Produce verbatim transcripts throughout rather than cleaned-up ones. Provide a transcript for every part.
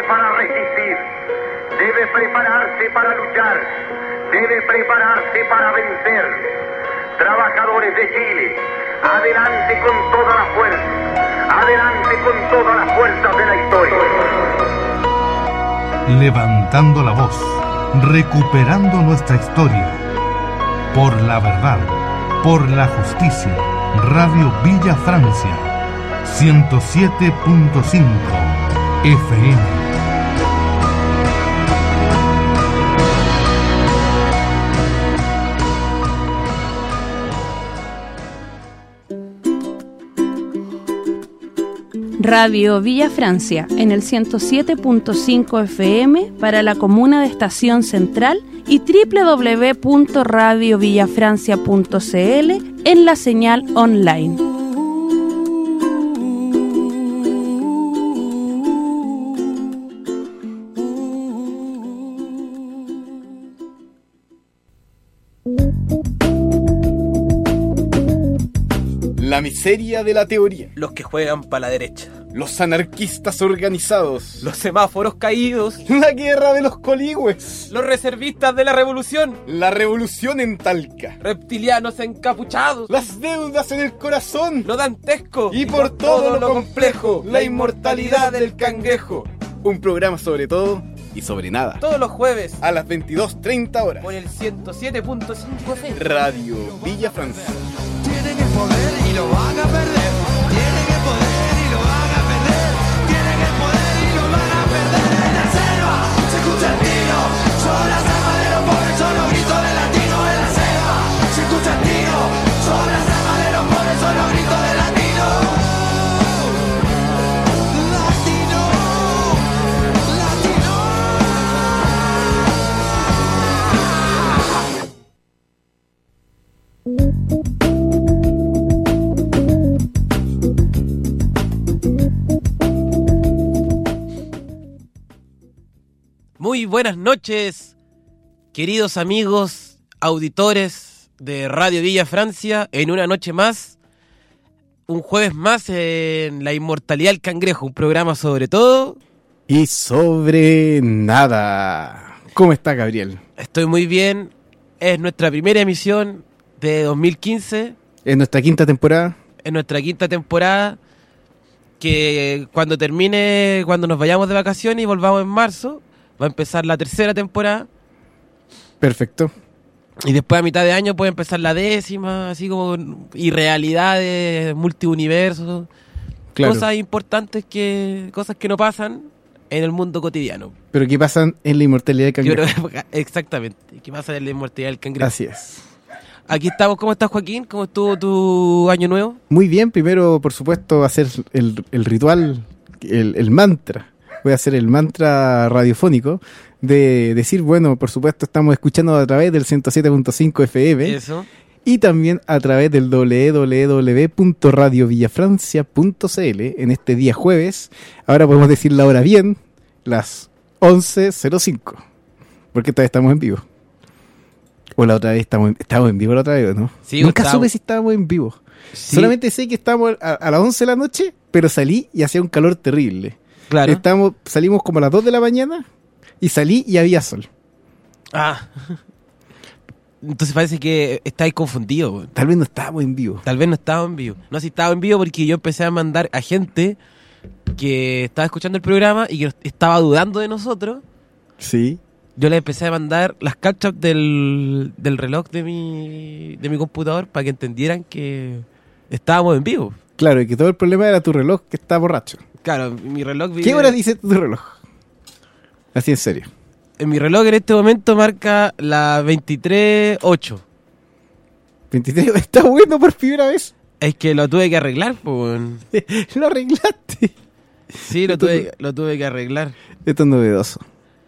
para resistir, debe prepararse para luchar, debe prepararse para vencer. Trabajadores de Chile, adelante con toda la fuerza, adelante con todas las fuerzas de la historia. Levantando la voz, recuperando nuestra historia. Por la verdad, por la justicia. Radio Villa Francia, ciento siete punto cinco F M. Radio Villa Francia en el ciento siete punto cinco F M para la comuna de Estación Central y doble u doble u doble u punto radio villafrancia punto c l en la señal online. La miseria de la teoría. Los que juegan para la derecha. Los anarquistas organizados. Los semáforos caídos. La guerra de los coligües. Los reservistas de la revolución. La revolución en Talca. Reptilianos encapuchados. Las deudas en el corazón. Lo dantesco. Y por todo lo complejo, la inmortalidad del cangrejo. Un programa sobre todo y sobre nada. Todos los jueves a las veintidós treinta horas. Por el ciento siete punto cinco F M. Radio Villa Francia. Tienen el poder y lo van a perder. Tienen el poder y lo van a perder. Tienen el poder y lo van a perder. En la selva se escucha el tiro. Son las armas de los pobres, son los gritos de latino. En la selva se escucha el tiro. Son las armas de los pobres, son los gritos de latino. Latino, latino. Muy buenas noches, queridos amigos, auditores de Radio Villa Francia, en una noche más, un jueves más en La Inmortalidad del Cangrejo, un programa sobre todo y sobre nada. ¿Cómo está, Gabriel? Estoy muy bien, es nuestra primera emisión de dos mil quince. Es nuestra quinta temporada. Es nuestra quinta temporada, que cuando termine, cuando nos vayamos de vacaciones y volvamos en marzo, va a empezar la tercera temporada. Perfecto. Y después a mitad de año puede empezar la décima, así como irrealidades, multiuniversos, claro. Cosas importantes, que cosas que no pasan en el mundo cotidiano. Pero que pasan en la inmortalidad del cangrejo. Yo creo que, exactamente, que pasa en la inmortalidad del cangrejo. Así es. Aquí estamos. ¿Cómo estás, Joaquín? ¿Cómo estuvo tu año nuevo? Muy bien. Primero, por supuesto, hacer el, el ritual, el, el mantra. Voy a hacer el mantra radiofónico de decir, bueno, por supuesto, estamos escuchando a través del ciento siete punto cinco F M. Eso. Y también a través del doble u doble u doble u punto radio villafrancia punto c l en este día jueves. Ahora podemos decir la hora bien, las once cero cinco. Porque esta vez estamos en vivo. O la otra vez estamos en, estamos en vivo la otra vez, ¿no? Sí, Nunca estamos... supe si estábamos en vivo. Sí. Solamente sé que estábamos a, a las once de la noche, pero salí y hacía un calor terrible. Claro. Estamos, salimos como a las dos de la mañana y salí y había sol. Ah. Entonces parece que estáis confundidos. Tal vez no estábamos en vivo. Tal vez no estábamos en vivo. No, si estaba en vivo porque yo empecé a mandar a gente que estaba escuchando el programa y que estaba dudando de nosotros. Sí. Yo les empecé a mandar las captchas del, del reloj de mi, de mi computador para que entendieran que estábamos en vivo. Claro, y que todo el problema era tu reloj que está borracho. Claro, mi reloj... Vive... ¿Qué hora dice tu reloj? Así en serio. En mi reloj en este momento marca la veintitrés ocho. ¿veintitrés? ¿Está bueno por primera vez? Es que lo tuve que arreglar, pues. ¿Lo arreglaste? Sí, lo tuve, lo tuve que arreglar. Esto es novedoso.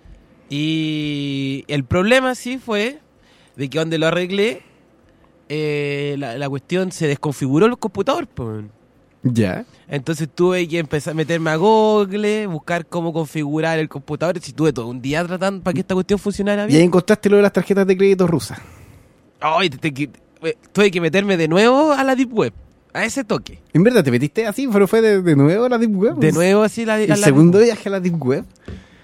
Y el problema sí fue de que donde lo arreglé, eh, la, la cuestión se desconfiguró el computador, pues. Ya. Entonces tuve que empezar a meterme a Google, buscar cómo configurar el computador. Si tuve todo un día tratando para que esta cuestión funcionara bien. Y ahí encontraste lo de las tarjetas de crédito rusas. Ay, te, te, te, tuve que meterme de nuevo a la Deep Web, a ese toque. ¿En verdad te metiste así? ¿Pero fue de, de nuevo a la Deep Web? De nuevo así la, a ¿El la segundo viaje a la Deep Web?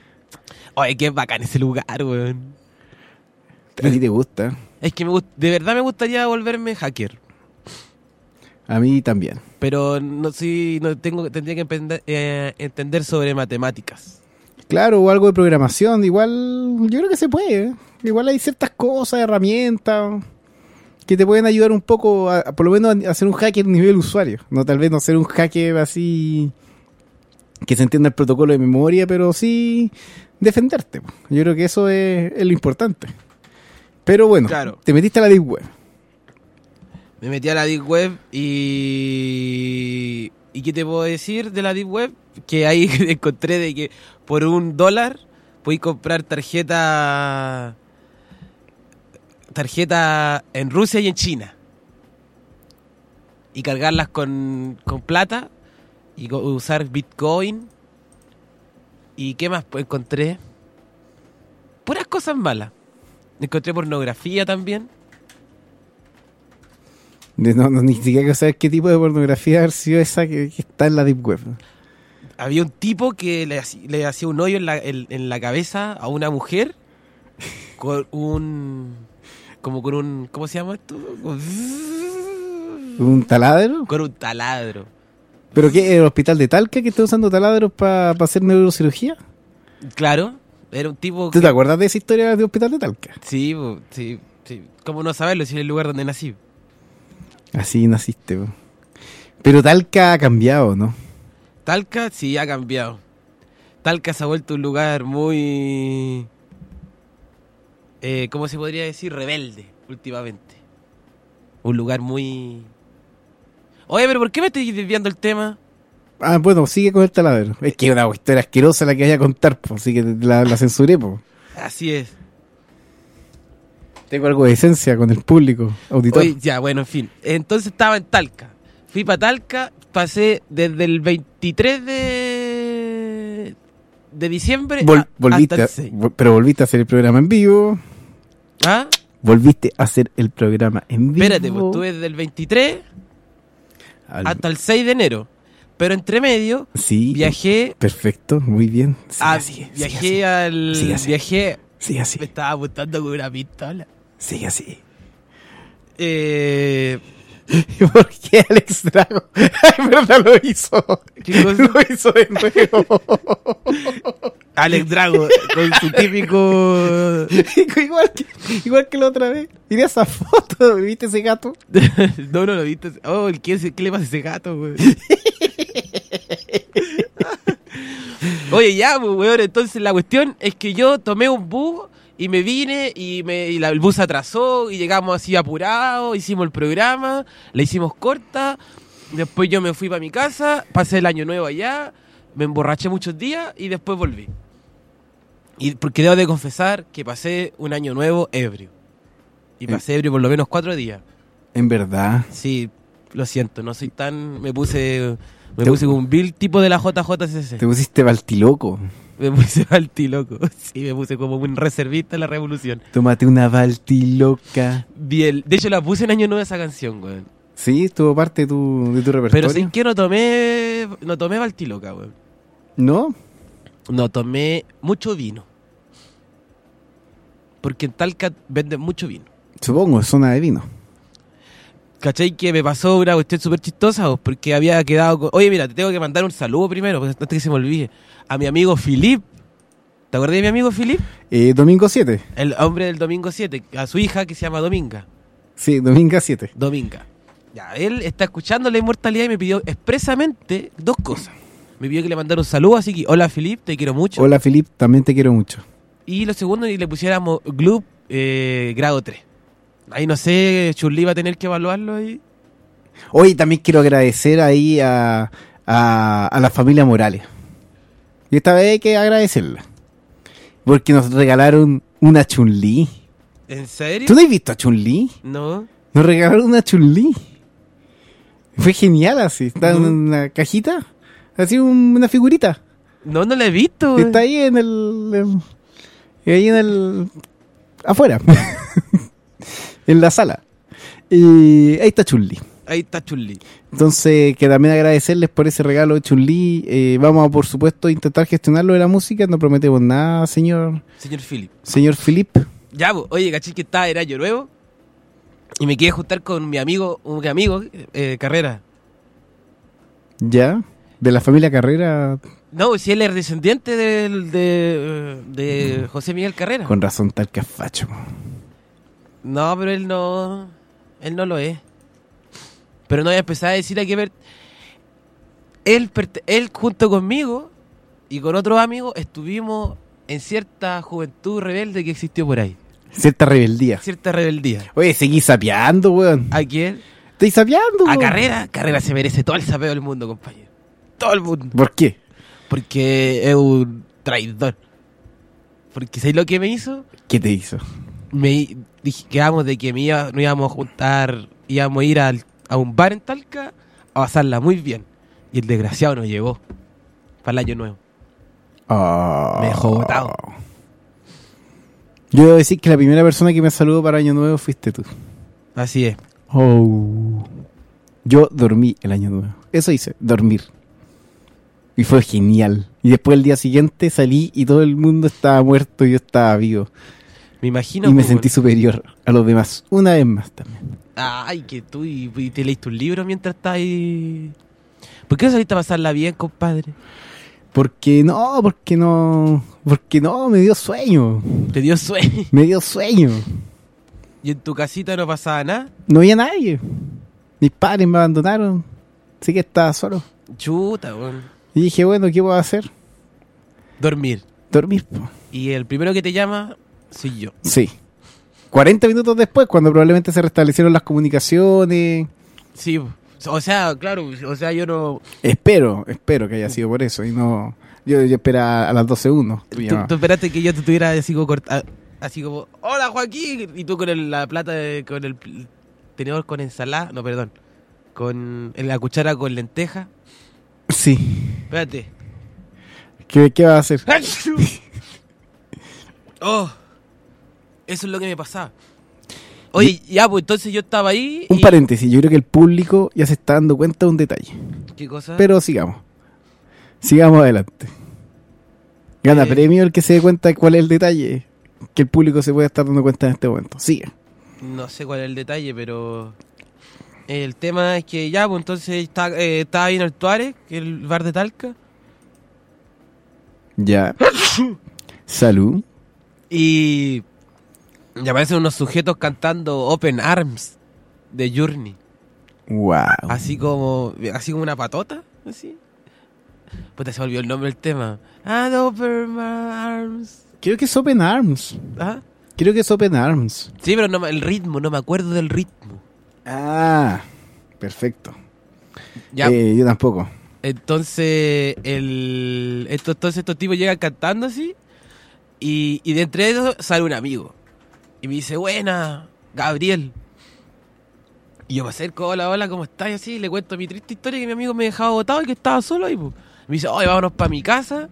Oye, qué bacán ese lugar, weón. A ti te gusta. Es que me gust- de verdad me gustaría volverme hacker. A mí también. Pero no sí, no tengo, tendría que emprender- eh, entender sobre matemáticas. Claro, o algo de programación. Igual, yo creo que se puede. ¿eh? Igual hay ciertas cosas, herramientas que te pueden ayudar un poco, a, a por lo menos a hacer un hacker nivel usuario. No tal vez no ser un hacker así que se entienda el protocolo de memoria, pero sí defenderte. po. Yo creo que eso es, es lo importante. Pero bueno, Claro. te metiste a la Deep Web. Me metí a la Deep Web y... ¿Y qué te puedo decir de la Deep Web? Que ahí encontré de que por un dólar puedes comprar tarjeta... Tarjeta en Rusia y en China. Y cargarlas con, con plata. Y co- usar Bitcoin. ¿Y qué más pues encontré? Puras cosas malas. Encontré pornografía también. De- No, no, ni siquiera quiero saber qué tipo de pornografía haber sido esa que, que está en la Deep Web. Había un tipo que le, haci- le hacía un hoyo en la, en, en la cabeza a una mujer con un... Como con un... ¿Cómo se llama esto? ¿Un taladro? Con un taladro. ¿Pero qué? ¿El hospital de Talca que está usando taladros para hacer neurocirugía? Claro, era un tipo ¿Tú que... te acuerdas de esa historia del hospital de Talca? Sí, po, sí, sí. ¿Cómo no saberlo si es el lugar donde nací? Así naciste. po. Pero Talca ha cambiado, ¿no? Talca sí ha cambiado. Talca se ha vuelto un lugar muy... Eh, ¿Cómo se podría decir? Rebelde, últimamente. Un lugar muy... Oye, pero ¿por qué me estoy desviando el tema? Ah, bueno, sigue con el taladro. Es que es una historia asquerosa la que vaya a contar, po, así que la, la censuré. Po. Así es. Tengo algo de esencia con el público, auditor. Oye, ya, bueno, en fin. Entonces estaba en Talca. Fui para Talca, pasé desde el veintitrés de, de diciembre Vol- a- volviste, hasta el a- seis. vol- pero volviste a hacer el programa en vivo. ¿Ah? Volviste a hacer el programa en vivo. Espérate, pues estuve desde el veintitrés Al- hasta el seis de enero. Pero entre medio Sí. viajé Perfecto, muy bien. Sigue a- así, sigue viajé así. al Sigue así. viajé Sigue así. me estaba apuntando con una pistola. Sigue así. Eh, ¿Por qué Alex Drago? Ay, verdad, lo hizo. ¿Qué cosa? Lo hizo de nuevo. Alex Drago con su típico igual, que, igual que la otra vez. Mira esa foto, ¿viste ese gato? no, no lo viste. Oh, ¿qué, ¿qué le pasa a ese gato, güey? Oye, ya, pues, weón. Entonces la cuestión es que yo tomé un bus y me vine y, me, y la- el bus se atrasó y llegamos así apurados, hicimos el programa, la hicimos corta. Después yo me fui para mi casa, pasé el año nuevo allá, me emborraché muchos días y después volví. Y porque debo de confesar que pasé un año nuevo ebrio. Y pasé ebrio por lo menos cuatro días. En verdad. Sí, lo siento, no soy tan... Me puse me Te- puse con un bill tipo de la J J C C. Te pusiste baltiloco. Me puse baltiloco. Sí, me puse como un reservista de la revolución. Tómate una baltiloca. Bien, de hecho la puse en año nuevo esa canción, weón. Sí, estuvo parte de tu, de tu repertorio. Pero sin que no tomé... No tomé baltiloca, weón. ¿No? No tomé mucho vino. Porque en Talca venden mucho vino. Supongo, es zona de vino. ¿Cachai? Que me pasó una cuestión súper chistosa, vos, porque había quedado con... Oye, mira, te tengo que mandar un saludo primero, pues, antes que se me olvide. A mi amigo Filip. ¿Te acuerdas de mi amigo Filip? Eh, domingo siete. El hombre del Domingo siete. A su hija que se llama Dominga. Sí, domingo siete. Dominga. Ya, él está escuchando la inmortalidad y me pidió expresamente dos cosas. Me pidió que le mandara un saludo, así que hola Filip, te quiero mucho. Hola, Filip, también te quiero mucho. Y lo segundo, y le pusiéramos Gloop eh, grado tres. Ahí no sé, Churli va a tener que evaluarlo ahí. Hoy también quiero agradecer ahí a, a, a la familia Morales. Y esta vez hay que agradecerla. Porque nos regalaron una Chun-Li. ¿En serio? ¿Tú no has visto a Chun-Li? No. Nos regalaron una Chun-Li. Fue genial así. Está en No. una cajita. Así un- una figurita. No, no la he visto. güey. Está ahí en el... en- ahí en el... afuera. En la sala. Y ahí está Chun-Li. Ahí está Chun-Li. Entonces, que también agradecerles por ese regalo de Chun-Li. Eh, vamos a, por supuesto, intentar gestionarlo de la música. No prometemos nada, señor Señor Philip. señor Philip. Ya, pues, oye, caché que estaba en Año Nuevo y me quedé juntar con mi amigo, un amigo, eh, Carrera. ¿Ya? De la familia Carrera. No, si él es descendiente del- de, de José Miguel Carrera. Con razón, tal que es facho. No, pero él no, él no lo es. Pero no voy a empezar a decir a qué ver. Él, perte- él junto conmigo y con otros amigos estuvimos en cierta juventud rebelde que existió por ahí. Cierta rebeldía. Cierta rebeldía. Oye, seguí sapeando, weón. ¿A quién? Estoy sapeando, A weón. Carrera. Carrera se merece todo el sapeo del mundo, compañero. Todo el mundo. ¿Por qué? Porque es un traidor. Porque ¿sabes lo que me hizo? ¿Qué te hizo? Me dije, quedamos de que me iba, nos íbamos a juntar, íbamos a ir al- a un bar en Talca a pasarla muy bien. Y el desgraciado nos llevó para el año nuevo. Ah. Me dejó botado. Yo debo decir que la primera persona que me saludó para Año Nuevo fuiste tú. Así es. Oh. Yo dormí el Año Nuevo. Eso hice, dormir. Y fue genial. Y después el día siguiente salí y todo el mundo estaba muerto y yo estaba vivo. Me imagino. Y me pues, sentí bueno. superior a los demás. Una vez más también. Ay, que tú y, y te leíste un libro mientras estás ahí. ¿Por qué no saliste a pasarla bien, compadre? Porque no, porque no, porque no, me dio sueño. Te dio sueño. Me dio sueño. Y en tu casita no pasaba nada. No había nadie. Mis padres me abandonaron. Así que estaba solo. Chuta, weón. Y dije, bueno, ¿qué puedo hacer? Dormir. Dormir, po. Y el primero que te llama soy yo. Sí. cuarenta minutos después, cuando probablemente se restablecieron las comunicaciones. Sí, o sea, claro, o sea, yo no... Espero, espero que haya sido por eso. Y no. Yo, yo esperaba a las doce uno. Tú, tú esperaste que yo te tuviera así como corta, así como, hola Joaquín, y tú con el- la plata, de- con el pl- tenedor con ensalada, no, perdón, con en la cuchara con lenteja. Sí. Espérate. ¿Qué, qué va a hacer? Oh, eso es lo que me pasaba. Oye, ya, pues entonces yo estaba ahí. Un y- paréntesis, yo creo que el público ya se está dando cuenta de un detalle. ¿Qué cosa? Pero sigamos. Sigamos adelante. Gana Eh. premio el que se dé cuenta de cuál es el detalle que el público se puede estar dando cuenta en este momento. Sigue. No sé cuál es el detalle, pero el tema es que ya, pues entonces está, eh, estaba ahí en el Tuareg, que es el bar de Talca, Ya. Salud. y, y aparecen unos sujetos cantando Open Arms de Journey, Wow. así como así como una patota, así. Puta, se me olvidó el nombre del tema. And Open My Arms. Creo que es Open Arms. ¿Ah? Creo que es Open Arms. Sí, pero no, me- el ritmo, no me acuerdo del ritmo. Ah, perfecto. Ya, Eh, yo tampoco. entonces, el, estos, entonces estos tipos llegan cantando así, y, y de entre ellos sale un amigo. Y me dice, buena, Gabriel. Y yo me acerco, hola, hola, ¿cómo estás? Y así, y le cuento mi triste historia, que mi amigo me dejaba botado y que estaba solo ahí, pues. Me dice, oye, vámonos para mi casa.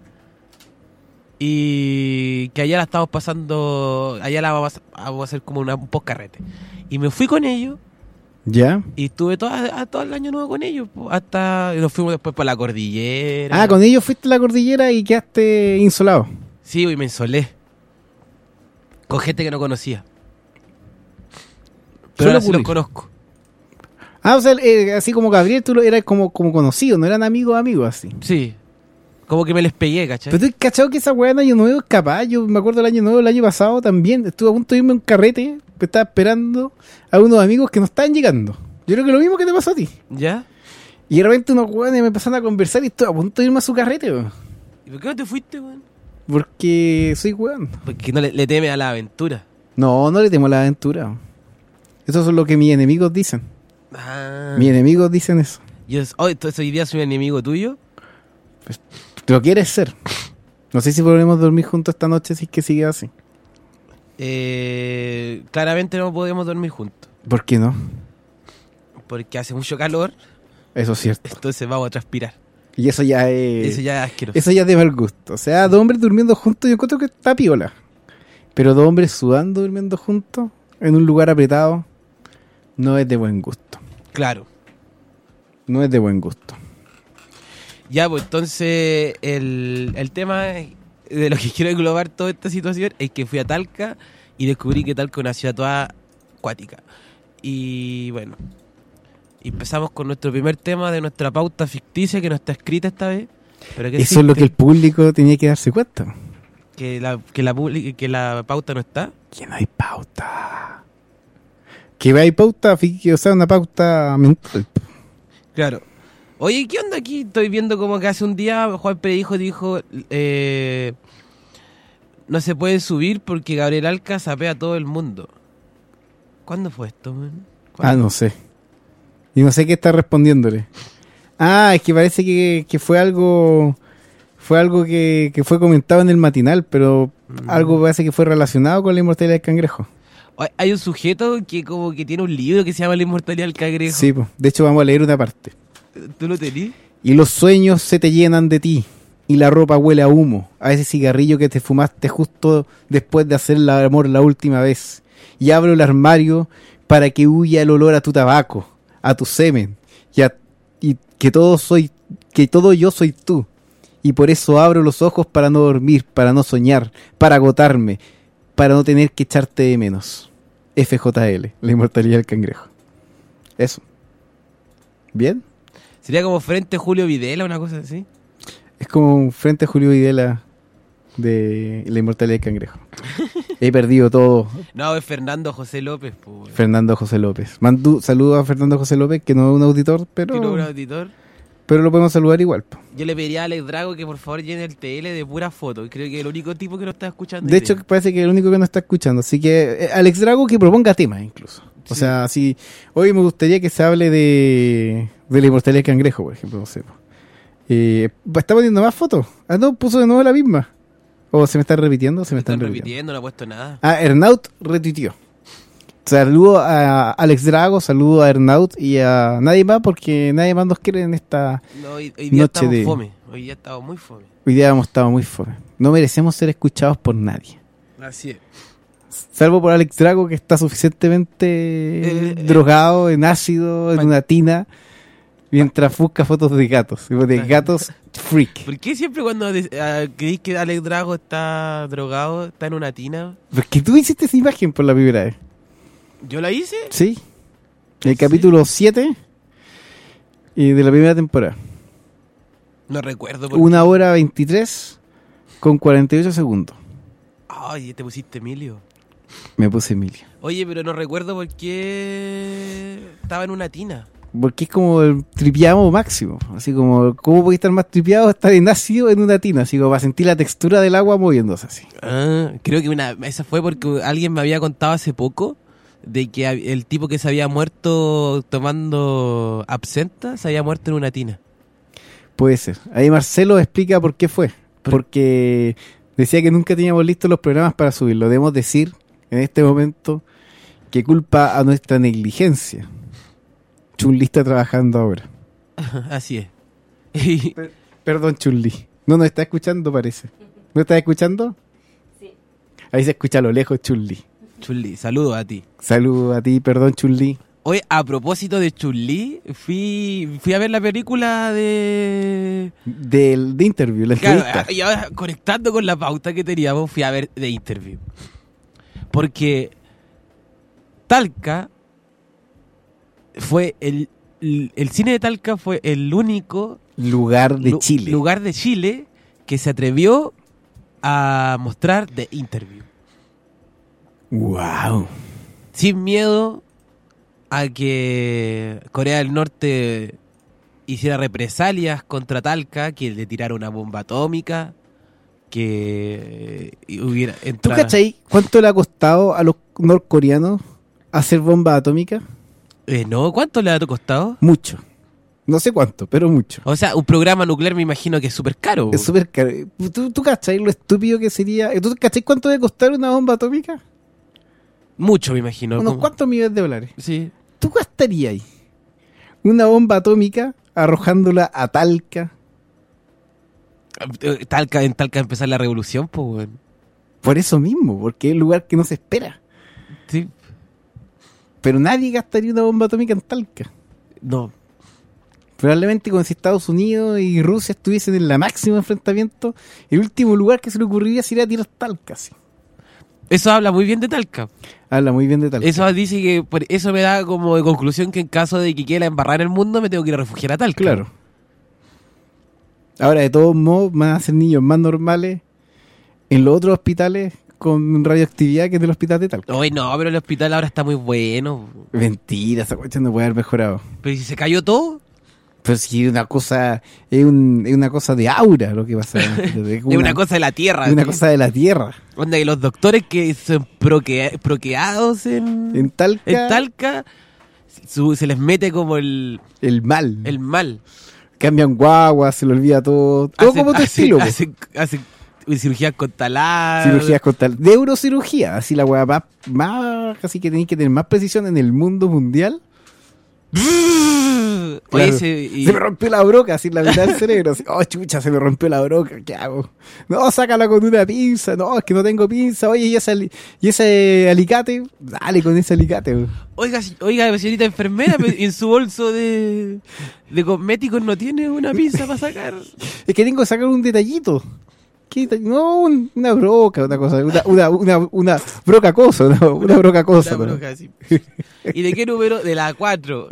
Y que allá la estamos pasando, allá la vamos a, vamos a hacer como una, un post carrete. Y me fui con ellos. ¿Ya? Y estuve todo, a- todo el año nuevo con ellos, po, hasta y nos fuimos después para la cordillera. Ah, con ellos fuiste a la cordillera y quedaste insolado. Sí, y me insolé. Con gente que no conocía. Pero Solo ahora sí los público. conozco. Ah, o sea, eh, así como Gabriel, tú lo- eras como, como conocido, no eran amigos amigos así. Sí. Como que me les pegué, ¿cachai? Pero tú has cachado que esa weá en Año Nuevo es capaz. Yo me acuerdo del Año Nuevo, el año pasado también. Estuve a punto de irme a un carrete. Me estaba esperando a unos amigos que no estaban llegando. Yo creo que lo mismo que te pasó a ti. ¿Ya? Y de repente unos weones me empezaron a conversar y estoy a punto de irme a su carrete, weón. ¿Y por qué no te fuiste, weón? Porque soy weón. Porque no le, le teme a la aventura. No, no le temo a la aventura. weón. Eso es lo que mis enemigos dicen. Ah. Mis enemigos dicen eso. Yo, oh, entonces hoy día soy un enemigo tuyo. Lo quieres ser. No sé si podremos dormir juntos esta noche si es que sigue así. Eh, claramente no podemos dormir juntos. ¿Por qué no? Porque hace mucho calor, Eso es cierto. entonces vamos a transpirar. Y eso ya es... Eso ya es asqueroso. Eso ya es de mal gusto. O sea, dos hombres durmiendo juntos, yo encuentro que está piola. Pero dos hombres sudando, durmiendo juntos, en un lugar apretado, no es de buen gusto. Claro. No es de buen gusto. Ya, pues entonces el, el tema de lo que quiero englobar toda esta situación es que fui a Talca y descubrí que Talca es una ciudad toda acuática. Y bueno, empezamos con nuestro primer tema de nuestra pauta ficticia que no está escrita esta vez. Pero que Eso es lo que el existe, público tenía que darse cuenta. que la, que la, publi- que la pauta no está. Que no hay pauta. Que hay pauta, fi- o sea, una pauta mental. Claro. Oye, ¿qué onda aquí? Estoy viendo como que hace un día Juan Perijo dijo eh, no se puede subir porque Gabriel Alca sapea a todo el mundo. ¿Cuándo fue esto, man? Ah, no sé. Y no sé qué está respondiéndole. Ah, es que parece que, que fue algo fue algo que, que fue comentado en el matinal, pero Mm. algo parece que fue relacionado con la inmortalidad del cangrejo. Hay- Hay un sujeto que como que tiene un libro que se llama La inmortalidad del cangrejo. Sí, po. De hecho vamos a leer una parte. ¿Tú lo tenés? Y los sueños se te llenan de ti, y la ropa huele a humo, a ese cigarrillo que te fumaste justo después de hacer el amor la última vez. Y abro el armario para que huya el olor a tu tabaco, a tu semen, y, a- y que todo soy, que todo yo soy tú. Y por eso abro los ojos para no dormir, para no soñar, para agotarme, para no tener que echarte de menos. F J L, la inmortalidad del cangrejo. Eso. ¿Bien? Sería como Frente Julio Videla, una cosa así. Es como un frente a Julio Videla de la inmortalidad del cangrejo. He perdido todo. No, es Fernando José López, pues. Fernando José López. Mandu, saludo a Fernando José López, que no es un auditor, pero, Tiene un auditor. pero lo podemos saludar igual. po. Yo le pediría a Alex Drago que por favor llene el T L de puras fotos. Creo que es el único tipo que no está escuchando. De hecho, parece que es el único que no está escuchando. Así que eh, Alex Drago que proponga temas incluso. O Sí. sea, si hoy me gustaría que se hable de, de la inmortalidad del cangrejo, por ejemplo. No sé. po. Eh, ¿Está poniendo más fotos? Ah, no, puso de nuevo la misma. ¿O se me está repitiendo? Se me están están repitiendo. repitiendo, no ha puesto nada. Ah, Ernaut retuiteó. Saludo a Alex Drago, saludo a Ernaut y a nadie más porque nadie más nos quiere en esta... No, hoy, hoy día Noche estamos de- fome. Hoy día estamos muy fome. Hoy día hemos estado muy fome. No merecemos ser escuchados por nadie. Así es. Salvo por Alex Drago que está suficientemente Eh, eh, drogado en ácido, en pa- una tina, mientras busca fotos de gatos. De gatos freak. ¿Por qué siempre cuando de- ah, creís que Alex Drago está drogado, está en una tina? Porque tú hiciste esa imagen por la primera vez. ¿Yo la hice? ¿Sí? El ¿Sí? capítulo siete y de la primera temporada. No recuerdo. Por... Una hora veintitrés con cuarenta y ocho segundos. Ay, te pusiste Emilio. Me puse Emilio. Oye, pero no recuerdo por qué estaba en una tina. Porque es como el tripiado máximo. Así como, ¿cómo puede estar más tripiado estar en ácido en una tina? Así como para sentir la textura del agua moviéndose así. Ah, creo que una esa fue porque alguien me había contado hace poco de que hab- el tipo que se había muerto tomando absenta se había muerto en una tina. Puede ser. Ahí Marcelo explica por qué fue. Porque decía que nunca teníamos listos los programas para subirlo. Debemos decir en este momento que culpa a nuestra negligencia. Chun-Li está trabajando ahora. Así es. Y- Perdón, Chun-Li. No nos está escuchando, parece. ¿No estás escuchando? Sí. Ahí se escucha a lo lejos Chun-Li. Chun-Li, saludos a ti. Saludos a ti, perdón, Chun-Li. Hoy, a propósito de Chun-Li, fui, fui a ver la película de... Del de interview, la Claro, entrevista. y ahora conectando con la pauta que teníamos, fui a ver The Interview. Porque Talca fue el, el, el cine de Talca fue el único Lugar de lu- Chile. lugar de Chile que se atrevió a mostrar The Interview. Wow. Sin miedo a que Corea del Norte hiciera represalias contra Talca, que le tirara una bomba atómica, que eh, hubiera ¿Tú entrara... cachai cuánto le ha costado a los norcoreanos hacer bombas atómicas? Eh, no, ¿cuánto le ha costado? Mucho. No sé cuánto, pero mucho. O sea, un programa nuclear me imagino que es súper caro. Es súper caro. ¿Tú, ¿Tú cachai lo estúpido que sería? ¿Tú cachai cuánto debe costar una bomba atómica? Mucho, me imagino. Unos como- cuantos millones de dólares. Sí. ¿Tú gastarías ahí una bomba atómica arrojándola a Talca? Eh, Talca, en Talca empezar la revolución, pues, weón. Por eso mismo, porque es el lugar que no se espera. Sí. Pero nadie gastaría una bomba atómica en Talca. No. Probablemente como si Estados Unidos y Rusia estuviesen en la máxima enfrentamiento, el último lugar que se le ocurriría sería tirar Talca. Sí. Eso habla muy bien de Talca. Habla muy bien de Talca. Eso dice que por eso me da como de conclusión que en caso de que quede la embarrada en el mundo me tengo que ir a refugiar a Talca. Claro. Ahora, de todos modos, van a ser niños más normales en los otros hospitales con radioactividad que en el hospital de Talca. Oye, no, pero el hospital ahora está muy bueno. Mentira, esa cuestión no puede haber mejorado. Pero si se cayó todo, Pero si es una cosa, es, un, es una cosa de aura lo que pasa. Es es una cosa de la tierra. es una ¿sí? cosa de la tierra. Onda que los doctores que son proque- proqueados en, En Talca, en Talca su- se les mete como el, el mal. el mal. Cambian guaguas, se le olvida todo. Todo Hacen- como tu hacen- estilo. po. Hacen, hacen cirugías con talar. Cirugías con tal. Neurocirugía, así la weá más, más, casi que tenéis que tener más precisión en el mundo mundial. Oye, Claro. ese- y- Se me rompió la broca, así la mitad del cerebro. Así, oh, chucha, se me rompió la broca, ¿qué hago? No, sácala con una pinza. No, es que no tengo pinza. Oye, ¿y ese, ali- y ese alicate? Dale con ese alicate. Weón. oiga, si- oiga, señorita enfermera, pero en su bolso de, de cosméticos no tiene una pinza para sacar. Es que tengo que sacar un detallito. ¿Qué detalle? No, un- una broca, una cosa. Una, una, una, una broca cosa, una, una broca cosa. Una ¿no? broca así. ¿Y de qué número? De la cuatro.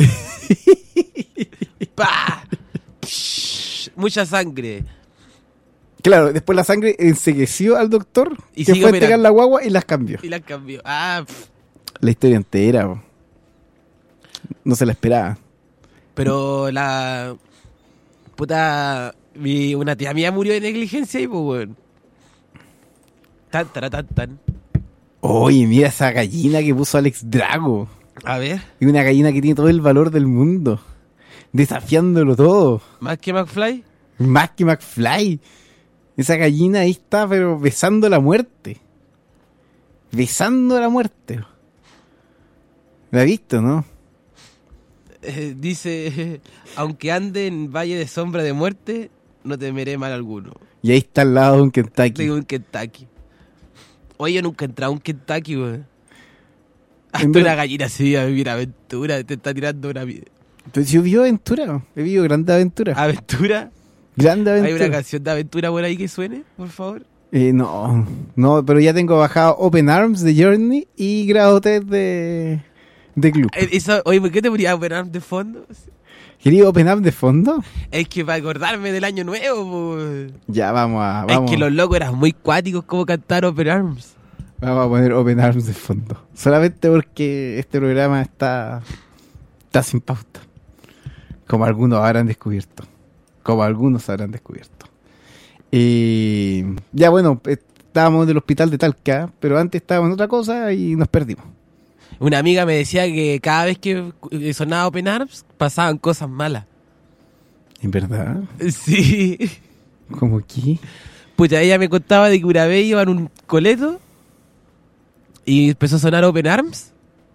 ¡Pah! Psh, mucha sangre. Claro, después la sangre ensegueció al doctor Y que sigue fue a entregar operando. la guagua y las cambió. Y la cambió. Ah, pff. La historia entera. Po. No se la esperaba. Pero la puta, mi, una tía mía murió de negligencia y pues weón. Tan, tan, tan, tan. Oye, mira esa gallina que puso Alex Drago. A ver, Y una gallina que tiene todo el valor del mundo. Desafiándolo todo. más que McFly. Más que McFly. Esa gallina ahí está, pero besando la muerte. Besando la muerte. ¿La has visto, no? Eh, dice, aunque ande en valle de sombra de muerte, no temeré mal alguno. Y ahí está al lado de un Kentucky. Tengo un Kentucky. Oye, yo nunca he entrado a un Kentucky, weón. Hasta En una verdad- gallina se iba a vivir aventura, te está tirando una vi- Pero yo vivo aventura. He vivido grande aventura. aventura. Grande ¿Hay aventura. una canción de aventura por ahí que suene, por favor? Eh, no, no, pero ya tengo bajado Open Arms de Journey y grado tres de, de Club. Eh, Eso, oye, ¿por qué te ponía Open Arms de fondo? ¿Quería Open Arms de fondo? Es que para acordarme del año nuevo, po. Ya, vamos a, vamos, Es que los locos eran muy cuáticos como cantar Open Arms. vamos a poner Open Arms de fondo. Solamente porque este programa está, está sin pauta. Como algunos habrán descubierto. Como algunos habrán descubierto. Y ya bueno, estábamos en el hospital de Talca, pero antes estábamos en otra cosa y nos perdimos. Una amiga me decía que cada vez que eh, sonaba Open Arms pasaban cosas malas. ¿En verdad? Sí. ¿Cómo aquí? Pucha, ella me contaba de que una vez iba en un coleto y empezó a sonar Open Arms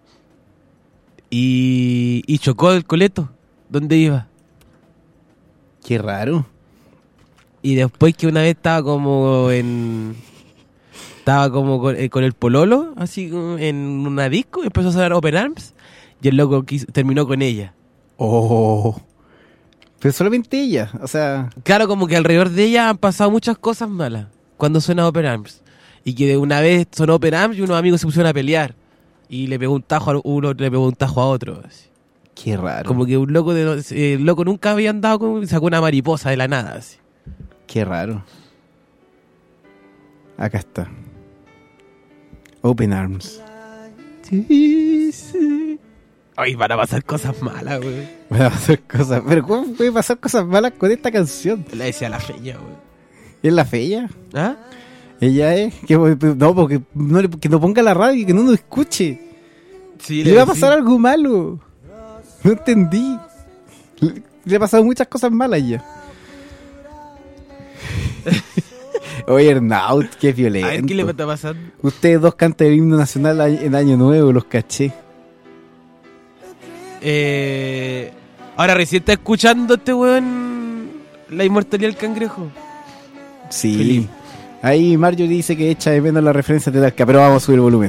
y, y chocó el coleto donde iba. Qué raro. Y después que una vez estaba como en... Estaba como con, eh, con el pololo, así como en una disco, y empezó a sonar Open Arms y el loco quiso- terminó con ella. Oh. Pero solamente ella, o sea, Claro, como que alrededor de ella han pasado muchas cosas malas cuando suena Open Arms. Y que de una vez sonó Open Arms y unos amigos se pusieron a pelear. Y le pegó un tajo a uno, le pegó un tajo a otro. así. qué raro. Como que un loco, de, eh, el loco nunca había andado con... y sacó una mariposa de la nada. Así. Qué raro. Acá está. Open Arms. Sí, sí. Ay, van a pasar cosas malas, güey. Van a pasar cosas. Pero ¿cómo puede pasar cosas malas con esta canción? Le decía la feña, güey. ¿Es la fea? ¿Ah? Ella es. Que, no, porque no, le- que no ponga la radio y que no nos escuche. Sí, Le va a pasar algo malo. No entendí. Le, le ha pasado muchas cosas malas ya. Oye, Ernaut, qué violento. A ver, ¿qué le está pasando? Ustedes dos cantan el himno nacional a- en Año Nuevo, los caché. Eh, ahora recién está escuchando este weón la inmortalidad del cangrejo. Sí. Felipe. Ahí Mario dice que echa de menos la referencia de Talca, pero vamos a subir el volumen.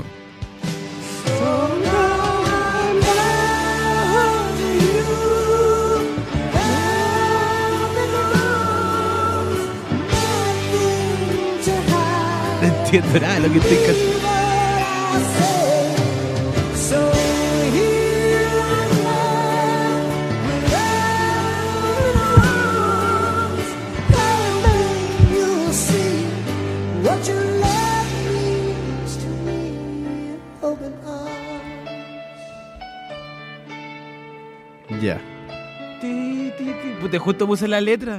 Qué dorada lo que estoy cantando. So here I am, without you'll see what your love means to me. Open arms. Ya. Ti, ti, ti. Puta, justo puse la letra.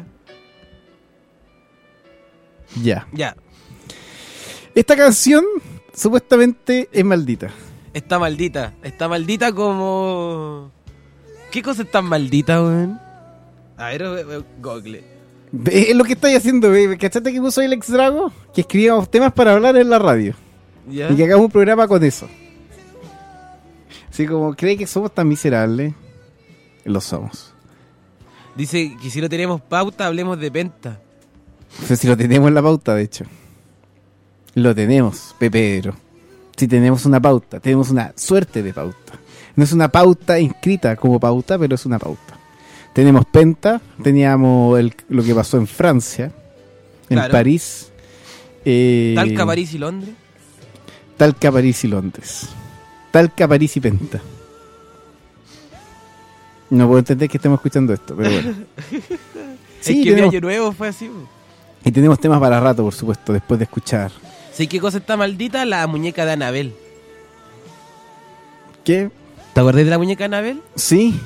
Ya. Ya. Esta canción supuestamente es maldita. Está maldita. Está maldita como... ¿Qué cosa es tan maldita, weón? A ver, eh, eh, Google. Es lo que estáis haciendo, baby. ¿Cachaste que puso el ex Drago? Que escribíamos temas para hablar en la radio. ¿Ya? Y que hagamos un programa con eso. Así como, ¿cree que somos tan miserables? Lo somos. Dice que si no tenemos pauta, hablemos de penta. Pero si lo tenemos en la pauta, de hecho. Lo tenemos, Pepero. Si tenemos una pauta, tenemos una suerte de pauta. No es una pauta inscrita como pauta, pero es una pauta. Tenemos penta, teníamos el, lo que pasó en Francia, en Claro. París. Eh, Talca, París y Londres. Talca, París y Londres. Talca, París y penta. No puedo entender que estemos escuchando esto, pero bueno. Sí, es que mi tenemos, año nuevo fue así. po. y tenemos temas para rato, por supuesto, después de escuchar. ¿Sí qué cosa está maldita? La muñeca de Anabel. ¿Qué? ¿Te acordás de la muñeca de Anabel? Sí.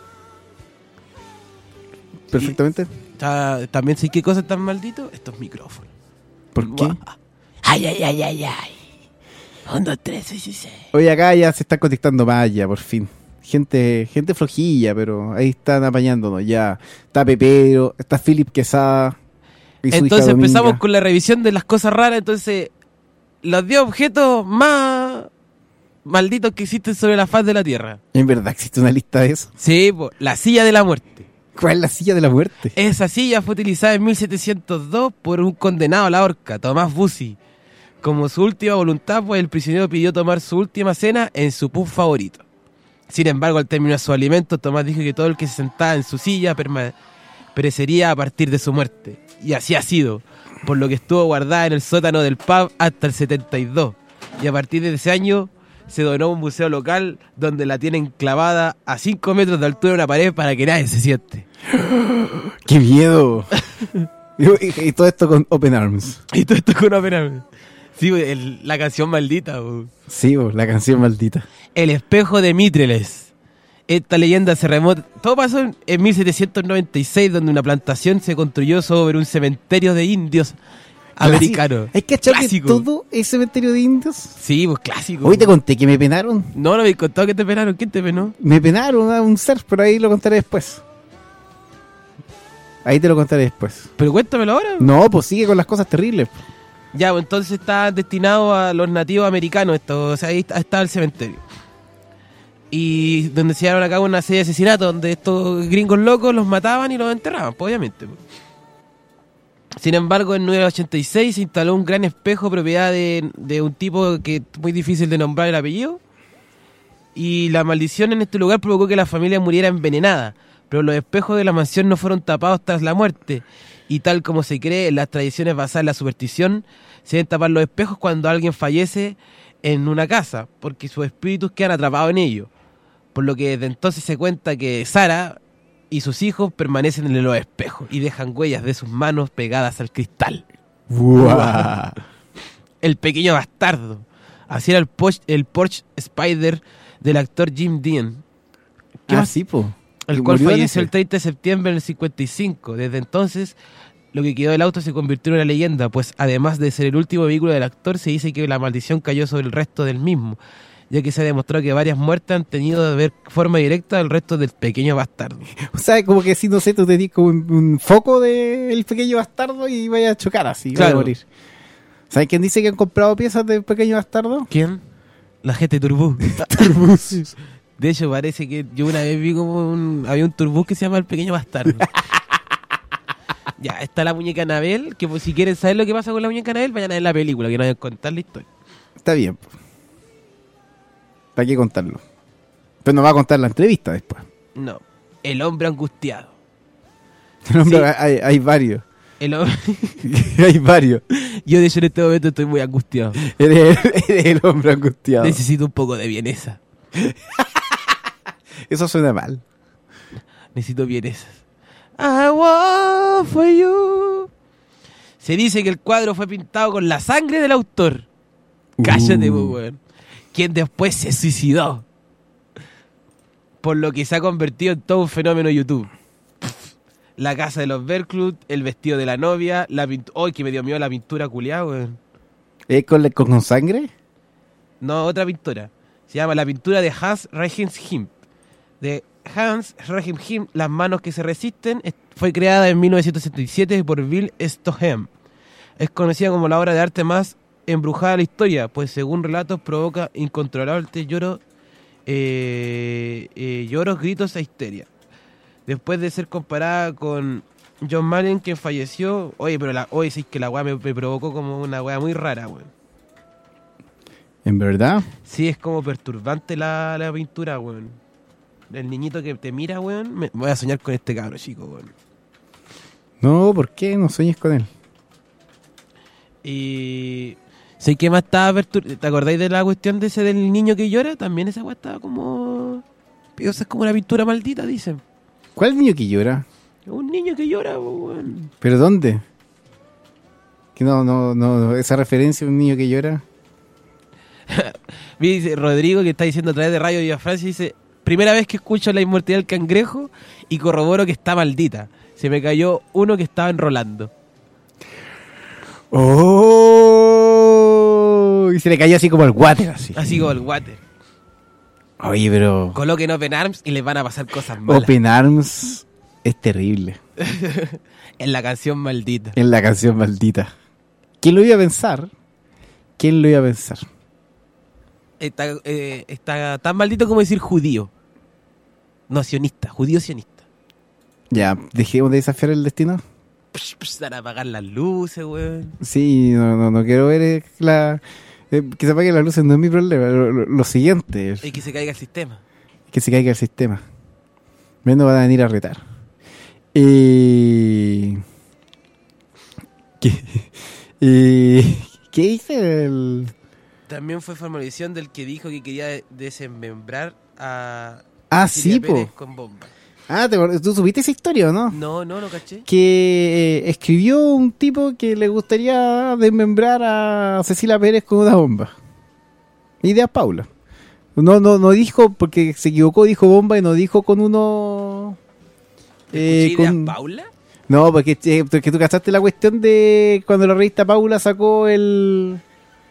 Perfectamente. Está- También sí qué cosa tan maldito. Estos micrófonos. ¿Por qué? Guau. Ay, ay, ay, ay, ay. Un, dos, tres, seis, seis, seis. Hoy acá ya se está conectando más ya, por fin. Gente, gente flojilla, pero ahí están apañándonos ya. Está Pepero, está Philip Quesada. y su hija Entonces Dominga. empezamos con la revisión de las cosas raras. Entonces, los diez objetos más malditos que existen sobre la faz de la Tierra. ¿En verdad existe una lista de eso? Sí, po, la silla de la muerte. ¿Cuál es la silla de la muerte? Esa silla fue utilizada en mil setecientos dos por un condenado a la horca, Tomás Bussi. Como su última voluntad, pues el prisionero pidió tomar su última cena en su pub favorito. Sin embargo, al terminar su alimento, Tomás dijo que todo el que se sentaba en su silla perma- perecería a partir de su muerte. Y así ha sido, por lo que estuvo guardada en el sótano del pub hasta el setenta y dos. Y a partir de ese año se donó a un museo local donde la tienen clavada a cinco metros de altura en una pared para que nadie se siente. ¡Qué miedo! y, y todo esto con Open Arms. Y todo esto con una pena. Sí, el- la canción maldita. bo. Sí, bo, la canción maldita. El espejo de Mitreles. Esta leyenda se remota. Todo pasó en, en mil setecientos noventa y seis, donde una plantación se construyó sobre un cementerio de indios americanos. ¿Hay que achar que Clásico. todo es cementerio de indios? Sí, pues clásico. Hoy te conté que me penaron. No, no me he contado que te penaron. ¿Quién te penó? Me penaron a un ser, pero ahí lo contaré después. Ahí te lo contaré después. Pero cuéntamelo ahora. No, pues sigue con las cosas terribles. Ya, pues entonces está destinado a los nativos americanos esto, o sea, ahí está, está el cementerio. Y donde se llevaron a cabo una serie de asesinatos donde estos gringos locos los mataban y los enterraban, pues, obviamente. pues. Sin embargo, en mil novecientos ochenta y seis se instaló un gran espejo propiedad de, de un tipo que es muy difícil de nombrar el apellido. Y la maldición en este lugar provocó que la familia muriera envenenada. Pero los espejos de la mansión no fueron tapados tras la muerte. Y tal como se cree en las tradiciones basadas en la superstición, se deben tapar los espejos cuando alguien fallece en una casa, porque sus espíritus quedan atrapados en ellos. Por lo que desde entonces se cuenta que Sara y sus hijos permanecen en los espejos y dejan huellas de sus manos pegadas al cristal. ¡Buah! El pequeño bastardo. Así era el, Porsche, el Porsche Spider del actor Jim Dean. ¿Qué Ah, más? sí, po. El Que cual murió en falleció ese. el treinta de septiembre del cincuenta y cinco. Desde entonces, lo que quedó del auto se convirtió en una leyenda, pues además de ser el último vehículo del actor, se dice que la maldición cayó sobre el resto del mismo, ya que se ha demostrado que varias muertes han tenido de ver forma directa al resto del pequeño bastardo. O sea, como que si, no sé, tú tenés como un, un foco del pequeño bastardo y vaya a chocar así, vaya a Claro. morir. ¿Sabes quién dice que han comprado piezas del pequeño bastardo? ¿Quién? La gente Turbú. De hecho, parece que yo una vez vi como un, había un Turbú que se llama El Pequeño Bastardo. Ya, está la muñeca Anabel, que pues, si quieren saber lo que pasa con la muñeca Anabel, vayan a ver la película, que no vayan a contar la historia. Está bien. po. ¿Para qué contarlo? Pero nos va a contar la entrevista después. No, El Hombre Angustiado. No, Sí. pero hay, hay varios. El hombre... Hay varios. Yo de hecho en este momento estoy muy angustiado. Eres, eres el hombre angustiado. Necesito un poco de vienesa. Eso suena mal. Necesito vienesas. I want for you. Se dice que el cuadro fue pintado con la sangre del autor. Cállate, Uh. weón. Quien después se suicidó. Por lo que se ha convertido en todo un fenómeno YouTube. La casa de los Berklut, el vestido de la novia, la pintura... ¡Ay, que me dio miedo la pintura culiada, weón! ¿Es con, con, con sangre? No, otra pintura. Se llama la pintura de Hans Reichenhim. De Hans Reichenhim, Las manos que se resisten, es- fue creada en mil novecientos setenta y siete por Bill Stohem. Es conocida como la obra de arte más embrujada de la historia, pues según relatos provoca incontrolables lloros, eh, eh, lloros, gritos e histeria. Después de ser comparada con John Mallen, quien falleció, oye, pero la, oye, sí que la weá me, me provocó como una weá muy rara, weón. ¿En verdad? Sí, es como perturbante la, la pintura, weón. El niñito que te mira, weón, me, voy a soñar con este cabro chico, weón. No, ¿por qué? No sueñes con él. Y... sé que más estaba pertur- ¿te acordáis de la cuestión de ese del niño que llora? También esa weá estaba como... Pero esa es como una pintura maldita, dicen. ¿Cuál niño que llora? Un niño que llora, weón. ¿Pero dónde? Que no, no, no, esa referencia a un niño que llora. Dice Rodrigo, que está diciendo a través de Radio Villa Francia, dice: primera vez que escucho la inmortalidad del cangrejo y corroboro que está maldita. Se me cayó uno que estaba enrolando. ¡Oh! Y se le cayó así como el water, así. Así como el water. Oye, pero Coloquen Open Arms y les van a pasar cosas malas. Open Arms es terrible. En la canción maldita. En la canción maldita. ¿Quién lo iba a pensar? ¿Quién lo iba a pensar? Está, eh, está tan maldito como decir judío. No, sionista. Judío sionista. Ya, dejemos de desafiar el destino. Psh, psh, van a apagar las luces, weón. Sí, no, no, no quiero ver eh, la... eh, que se apaguen las luces no es mi problema. Lo, lo- lo siguiente es Y que se caiga el sistema. que se caiga el sistema. Menos van a venir a retar. Y... ¿Qué, y... ¿Qué dice el...? También fue formalización del que dijo que quería de- desmembrar a Ah, Cecilia sí, po. Pérez con bomba. Ah, ¿te acuerdas? ¿Tú supiste esa historia o no? No, no, no caché. Que eh, escribió un tipo que le gustaría desmembrar a Cecilia Pérez con una bomba. Ideas Paula. No, no, no dijo, porque se equivocó, dijo bomba y no dijo con uno... eh, ¿Escuché ideas con- Paula? No, porque, eh, porque tú cachaste la cuestión de cuando la revista Paula sacó el...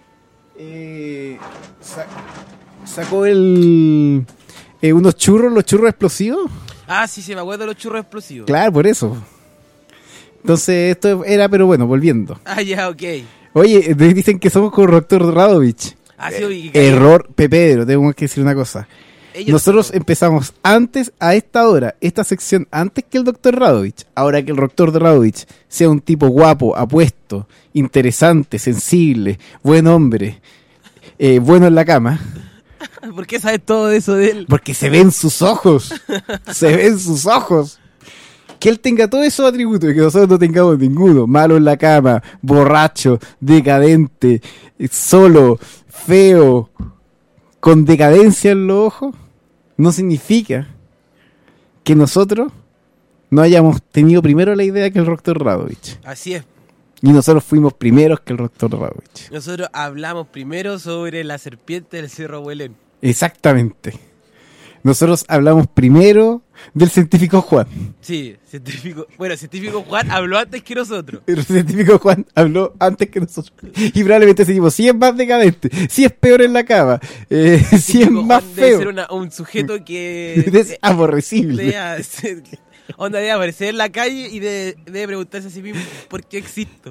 eh, sa- sacó el... eh, unos churros, los churros explosivos. Ah, sí, se me acuerdo de los churros explosivos. Claro, por eso. Entonces, esto era, pero bueno, volviendo. Ah, ya, ok. Oye, me dicen que somos con Doctor Radovich. Ah, sí, oye, que Error, Pedro, tengo que decir una cosa. ellos- Nosotros empezamos antes, a esta hora, esta sección, antes que el doctor Radovich. Ahora que el doctor Radovich sea un tipo guapo, apuesto, interesante, sensible, buen hombre, eh, bueno en la cama, ¿Por qué sabes todo eso de él? porque se ven sus ojos, se ven sus ojos. Que él tenga todos esos atributos y que nosotros no tengamos ninguno. Malo en la cama, borracho, decadente, eh, solo, feo, con decadencia en los ojos, no significa que nosotros no hayamos tenido primero la idea que el doctor Radovich. Así es. Y nosotros fuimos primeros que el doctor Radovich. Nosotros hablamos primero sobre la serpiente del Cerro Huelén. Exactamente. Nosotros hablamos primero del científico Juan. Sí, científico. Bueno, el científico Juan habló antes que nosotros. El científico Juan habló antes que nosotros. Y probablemente seguimos. Si es más decadente, si es peor en la cama, eh, si es Científico más Juan debe feo, ser una- un sujeto que es aborrecible. debe ser- onda debe aparecer en la calle y debe, debe preguntarse a sí mismo ¿por qué existo?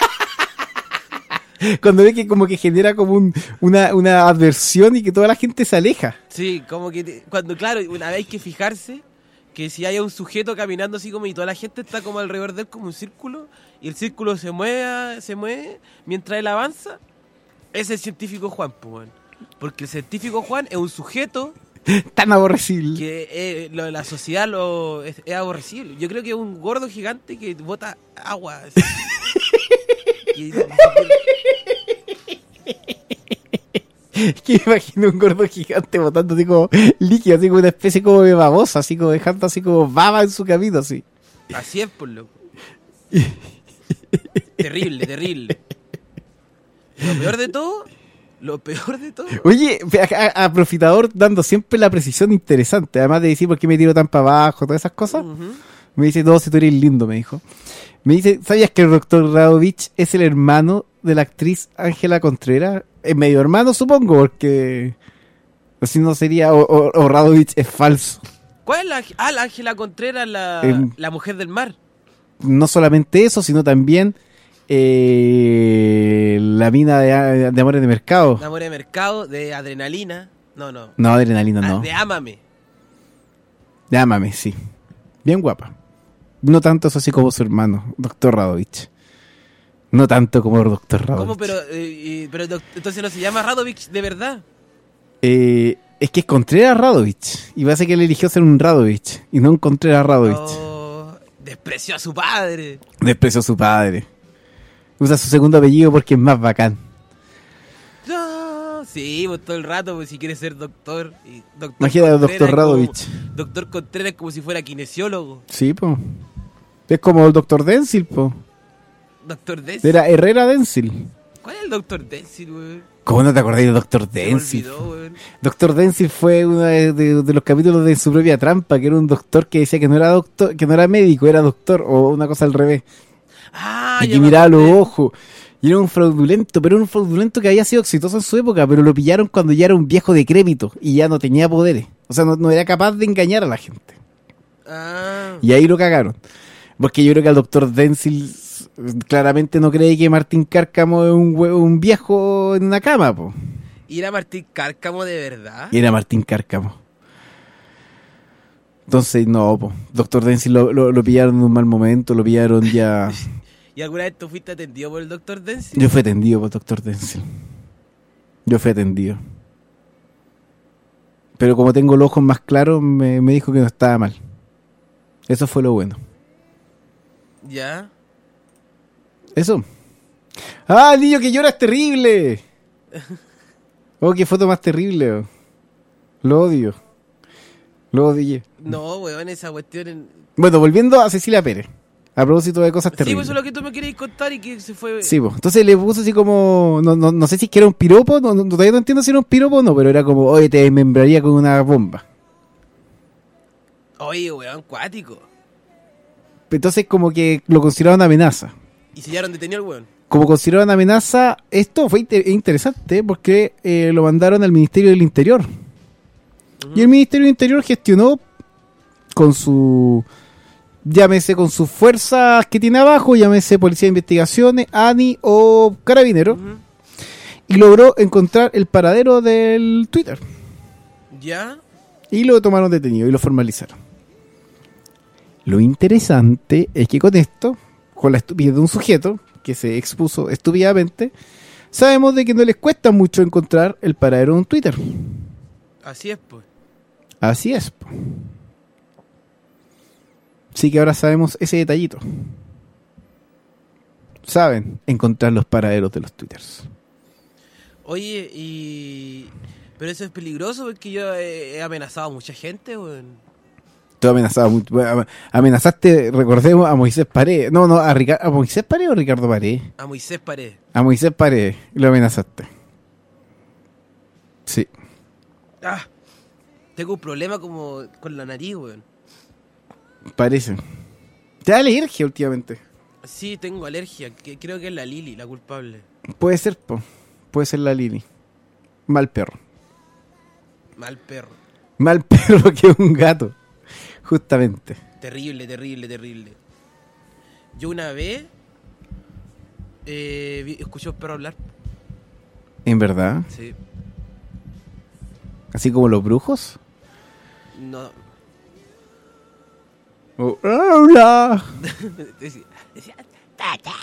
Cuando ve que como que genera como un, una, una adversión y que toda la gente se aleja. Sí, como que te- cuando, claro, una vez hay que fijarse que si hay un sujeto caminando así como y toda la gente está como alrededor de él como un círculo y el círculo se mueve, se mueve mientras él avanza, es el científico Juan, pues, weón. Porque el científico Juan es un sujeto Tan aborrecible. Que eh, lo- la sociedad lo, es, es aborrecible. Yo creo que es un gordo gigante que bota agua. así. Y- Que me imagino un gordo gigante botando así como líquido, así como una especie como de babosa, así como dejando así como baba en su camino, así. así es, por loco. Terrible, terrible. Lo peor de todo, lo peor de todo. Oye, a, a- a Profitador dando siempre la precisión interesante, además de decir por qué me tiro tan para abajo, todas esas cosas. Ujú. Me dice, no, si tú eres lindo, me dijo. Me dice, ¿sabías que el doctor Radovich es el hermano de la actriz Ángela Contreras? Es medio hermano, supongo, porque... O si no sería... O, o, o Radovich es falso. ¿Cuál es la, ah, la Ángela Contreras, la, Em. la mujer del mar? No solamente eso, sino también... eh, la mina de, de Amores de Mercado. La amor de mercado, de adrenalina. No, no. No, Adrenalina Ah, no. de Ámame. Llámame, sí. Bien guapa. No tanto eso así como su hermano, doctor Radovich. No tanto como el doctor Radovich. ¿Cómo? Pero, eh, eh, pero doc- entonces no se llama Radovich de verdad. Eh, es que es Contreras Radovich. Y parece que él eligió ser un Radovich y no un Contreras Radovich. Oh, despreció a su padre. Despreció a su padre. Usa su segundo apellido porque es más bacán. No, sí, pues todo el rato, pues si quiere ser doctor. Y doctor Imagínate al Contreras doctor es Radovich. como- Doctor Contreras es como si fuera kinesiólogo. Sí, po. Es como el doctor Denzil, po. Doctor Denzil. Era Herrera Denzil. ¿Cuál es el doctor Denzil, weón? ¿Cómo no te acordás del doctor Se me Denzil? olvidó, weón. Doctor Denzil fue uno de, de- de los capítulos de Su propia trampa, que era un doctor que decía que no era doctor, que no era médico, era doctor, o una cosa al revés. Ah, y ya que me miraba los acordé. ojos. Y era un fraudulento, pero era un fraudulento que había sido exitoso en su época, pero lo pillaron cuando ya era un viejo decrépito y ya no tenía poderes. O sea, no, no era capaz de engañar a la gente. Ah, Y ahí lo cagaron. Porque yo creo que el doctor Denzil claramente no cree que Martín Cárcamo es un, hue- un viejo en una cama, po. ¿y era Martín Cárcamo de verdad? Y era Martín Cárcamo. Entonces, no, po. Doctor Denzil lo, lo, lo pillaron en un mal momento, lo pillaron ya... ¿Y alguna vez tú fuiste atendido por el doctor Denzil? Yo fui atendido por doctor Denzil. Yo fui atendido. Pero como tengo los ojos más claros, me, me dijo que no estaba mal. Eso fue lo bueno. ¿Ya? Eso. ¡Ah, el niño que llora es terrible! Oh, qué foto más terrible. Oh. Lo odio. Lo odié. No, weón, esa cuestión... En... Bueno, volviendo a Cecilia Pérez. A propósito de cosas Sí, terribles. pues eso es lo que tú me querías contar y que se fue... Sí, pues. Entonces le puso así como... No, no, no sé si es que era un piropo. No, no, todavía no entiendo si era un piropo o no. Pero era como, oye, te desmembraría con una bomba. Oye, weón, cuático. Entonces como que lo consideraban amenaza. Y sellaron detenido al weón. Como consideraban amenaza, esto fue inter- interesante porque eh, lo mandaron al Ministerio del Interior. Y el Ministerio del Interior gestionó con su... Llámese con sus fuerzas que tiene abajo, llámese Policía de Investigaciones, A N I o Carabinero. Ujú. Y logró encontrar el paradero del Twitter. ¿Ya? Y lo tomaron detenido y lo formalizaron. Lo interesante es que con esto, con la estupidez de un sujeto que se expuso estúpidamente, sabemos de que no les cuesta mucho encontrar el paradero de un Twitter. Así es, pues. Así es. Po. Así que ahora sabemos ese detallito. Saben encontrar los paraderos de los Twitters. Oye, y... Pero eso es peligroso porque yo he, he amenazado a mucha gente, weón. Tú amenazabas mucho. Bueno, amenazaste, recordemos, a Moisés Paredes. No, no, a, Rica- ¿a Moisés Paredes o Ricardo Paredes? A Moisés Paredes. A Moisés Paredes. Lo amenazaste. Sí. Ah, tengo un problema como con la nariz, weón. Parece. ¿Te da alergia últimamente? Sí, tengo alergia. Que creo que es la Lili, la culpable. Puede ser, po. Puede ser la Lili. Mal perro. Mal perro. Mal perro que un gato. Justamente. Terrible, terrible, terrible. Yo una vez eh, vi- escuché a un perro hablar. ¿En verdad? Sí. Así como los brujos. No. Oh, ¡hola! Decía, decía,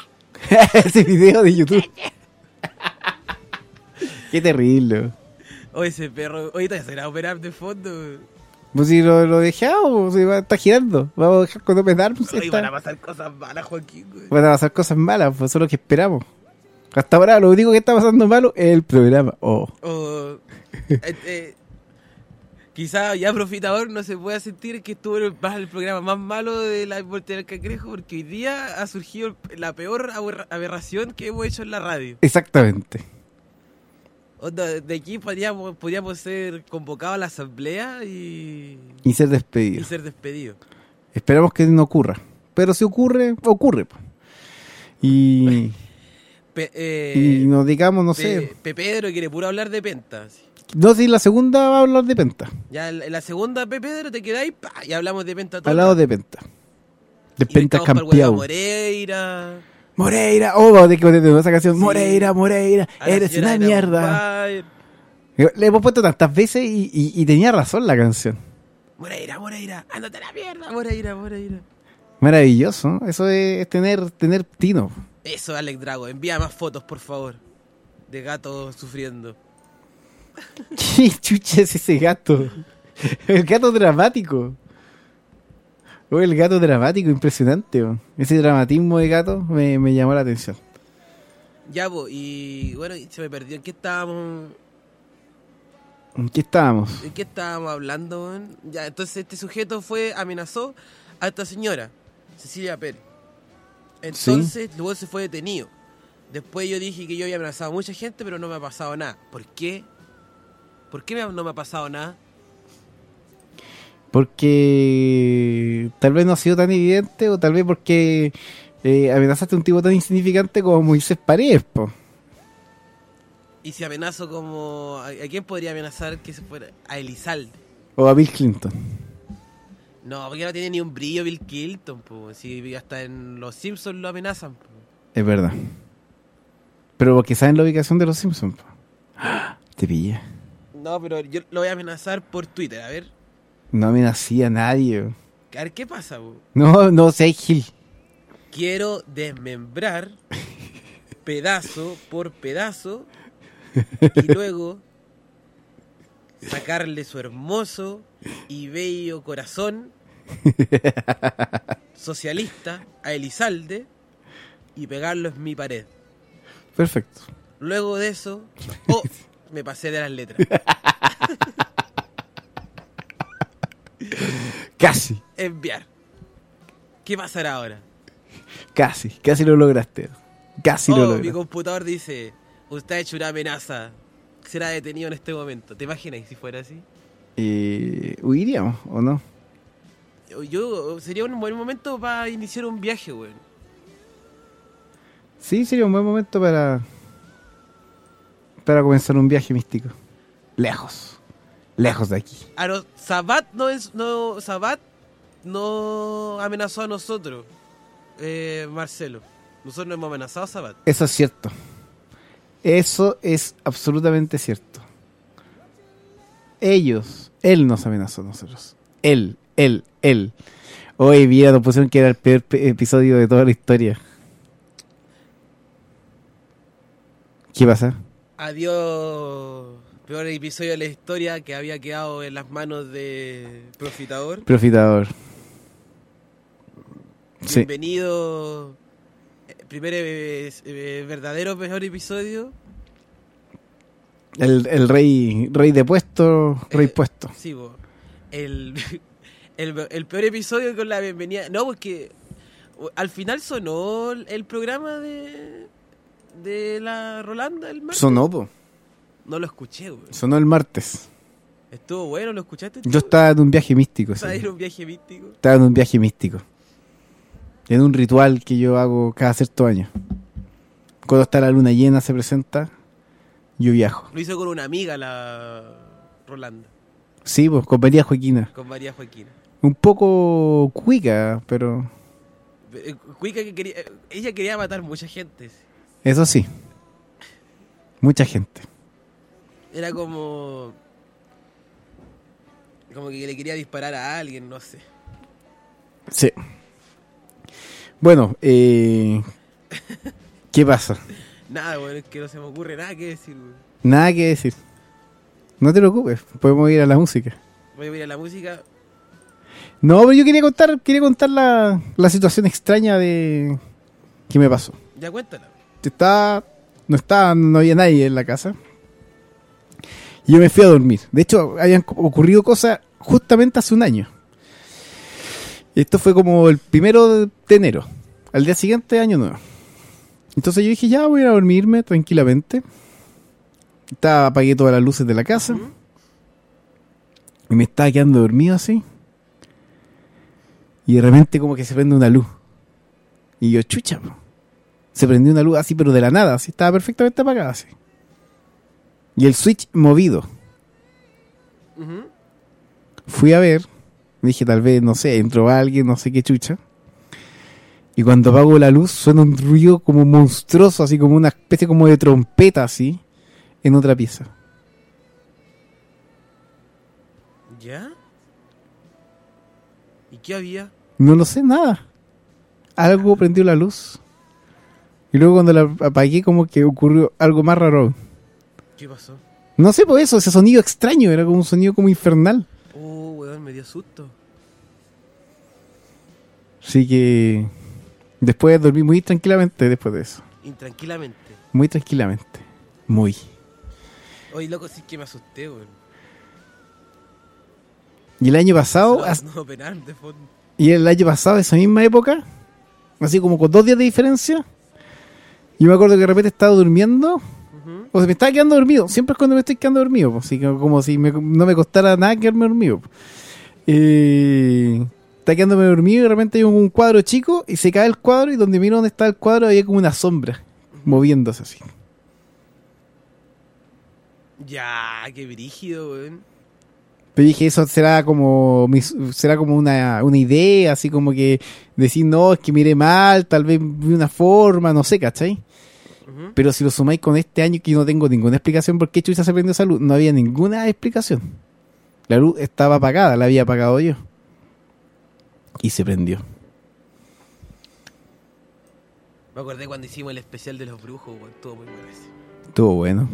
Ese video de YouTube. Qué terrible. O ese perro, ahorita se va a operar de fondo. Pues si lo, lo dejamos, se va, está girando. Vamos a dejar cuando me dar. Pues, Hoy está- van a pasar cosas malas, Joaquín, güey. van a pasar cosas malas, pues eso es lo que esperamos. Hasta ahora lo único que está pasando malo es el programa. Oh. O, eh, eh, quizá ya Profitador no se pueda sentir que estuvo en el, más- el programa más malo de la Voltea del Cangrejo, porque hoy día ha surgido la peor aberra- aberración que hemos hecho en la radio. Exactamente. Onda, de aquí podríamos, podríamos ser convocados a la asamblea y, Y ser y despedidos. ser despedidos. Esperamos que no ocurra. Pero si ocurre, ocurre. pues. Y, Pe- eh, y nos digamos, no Pe- sé. Pe Pedro quiere puro hablar de Penta. así. No, si la segunda va a hablar de Penta. Ya en en la segunda, Pe Pedro, te quedáis pa, y hablamos de Penta todo Al el lado rato. de Penta. De Y Penta buscamos pa'l huevo a campeón. Moreira. Moreira. Oh, vamos a tener que poner esa canción. Sí. Moreira, Moreira. a la Eres señora una de mierda. Nampire. Le hemos puesto tantas veces y, y- y tenía razón la canción. Moreira, Moreira, ándate a la mierda, Moreira, Moreira. Maravilloso, ¿no? Eso es, es tener, tener tino. Eso, Alex Drago, envía más fotos, por favor. De gatos sufriendo. ¿Qué chucha es ese gato? El gato dramático. Oh, el gato dramático, impresionante. Oh. Ese dramatismo de gato me, me llamó la atención. Ya, po, y bueno, se me perdió. ¿En qué estábamos? ¿En qué estábamos? ¿En qué estábamos hablando, weón? Ya, entonces este sujeto fue, amenazó a esta señora, Cecilia Pérez. Entonces, luego se fue detenido. Después yo dije que yo había amenazado a mucha gente, pero no me ha pasado nada. ¿Por qué? ¿Por qué me- no me ha pasado nada? Porque tal vez no ha sido tan evidente o tal vez porque eh, amenazaste a un tipo tan insignificante como Moisés Paredes, po. Y si amenazo como... ¿A, a quién podría amenazar que se fuera? A Elizalde. O a Bill Clinton. No, porque no tiene ni un brillo Bill Clinton, po. Si hasta en Los Simpsons lo amenazan, po. Es verdad. Pero porque saben la ubicación de los Simpsons, po. ¡Ah! Te pilla. No, pero yo lo voy a amenazar por Twitter, a ver. No amenacía a nadie. Po. A ver qué pasa, po. No, no sé, Gil. Quiero desmembrar pedazo por pedazo y luego sacarle su hermoso y bello corazón socialista a Elizalde y pegarlo en mi pared. Perfecto. Luego de eso, oh, me pasé de las letras. Casi, Enviar. ¿Qué pasará ahora? casi, casi lo lograste. Casi lo Oh, mi lograste. computador dice, usted ha hecho una amenaza. Será detenido en este momento. ¿Te imaginas si fuera así? Eh, ¿Huiríamos o no? Yo sería un buen momento para iniciar un viaje, weón. Sí, sería un buen momento para para comenzar un viaje místico. Lejos. Lejos de aquí. A no, Sabat no es, no, Sabat no amenazó a nosotros, eh, Marcelo. Nosotros no hemos amenazado a Sabat. Eso es cierto. Eso es absolutamente cierto. Ellos, él nos amenazó a nosotros. Él, él, él. Hoy día nos pusieron que era el peor pe- episodio de toda la historia. ¿Qué pasa? Adiós, peor episodio de la historia que había quedado en las manos de Profitador. Profitador. Sí. Bienvenido, eh, primer eh, eh, verdadero mejor episodio. El, el rey rey de puesto, rey Eh, puesto. Sí, bo. El, el, el peor episodio con la bienvenida. No, porque al final sonó el programa de, de la Rolanda el martes. Sonó, po. No lo escuché, güey. Sonó el martes. Estuvo bueno, ¿lo escuchaste tú? Yo estaba en un viaje místico. Estaba sí. en un viaje místico. Estaba en un viaje místico. En un ritual que yo hago cada cierto año. Cuando está la luna llena se presenta, yo viajo. Lo hizo con una amiga la Rolanda, Sí, pues, con María Joaquina. con María Joaquina. Un poco cuica, pero Eh, Cuica que quería, eh, ella quería matar mucha gente. eso sí. Mucha gente. Era como como que le quería disparar a alguien, no sé. Sí. Bueno, eh, ¿qué pasa? Nada, bueno, es que no se me ocurre nada que decir, güey. Nada que decir. No te preocupes, podemos ir a la música. Voy a ir a la música. No, pero yo quería contar, quería contar la, la situación extraña de que me pasó. Ya cuéntala. Estaba, no estaba, no había nadie en la casa. Y yo me fui a dormir. De hecho, habían ocurrido cosas justamente hace un año. Esto fue como el primero de enero. Al día siguiente, año nuevo. Entonces yo dije, ya voy a dormirme tranquilamente. Estaba, apagué todas las luces de la casa. Uh-huh. Y me estaba quedando dormido así. Y de repente como que se prende una luz. Y yo, chucha, bro. Se prendió una luz así, pero de la nada. Así, estaba perfectamente apagada así. Y el switch movido. Uh-huh. Fui a ver. Dije, tal vez, no sé, entró alguien, no sé qué chucha. Y cuando apago la luz suena un ruido como monstruoso, así como una especie como de trompeta así, en otra pieza. ¿Ya? ¿Y qué había? No lo sé, nada. Algo prendió la luz. Y luego cuando la apagué como que ocurrió algo más raro. ¿Qué pasó? No sé por eso, ese sonido extraño, era como un sonido como infernal. Oh, weón, me dio susto. Así que después dormí muy tranquilamente después de eso. Intranquilamente. Muy tranquilamente. Muy. Oye, loco, sí que me asusté, weón. Y el año pasado... No, as- no, penal, de fondo. Y el año pasado, esa misma época, así como con dos días de diferencia, yo me acuerdo que de repente estaba durmiendo, uh-huh. o sea, me estaba quedando dormido. Siempre es cuando me estoy quedando dormido, pues, así que como si me, no me costara nada quedarme dormido. Eh, estaba quedándome dormido y de repente hay un cuadro chico y se cae el cuadro y donde miro donde está el cuadro había como una sombra moviéndose así. Ya, qué brígido, weón. Pero dije, eso será como será como una, una idea, así como que decir, no, es que miré mal, tal vez vi una forma, no sé, ¿cachai? Uh-huh. Pero si lo sumáis con este año que yo no tengo ninguna explicación por qué chucha se prendió esa luz, no había ninguna explicación. La luz estaba apagada, la había apagado yo. Y se prendió. Me acordé cuando hicimos el especial de los brujos, weón, estuvo muy bueno ese. Estuvo bueno.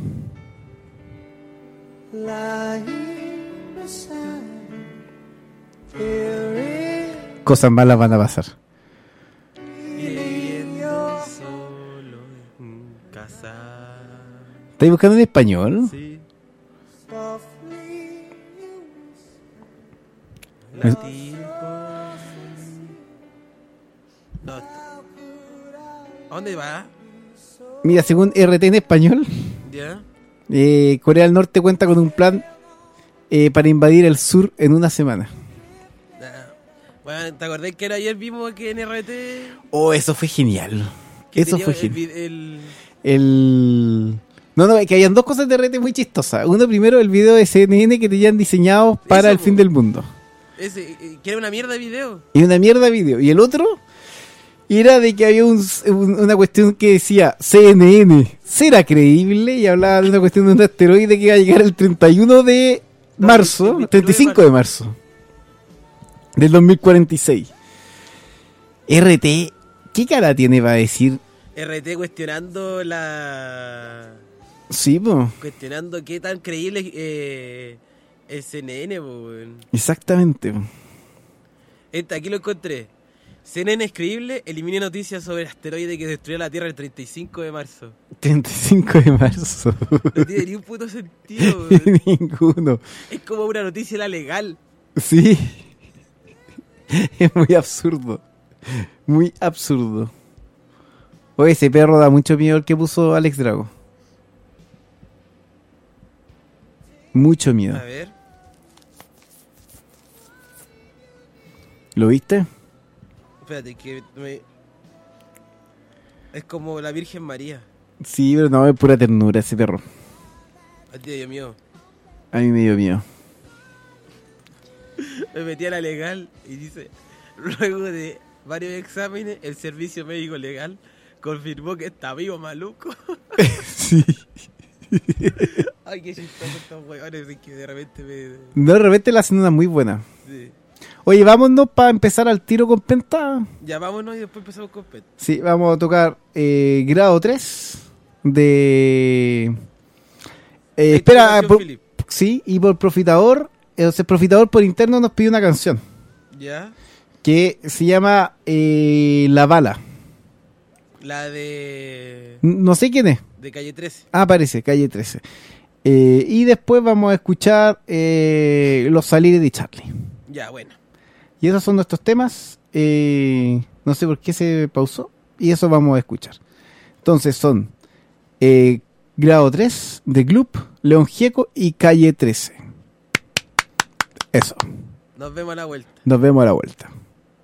Cosas malas van a pasar. Viviendo solo en casa. ¿Estáis buscando en español? Sí. Me- No. ¿A dónde va? Mira, según R T en español, ¿Ya? eh, Corea del Norte cuenta con un plan eh, para invadir el sur en una semana. Bueno, ¿te acordás que era ayer vimos que en R T? Oh, eso fue genial. Eso tenía fue el, genial. el... El... No, no, que habían dos cosas de R T muy chistosas. Uno, primero, el video de C N N que tenían diseñado para Eso, el fin po. del mundo. Ese, eh, que era una mierda de video. Y una mierda de video. Y el otro era de que había un, un- una cuestión que decía C N N, ¿será creíble? Y hablaba de una cuestión de un asteroide que iba a llegar el treinta y uno de marzo, el treinta y cinco de marzo del dos mil cuarenta y seis. R T, ¿qué cara tiene para decir? R T cuestionando la... Sí, pues, Cuestionando qué tan creíble eh, es C N N, po, weón. exactamente. Po. Esta, aquí lo encontré. C N N es creíble, elimina noticias sobre el asteroide que destruyó la Tierra el treinta y cinco de marzo. treinta y cinco de marzo. No tiene ni un puto sentido, weón. Ninguno. Es como una noticia la legal. Sí. Es muy absurdo. Muy absurdo. Oye, ese perro da mucho miedo el que puso Alex Drago. Mucho miedo. A ver. ¿Lo viste? Espérate, que me... Es como la Virgen María. Sí, pero no, es pura ternura ese perro. A ti, Dios mío. A mí me dio miedo. Me metí a la legal y dice, luego de varios exámenes, el servicio médico legal confirmó que está vivo, maluco. Sí. Ay, qué chistoso estos weones, es que de repente me... No, de repente la hacen una muy buena. Sí. Oye, vámonos para empezar al tiro con Penta. Ya vámonos y después empezamos con Pet. Sí, vamos a tocar eh, grado tres de... Eh, espera, por- Sí, y por Profitador, el Profitador por interno nos pidió una canción ¿Ya? que se llama eh, La Bala. La de... No sé quién es. De Calle trece. Ah, aparece, Calle trece. Eh, y después vamos a escuchar eh, Los Salires de Charlie. Ya, bueno. Y esos son nuestros temas. Eh, no sé por qué se pausó. Y eso vamos a escuchar. Entonces son eh, Grado tres de Club, León Gieco y Calle trece. Eso. Nos vemos a la vuelta. Nos vemos a la vuelta.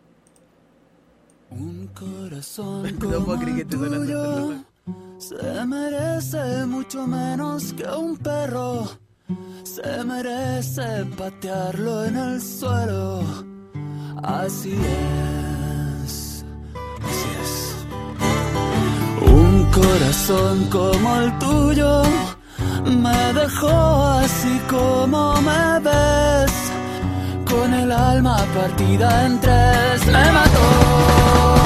Un corazón No puedo creer que esté sonando este tuyo reloj. se merece mucho menos que un perro. Se merece patearlo en el suelo. Así es, así es. Un corazón como el tuyo me dejó así como me ves, con el alma partida en tres, me mató.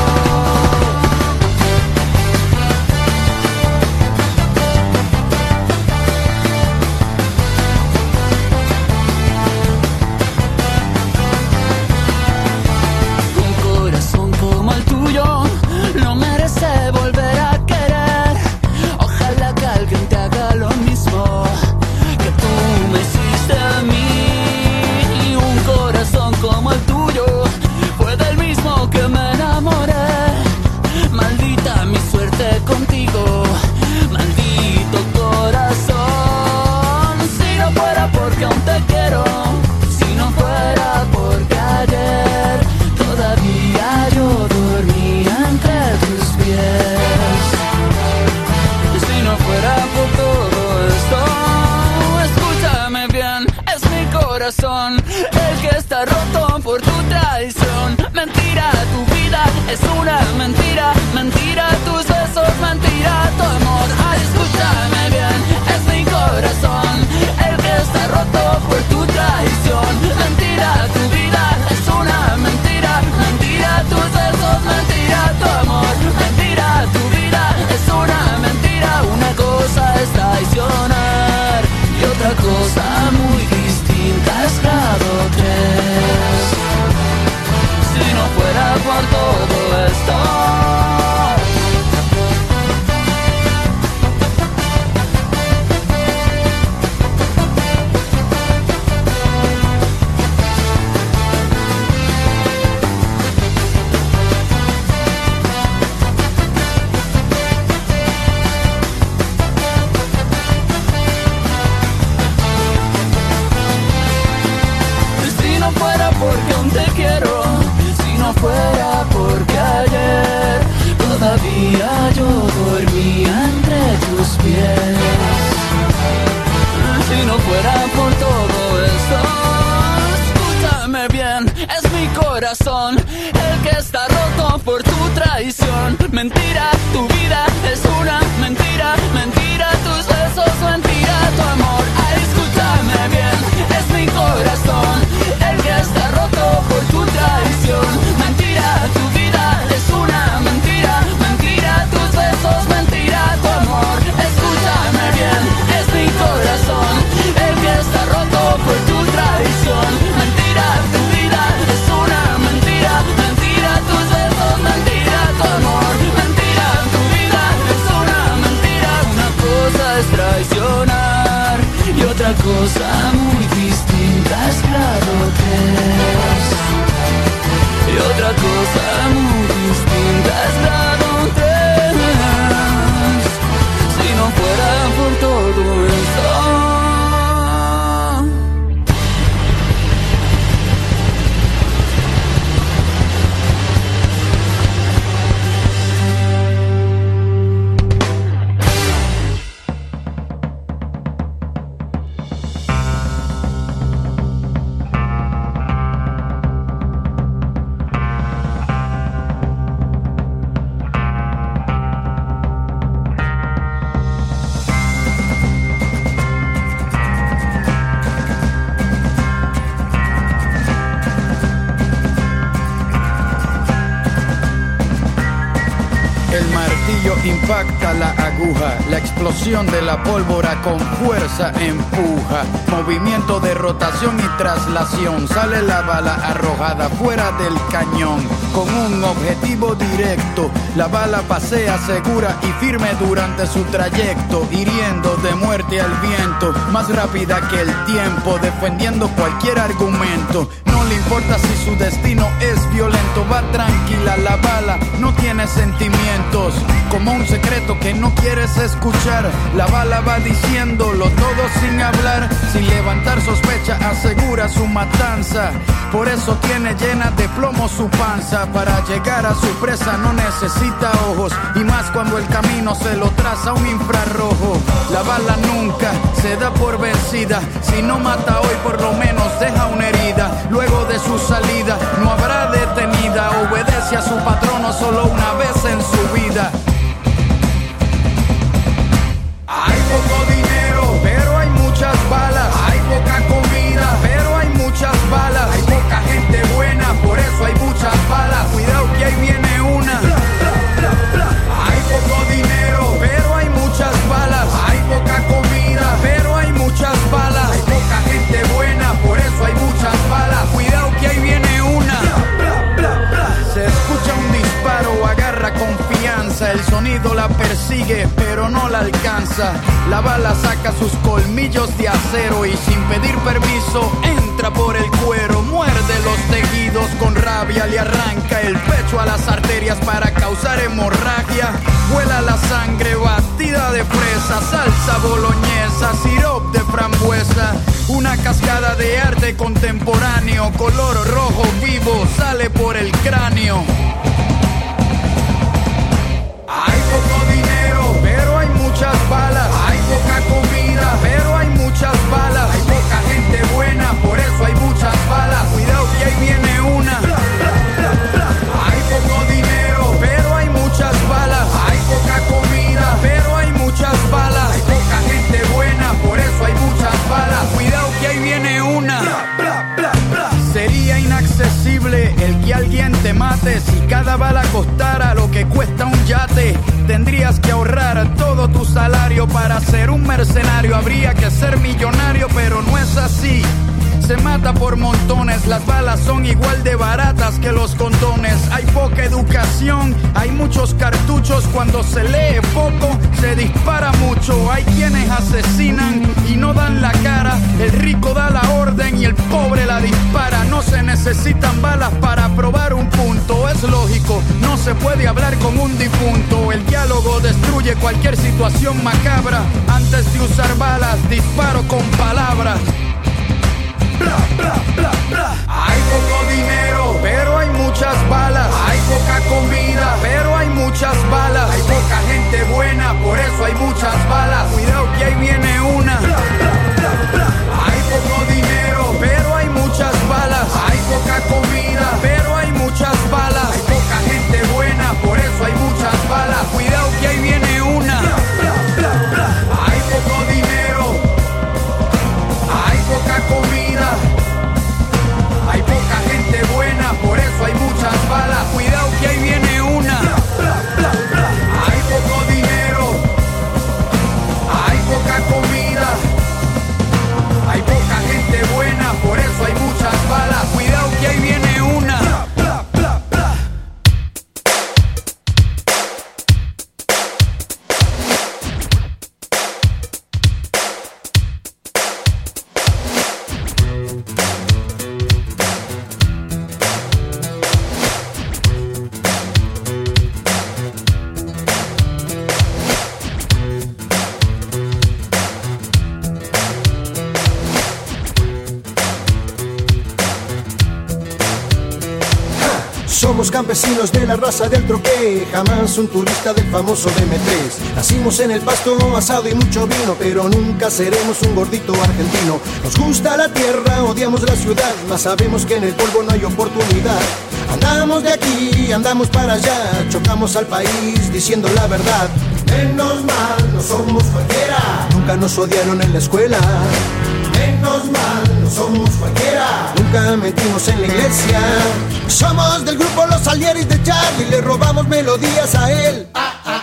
No merece volver a querer. Ojalá que alguien te haga lo mismo que tú me hiciste a mí. Un corazón como el tuyo fue del mismo que me enamoré. Maldita mi suerte contigo, maldito corazón. Si no fuera porque aún te quiero, si no fuera porque ayer todavía yo dormía entre tus pies. Si no fuera por todo esto, escúchame bien, es mi corazón el que está roto por tu traición. Mentira, tu vida es una mentira, mentira tus besos, mentira tu amor. Ay, escúchame bien, es mi corazón el que está roto por tu traición. Mentira, tu vida es una mentira, mentira tus besos, mentira tu amor. Mentira, tu vida es una mentira. Una cosa es traicionar y otra cosa muy distinta es grado tres. Si no fuera por todo esto, porque aún te quiero, si no fuera porque ayer todavía yo dormía entre tus pies. Si no fuera por todo esto, escúchame bien, es mi corazón el que está roto por tu traición. Mentira, tu vida es una mentira, mentira tus besos, mentira tu amor. Ay, escúchame bien, es mi corazón el que está roto por tu traición. Mentira, tu vida es una mentira, mentira tus besos, mentira tu amor. Escúchame bien, es mi corazón el que está roto por tu traición. Mentira, tu vida es una mentira, mentira tus besos, mentira tu amor. Mentira, tu martillo impacta la aguja, la explosión de la pólvora con fuerza empuja, movimiento de rotación y traslación, sale la bala arrojada fuera del cañón, con un objetivo directo, la bala pasea segura y firme durante su trayecto, hiriendo de muerte al viento, más rápida que el tiempo, defendiendo cualquier argumento. No le importa si su destino es violento, va tranquila la bala, no tiene sentimientos, como un secreto que no quieres escuchar. La bala va diciéndolo todo sin hablar, sin levantar sospecha asegura su matanza. Por eso tiene llena de plomo su panza, para llegar a su presa no necesita ojos, y más cuando el camino se lo traza un infrarrojo. La bala nunca se da por vencida, si no mata hoy por lo menos deja una herida. Luego de su salida no habrá detenida, obedece a su patrono solo una vez en su vida. Hay poco dinero, pero hay muchas balas. Hay poca comida, pero hay muchas balas. Hay poca gente buena, por eso hay muchas balas. Cuidado que ahí viene una. Hay poco dinero, pero hay muchas balas. Hay poca comida, pero hay muchas balas. Hay poca gente buena, por eso hay muchas balas. Cuidado que ahí viene una. Se escucha un disparo, agarra confianza. El sonido la persigue, pero no la alcanza. La bala saca sus colmillos de acero y sin pedir permiso entra por el cuero. Muerde los tejidos con rabia, le arranca el pecho a las arterias para causar hemorragia. Vuela la sangre batida de fresa, salsa boloñesa, sirop de frambuesa. Una cascada de arte contemporáneo, color rojo vivo, sale por el cráneo. Hay poco dinero, pero hay muchas balas. Hay poca comida, pero hay muchas balas. Hay poca gente buena, por eso hay muchas balas. Cuidado que ahí viene una. Hay poco dinero, pero hay muchas balas. Hay poca comida, pero hay muchas balas. Hay poca gente buena, por eso hay muchas balas. Cuidado que ahí viene una. Sería inaccesible el que alguien te mate. Si cada bala costara lo que cuesta un yate, tendrías que ahorrar todo tu salario para ser un mercenario. Habría que ser millonario, pero no es así. Se mata por montones, las balas son igual de baratas que los condones. Hay poca educación, hay muchos cartuchos. Cuando se lee poco, se dispara mucho. Hay quienes asesinan y no dan la cara. El rico da la orden y el pobre la dispara. No se necesitan balas para probar un punto. Es lógico, no se puede hablar con un difunto. El diálogo destruye cualquier situación macabra. Antes de usar balas, disparo con palabras. Bla, bla, bla, bla. Hay poco dinero, pero hay muchas balas. Hay poca comida, pero hay muchas balas. Hay poca gente buena, por eso hay muchas balas. Cuidado que ahí viene una. Bla, bla, bla, bla. Hay poco dinero, pero hay muchas balas. Hay poca comida, pero hay muchas balas. Hay poca gente buena, por eso hay muchas balas. Cuidado que ahí viene una. Bla, bla, bla, bla. Hay poco dinero, hay poca comida, hay poca gente buena, por eso hay muchas balas. Cuidado que ahí viene una. Bla, bla, bla. Hay poco dinero, hay poca comida, hay poca gente buena, por eso hay muchas balas. Cuidado que ahí viene una. Bla, bla, bla, bla. Somos campesinos de la raza del troqué, jamás un turista del famoso D M tres. Nacimos en el pasto, asado y mucho vino, pero nunca seremos un gordito argentino. Nos gusta la tierra, odiamos la ciudad, mas sabemos que en el polvo no hay oportunidad. Andamos de aquí, andamos para allá, chocamos al país diciendo la verdad. Menos mal, no somos cualquiera, nunca nos odiaron en la escuela. Menos mal, no somos cualquiera, nunca mentimos en la iglesia. Somos del grupo Los Salieris de Charlie, le robamos melodías a él. Ah, ah.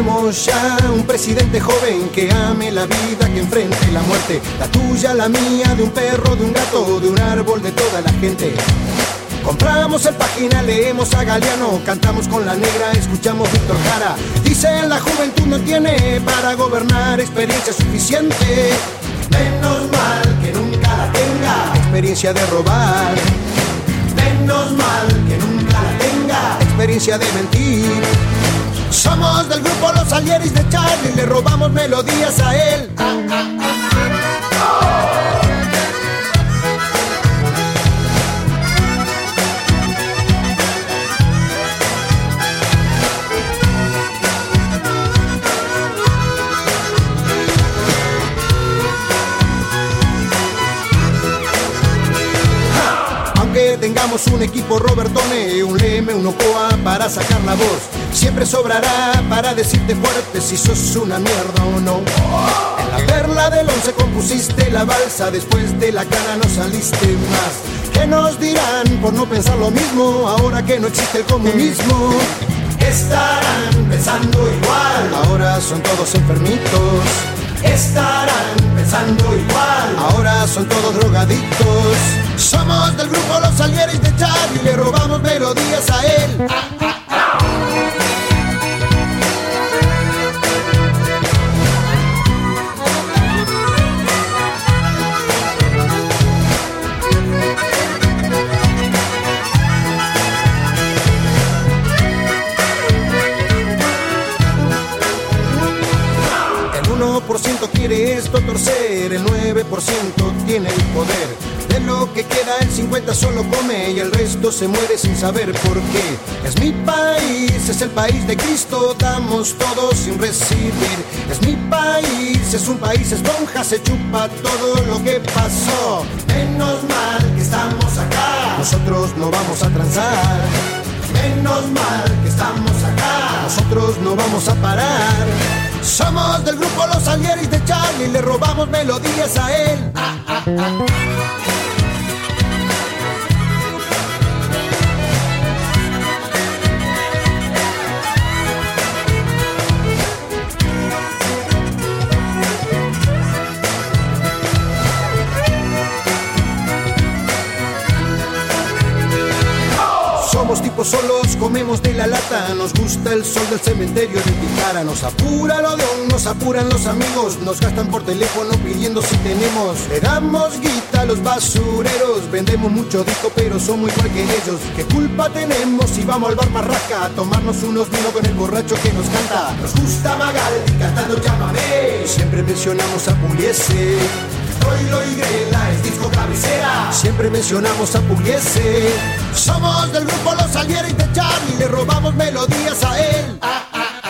Queremos ya un presidente joven que ame la vida, que enfrente la muerte, la tuya, la mía, de un perro, de un gato, de un árbol, de toda la gente. Compramos el Página, leemos a Galeano, cantamos con la negra, escuchamos Víctor Jara. Dicen la juventud no tiene para gobernar experiencia suficiente. Menos mal que nunca la tenga, experiencia de robar. Menos mal que nunca la tenga, experiencia de mentir. Somos del grupo Los Salieris de Charlie, le robamos melodías a él. Ah, ah, ah. Tengamos un equipo Robertone, un Leme, un Ocoa para sacar la voz. Siempre sobrará para decirte fuerte si sos una mierda o no. En la perla del once compusiste la balsa, después de la cana no saliste más. ¿Qué nos dirán por no pensar lo mismo ahora que no existe el comunismo? Estarán pensando igual, ahora son todos enfermitos. Estarán pensando igual, ahora son todos drogadictos. Somos del grupo Los Salieris de Charlie, le robamos melodías a él. Ah, ah, ah. El uno por ciento quiere esto torcer, el nueve por ciento tiene el poder. De lo que queda el cincuenta solo come y el resto se muere sin saber por qué. Es mi país, es el país de Cristo, damos todo sin recibir. Es mi país, es un país esponja, se chupa todo lo que pasó. Menos mal que estamos acá, nosotros no vamos a transar. Menos mal que estamos acá, nosotros no vamos a parar. Somos del grupo Los Salieris de Charlie, le robamos melodías a él. Ah, ah, ah. Somos tipos solos, comemos de la lata, nos gusta el sol del cementerio de Picara. Nos apura lo de un, nos apuran los amigos, nos gastan por teléfono pidiendo si tenemos. Le damos guita a los basureros, vendemos mucho disco pero somos igual que ellos. ¿Qué culpa tenemos si vamos al bar Marraca a tomarnos unos vinos con el borracho que nos canta? Nos gusta Magaldi cantando Llámame, siempre mencionamos a Pugliese. Troilo y Grela es disco cabecera, siempre mencionamos a Pugliese. Somos del grupo Los Salieris de Charlie, le robamos melodías a él. Ah, ah, ah.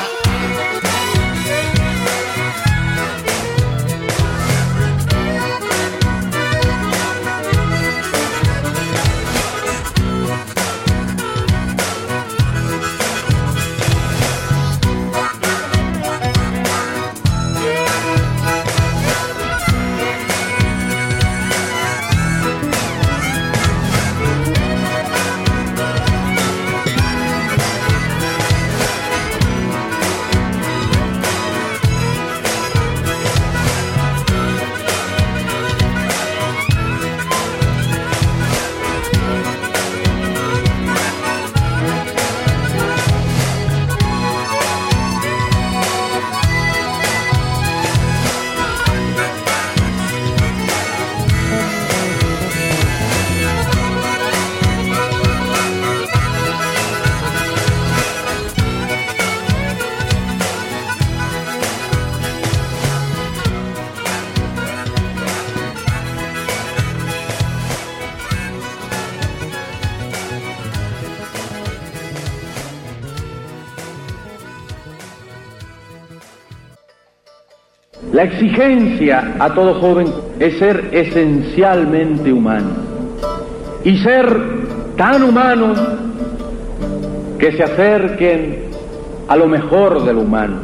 La exigencia a todo joven es ser esencialmente humano y ser tan humanos que se acerquen a lo mejor del humano,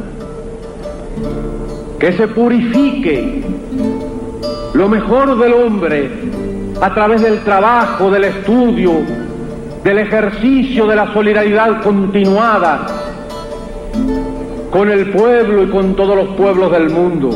que se purifique lo mejor del hombre a través del trabajo, del estudio, del ejercicio de la solidaridad continuada con el pueblo y con todos los pueblos del mundo,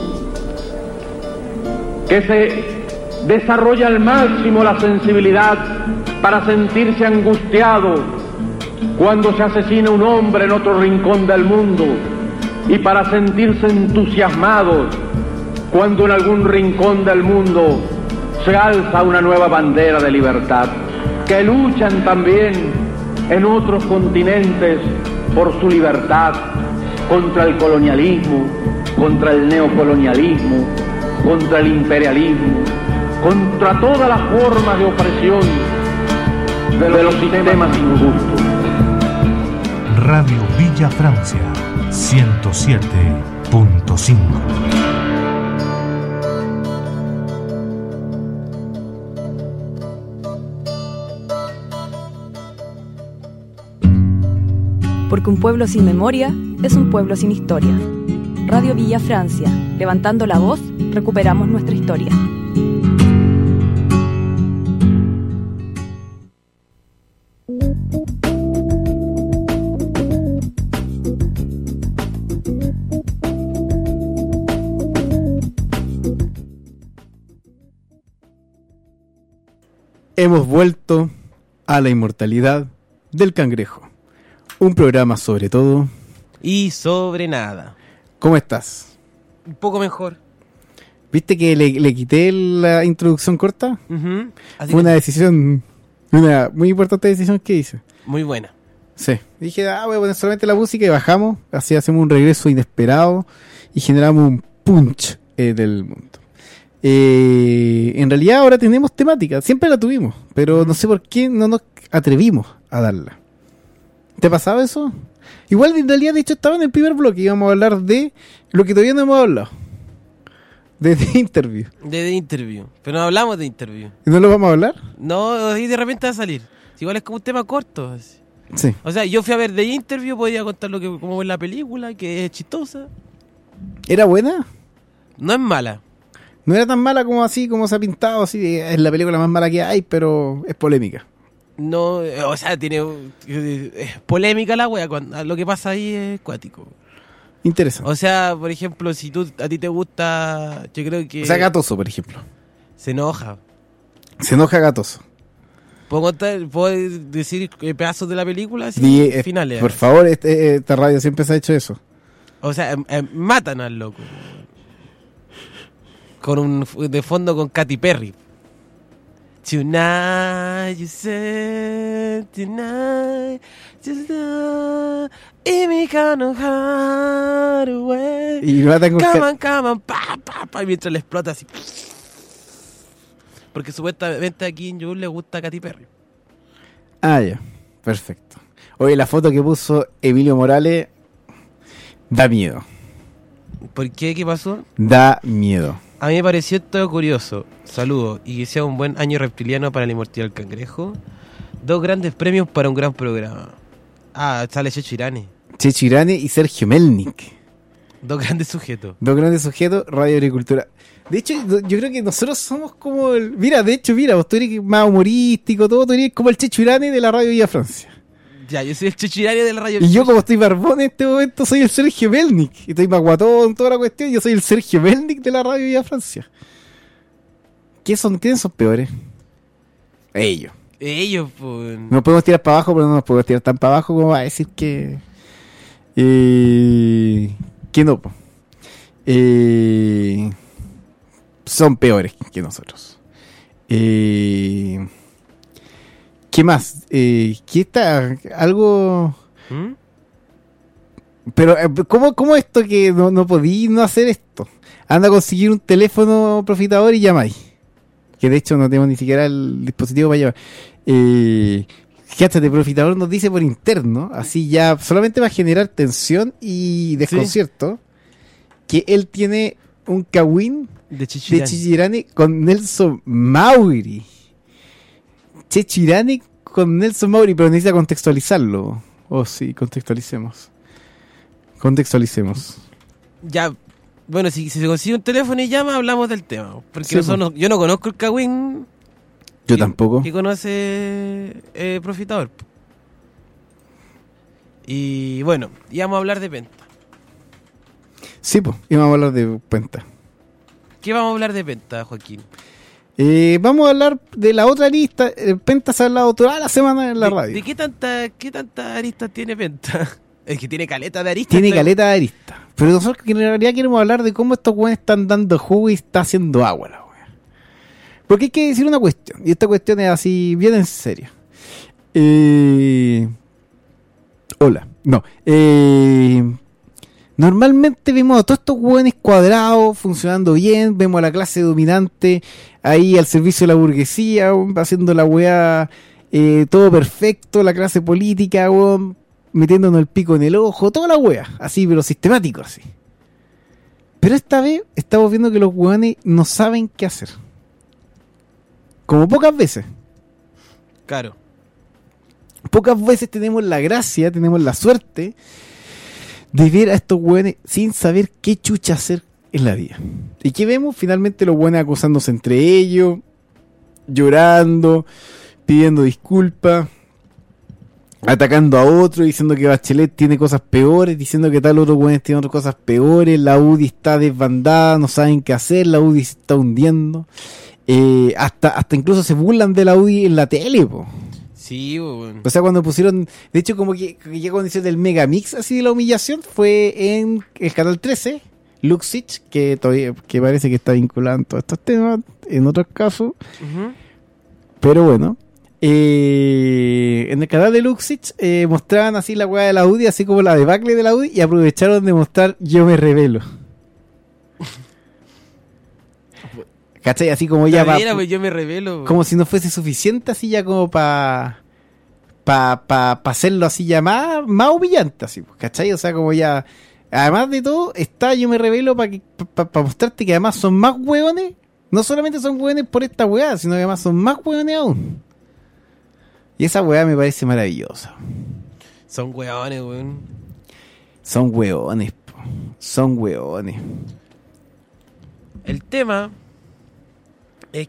que se desarrolla al máximo la sensibilidad para sentirse angustiado cuando se asesina un hombre en otro rincón del mundo y para sentirse entusiasmados cuando en algún rincón del mundo se alza una nueva bandera de libertad, que luchan también en otros continentes por su libertad contra el colonialismo, contra el neocolonialismo, contra el imperialismo, contra todas las formas de opresión de, de los sistemas injustos. Radio Villa Francia, ciento siete punto cinco. Porque un pueblo sin memoria es un pueblo sin historia. Radio Villa Francia, levantando la voz, recuperamos nuestra historia. Hemos vuelto a la inmortalidad del cangrejo. Un programa sobre todo y sobre nada. ¿Cómo estás? Un poco mejor. ¿Viste que le, le quité la introducción corta? Uh-huh. Fue una decisión, una muy importante decisión que hice. Muy buena. Sí. Dije, ah, voy a poner solamente la música y bajamos. Así hacemos un regreso inesperado y generamos un punch eh, del mundo. Eh, en realidad ahora tenemos temática. Siempre la tuvimos, pero no sé por qué no nos atrevimos a darla. ¿Te pasaba eso? Igual en realidad, de hecho, estaba en el primer bloque. Íbamos a hablar de lo que todavía no hemos hablado. De The Interview. De The Interview. Pero no hablamos de Interview. ¿Y no lo vamos a hablar? No, y de repente va a salir. Igual es como un tema corto. Así. Sí. O sea, yo fui a ver The Interview, podía contar lo que como en la película, que es chistosa. ¿Era buena? No es mala. No era tan mala como así, como se ha pintado. Así, es la película más mala que hay, pero es polémica. No, o sea, tiene es polémica la wea. Cuando, lo que pasa ahí es cuático. Interesante. O sea, por ejemplo, si tú a ti te gusta, yo creo que... O sea, Gatoso, por ejemplo. Se enoja. Se enoja Gatoso. ¿Puedo contar, puedo decir pedazos de la película? Sí, Di, eh, finales. Por favor, este, esta radio siempre se ha hecho eso. O sea, eh, matan al loco. Con un de fondo con Katy Perry. Tonight, you said tonight, just now, and me kind of hard away. Y lo matan con Come Cat- on, come on, pa, pa, pa, y mientras le explota así. Porque supuestamente aquí en Yul le gusta a Katy Perry. Ah, ya. Perfecto. Oye, la foto que puso Emilio Morales da miedo. ¿Por qué? ¿Qué pasó? Da miedo. A mí me pareció todo curioso. Saludos y que sea un buen año reptiliano para la inmortalidad del cangrejo. Dos grandes premios para un gran programa. Ah, sale Checho Irane. Checho Irane y Sergio Melnik. Dos grandes sujetos. Dos grandes sujetos, Radio Agricultura. De hecho, yo creo que nosotros somos como el... Mira, de hecho, mira, vos tú eres más humorístico, todo, tú eres como el Checho Irane de la Radio Villa Francia. Ya, yo soy el Checho Irane de la radio. Y yo, como estoy barbón en este momento, soy el Sergio Melnik. Y estoy más guatón, toda la cuestión. Yo soy el Sergio Melnik de la Radio Villa Francia. ¿Qué son? ¿Quiénes son peores? Ellos. Ellos, pues. Nos podemos tirar para abajo, pero no nos podemos tirar tan para abajo como a decir que... Eh, que no, po. Eh, son peores que nosotros. Eh, ¿Qué más? Eh, ¿Qué está? Algo... ¿Mm? Pero, eh, ¿cómo, cómo esto que no, no podí no hacer esto? Anda a conseguir un teléfono profitador y llamáis. Que de hecho no tenemos ni siquiera el dispositivo para llevar. Eh, fíjate, de profitador nos dice por interno, así ya solamente va a generar tensión y desconcierto, sí, que él tiene un Kawin de Checho Irane con Nelson Mauri. Checho Irane con Nelson Mauri, pero necesita contextualizarlo. Oh, sí, contextualicemos. Contextualicemos. Ya, bueno, si, si se consigue un teléfono y llama, hablamos del tema. Porque Sí, nosotros no- yo no conozco el Kawin. Yo que- tampoco. Que conoce eh, Profitador. Y bueno, íbamos a hablar de Penta. Sí, pues, y vamos a hablar de Penta. ¿Qué vamos a hablar de Penta, Joaquín? Eh, vamos a hablar de la otra arista. El Penta se ha hablado toda la semana en la ¿De, radio. ¿De qué tanta, qué tanta aristas tiene Penta? Es que tiene caleta de aristas. Tiene pero- caleta de arista. Pero nosotros en realidad queremos hablar de cómo estos weones están dando jugo y está haciendo agua la wea. Porque hay que decir una cuestión. Y esta cuestión es así, bien en serio. Eh... Hola. No. Eh... Normalmente vemos a todos estos hueones cuadrados, funcionando bien, vemos a la clase dominante ahí al servicio de la burguesía, weón, haciendo la weá eh, todo perfecto, la clase política, weón, metiéndonos el pico en el ojo, toda la weá, así, pero sistemático así. Pero esta vez estamos viendo que los hueones no saben qué hacer. Como pocas veces. Claro. Pocas veces tenemos la gracia, tenemos la suerte de ver a estos hueones sin saber qué chucha hacer en la vida. ¿Y qué vemos? Finalmente los hueones acusándose entre ellos, llorando, pidiendo disculpas, atacando a otro, diciendo que Bachelet tiene cosas peores, diciendo que tal otro hueones tiene otras cosas peores, la U D I está desbandada, no saben qué hacer, la U D I se está hundiendo. Eh, hasta, hasta incluso se burlan de la U D I en la tele, po. Sí, weón. O sea, cuando pusieron, de hecho, como que, que ya cuando hicieron el megamix así de la humillación, fue en el canal trece, Luxich, que todavía, que parece que está vinculado en todos estos temas, en otros casos, Ujú. pero bueno, eh, en el canal de Luxich eh, mostraban así la weá de la U D I, así como la debacle de la U D I, y aprovecharon de mostrar Yo me revelo. ¿Cachai? Así como ya La va. vera, pues, yo me revelo. weón. Como si no fuese suficiente así ya como para pa, pa, pa hacerlo así ya más, más humillante así, pues, ¿cachai? O sea, como ya, además de todo, está Yo me revelo para pa, pa mostrarte que además son más hueones, no solamente son hueones por esta hueá, sino que además son más hueones aún. Y esa hueá me parece maravillosa. Son weones, weón. Son hueones, po. Son hueones. El tema es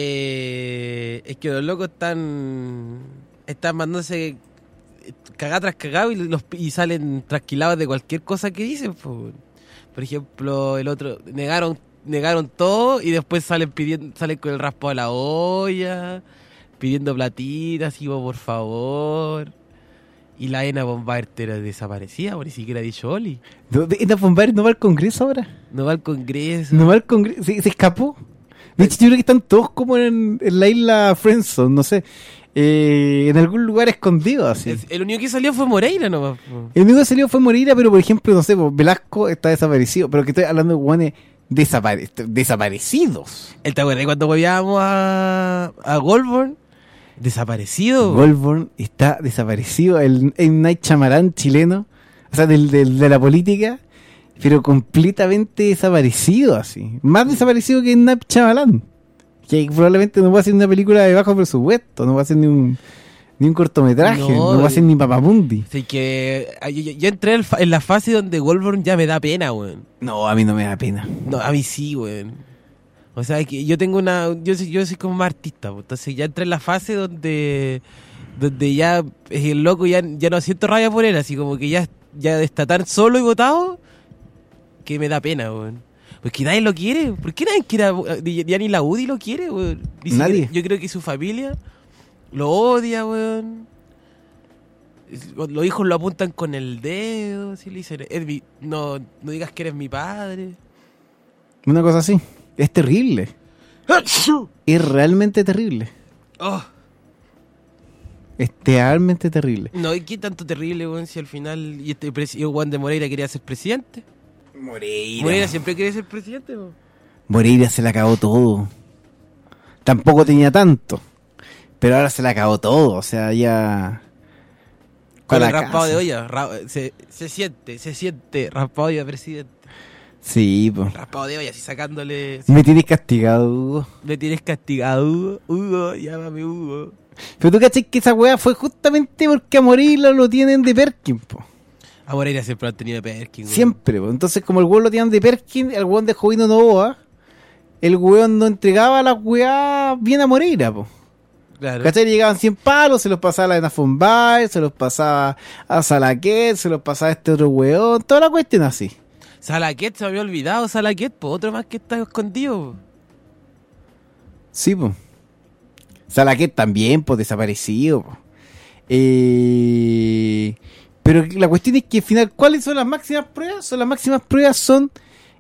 que es que los locos están están mandándose cagada tras cagado y, los, y salen trasquilados de cualquier cosa que dicen, po. Por ejemplo, el otro negaron negaron todo y después salen pidiendo salen con el raspo a la olla, pidiendo platitas, y por favor. Y la Ena Bombarter desaparecía, por ni siquiera ha dicho Oli. ¿Ena Bombarter no va al Congreso ahora? No va al Congreso. No va al Congreso, se, se escapó. De hecho, yo creo que están todos como en, en la isla Friendzone, no sé. Eh, en algún lugar escondido, así. El, el único que salió fue Moreira nomás. po. El único que salió fue Moreira, pero por ejemplo, no sé, pues, Velasco está desaparecido. Pero que estoy hablando de guanes desapare desaparecidos. ¿El te acuerdas cuando volvíamos a, a Goldborn? Desaparecido. Goldborn está desaparecido. El M. Night Shyamalan chileno, o sea, del, del, de la política, pero completamente desaparecido, así. Más desaparecido que M. Night Shyamalan, que probablemente no va a hacer una película de bajo presupuesto, no va a hacer ni un ni un cortometraje, no, No, va a ser ni Papamundi. Así que ah, yo, yo- yo entré en fa- en la fase donde Goldborn ya me da pena, weón. No, a mí no me da pena. No, a mí sí, weón. O sea, que yo tengo una... Yo soy, yo soy como más artista, pues. Entonces ya entré en la fase donde... Donde ya es el loco, ya, ya no siento rabia por él. Así como que ya, ya está tan solo y votado que me da pena, weón. Porque nadie lo quiere. ¿Por qué nadie quiere? a- Ya ni la U D I lo quiere, weón. Ni siquiera- Nadie. Yo creo que su familia lo odia, weón. Es- Los hijos lo apuntan con el dedo. Así le dicen, "Es mi- no, no digas que eres mi padre." Una cosa así. Es terrible. Es realmente terrible. Oh. Es realmente terrible. No, ¿y qué tanto terrible, weón? Si al final y este presi- y Juan de Moreira quería ser presidente. Moreira. Moreira siempre quería ser presidente, weón. Moreira se le acabó todo. Tampoco tenía tanto. Pero ahora se le acabó todo. O sea, ya... Con pa' el la raspado casa. de olla. ra- se, se siente, se siente. Raspado de olla, presidente. Sí, pues. Raspado de olla, así sacándole. Me tienes castigado, Hugo. Me tienes castigado, Hugo. Hugo, llámame Hugo. Pero tú cachai que esa weá fue justamente porque a Moreira lo tienen de Perkin, po. A Moreira siempre lo han tenido de Perkin, weón. Siempre, po. Entonces, como el weón lo tienen de Perkin, el weón de Jovino Novoa, el weón no entregaba las weá bien a Moreira, po. Claro. ¿Cachai? Llegaban cien palos, se los pasaba a la Enafon Bay, se los pasaba a Salaquet, se los pasaba a este otro weón, toda la cuestión así. Salaquet, se me había olvidado, Salaquet, pues otro más que está escondido. Sí, pues. Salaquet también, pues desaparecido. Po. Eh, pero la cuestión es que al final, ¿cuáles son las máximas pruebas? Son las máximas pruebas son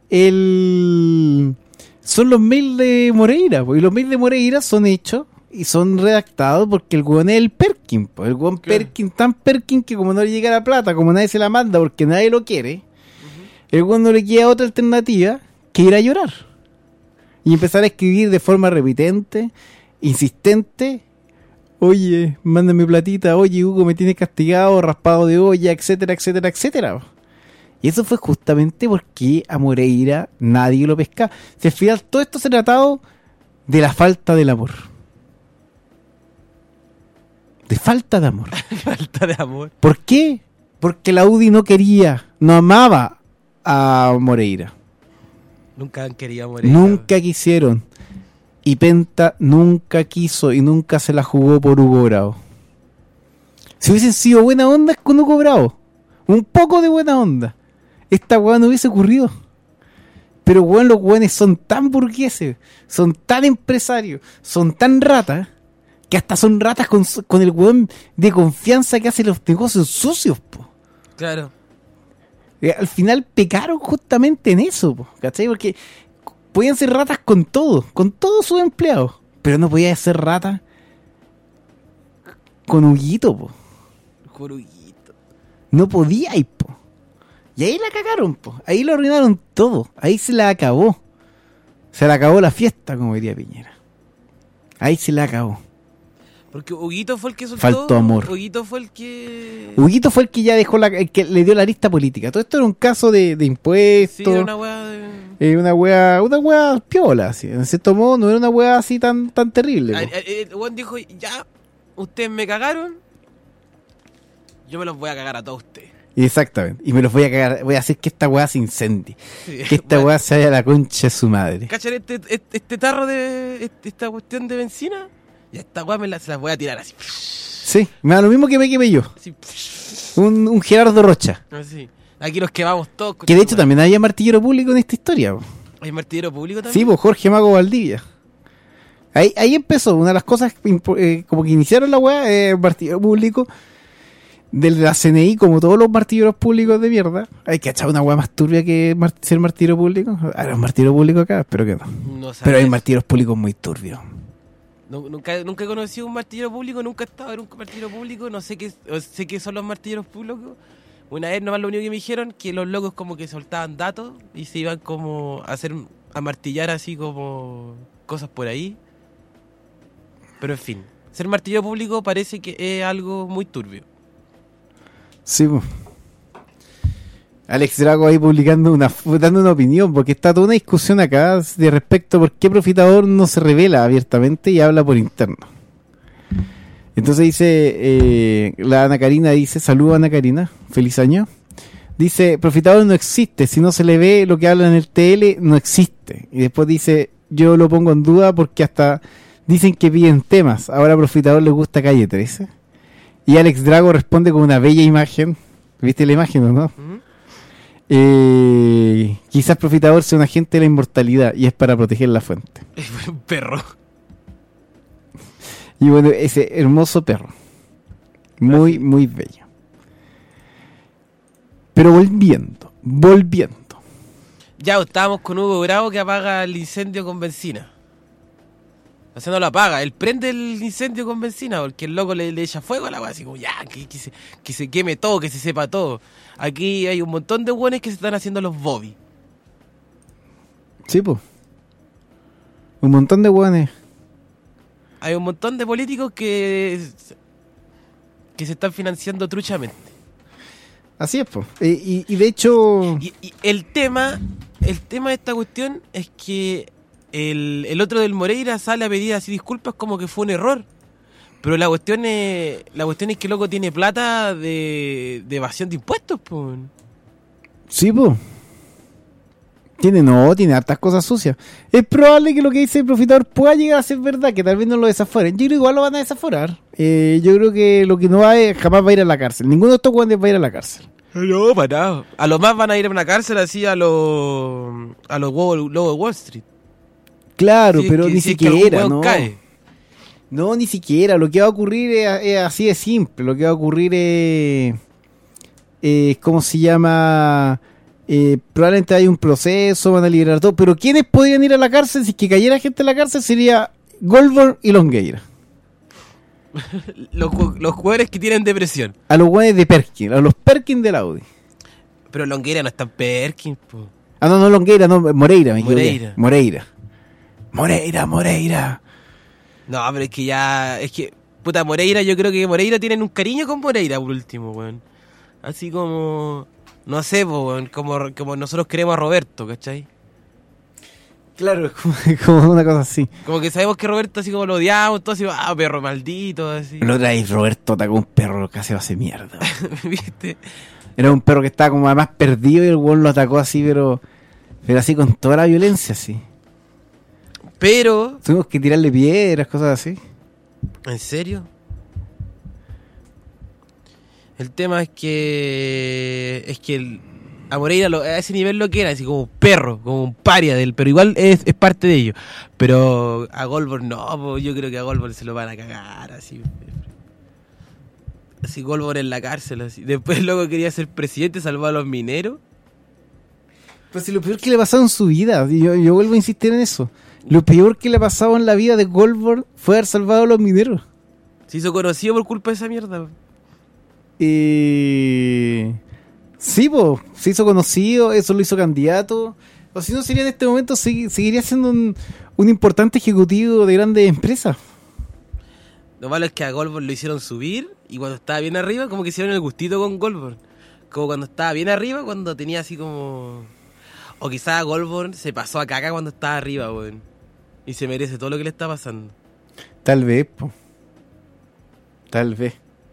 el son los mails de Moreira, po. Y los mails de Moreira son hechos y son redactados porque el weón es el Perkin, po. El weón Claro. Perkin, tan Perkin que como no le llega la plata, como nadie se la manda porque nadie lo quiere, el weón no le queda otra alternativa que ir a llorar y empezar a escribir de forma repitente, insistente. Oye, mándame platita, oye Hugo, me tienes castigado, raspado de olla, etcétera, etcétera, etcétera. Y eso fue justamente porque a Moreira nadie lo pescaba. Si al final todo esto se trataba de la falta del amor. De falta de amor. Falta de amor. ¿Por qué? Porque la U D I no quería, no amaba a Moreira. Nunca han querido morir. Nunca quisieron. Y Penta nunca quiso y nunca se la jugó por Hugo Bravo. Si hubiesen sido buena onda con Hugo Bravo, un poco de buena onda, esta weá no hubiese ocurrido. Pero weón, los weones son tan burgueses, son tan empresarios, son tan ratas, que hasta son ratas con, con el weón de confianza que hace los negocios sucios, po. Claro. Eh, al final pecaron justamente en eso, po, ¿cachai? Porque podían ser ratas con todo, con todos sus empleados, pero no podía ser rata con Huguito, po. Juruguito. No podía ir, po. Y ahí la cagaron, po. Ahí lo arruinaron todo. Ahí se la acabó. Se la acabó la fiesta, como diría Piñera. Ahí se la acabó. Porque Huguito fue el que soltó. Faltó amor. Huguito fue el que. Huguito fue el que ya dejó la, el que le dio la lista política. Todo esto era un caso de, de impuestos. Sí, era una weá de. Eh, una wea, una wea piola, así. En cierto modo no era una wea así tan, tan terrible. Ah, po. eh, El weón dijo: ya, ustedes me cagaron. Yo me los voy a cagar a todos ustedes. Exactamente. Y me los voy a cagar. Voy a hacer que esta wea se incendie. Sí, Que esta bueno. wea se vaya a la concha de su madre. ¿Cachan este, este, este tarro de. Este, esta cuestión de benzina? Y a esta weá me la, se las voy a tirar así. Sí, me da lo mismo que me quemé yo. Así. Un, un Gerardo Rocha. Así. Aquí nos quemamos todos. Que de hecho también había martillero público en esta historia. Po. ¿Hay martillero público también? Sí, pues Jorge Mago Valdivia. Ahí, ahí empezó. Una de las cosas impo- eh, como que iniciaron la weá, eh, el martillero público del de la C N I, como todos los martilleros públicos de mierda. Hay que echar una weá más turbia que mar- ser martillero público. ¿Hay un martillero público acá? Espero que no. No sabes. Pero hay martilleros públicos muy turbios. No, nunca, nunca he conocido un martillero público, nunca he estado en un martillero público, no sé qué, o sé qué son los martilleros públicos. Una vez nomás lo único que me dijeron que los locos como que soltaban datos y se iban como a hacer a martillar así como cosas por ahí. Pero en fin, ser martillero público parece que es algo muy turbio. Sí, pues. Alex Drago ahí publicando una, dando una opinión, porque está toda una discusión acá de respecto a por qué Profitador no se revela abiertamente y habla por interno. Entonces dice, eh, la Ana Karina dice, saludos Ana Karina, feliz año. Dice, Profitador no existe, si no se le ve lo que habla en el T L, no existe. Y después dice, yo lo pongo en duda porque hasta dicen que piden temas, ahora a Profitador le gusta Calle trece. Y Alex Drago responde con una bella imagen, ¿viste la imagen o no? ¿Mm? Eh, quizás Profitador sea un agente de la inmortalidad y es para proteger la fuente. Es un perro. Y bueno, ese hermoso perro. Muy, muy bello. Pero volviendo, volviendo. Ya estábamos con Hugo Bravo que apaga el incendio con benzina. O sea, no lo apaga, él prende el incendio con benzina porque el loco le, le echa fuego a la weá, así como ya, que, que, se, que se queme todo, que se sepa todo. Aquí hay un montón de buenos que se están haciendo los Bobby. Sí, pues. Un montón de hueones. Hay un montón de políticos que, que se están financiando truchamente. Así es, pues. Y, y, y de hecho... Y, y el tema, el tema de esta cuestión es que el, el otro del Moreira sale a pedir así disculpas como que fue un error. Pero la cuestión es, la cuestión es que el loco tiene plata de, de evasión de impuestos, pues. Sí, pues. Tiene, no, tiene hartas cosas sucias. Es probable que lo que dice el Profitador pueda llegar a ser verdad, que tal vez no lo desaforen. Yo creo que igual lo van a desaforar. Eh, yo creo que lo que no va es, jamás va a ir a la cárcel. Ninguno de estos guantes va a ir a la cárcel. No, para nada. A lo más van a ir a una cárcel así a los a los huevos lobos de Wall Street. Claro, Si es pero que- ni si es que algún siquiera, hueón ¿no? cae. No, ni siquiera. Lo que va a ocurrir es, es así de simple. Lo que va a ocurrir es... es ¿cómo se llama? Eh, probablemente hay un proceso, van a liberar todo. Pero ¿quiénes podrían ir a la cárcel? Si es que cayera gente a la cárcel sería Goldberg y Longueira. Los, ju- los jugadores que tienen depresión. A los guanes de Perkin, a los Perkin del Audi. Pero Longueira no está en Perkins, po. Ah, no, no Longueira, no, Moreira, me equivoqué. Moreira. Moreira. Moreira, Moreira. No, pero es que ya... Es que... Puta, Moreira, yo creo que Moreira tienen un cariño con Moreira, por último, weón. Así como... No sé, po, weón. Como, como nosotros queremos a Roberto, ¿cachai? Claro, es como, como una cosa así. Como que sabemos que Roberto así como lo odiamos, todo así, ah, perro maldito, así. La otra vez Roberto atacó a un perro que casi hace mierda. ¿Viste? Era un perro que estaba como además perdido y el weón lo atacó así, pero pero así con toda la violencia, así. Pero... Tuvimos que tirarle piedras, cosas así. ¿En serio? El tema es que... Es que el, a Moreira lo- a ese nivel lo que era, así como un perro, como un paria del, pero igual es, es parte de ello. Pero a Goldberg no, po, yo creo que a Goldberg se lo van a cagar, así. Así Goldberg en la cárcel, así. Después luego quería ser presidente, salvar a los mineros. Pero si lo peor que le ha pasado en su vida, yo, yo vuelvo a insistir en eso. Lo peor que le ha pasado en la vida de Goldberg fue haber salvado a los mineros. Se hizo conocido por culpa de esa mierda. Eh... Sí, po, se hizo conocido, eso lo hizo candidato. O si no, sería en este momento, segui- seguiría siendo un, un importante ejecutivo de grandes empresas. Lo malo es que a Goldberg lo hicieron subir y cuando estaba bien arriba, como que hicieron el gustito con Goldberg. Como cuando estaba bien arriba, cuando tenía así como... O quizás Goldberg se pasó a caca cuando estaba arriba, weón. Y se merece todo lo que le está pasando. Tal vez, po. Tal vez.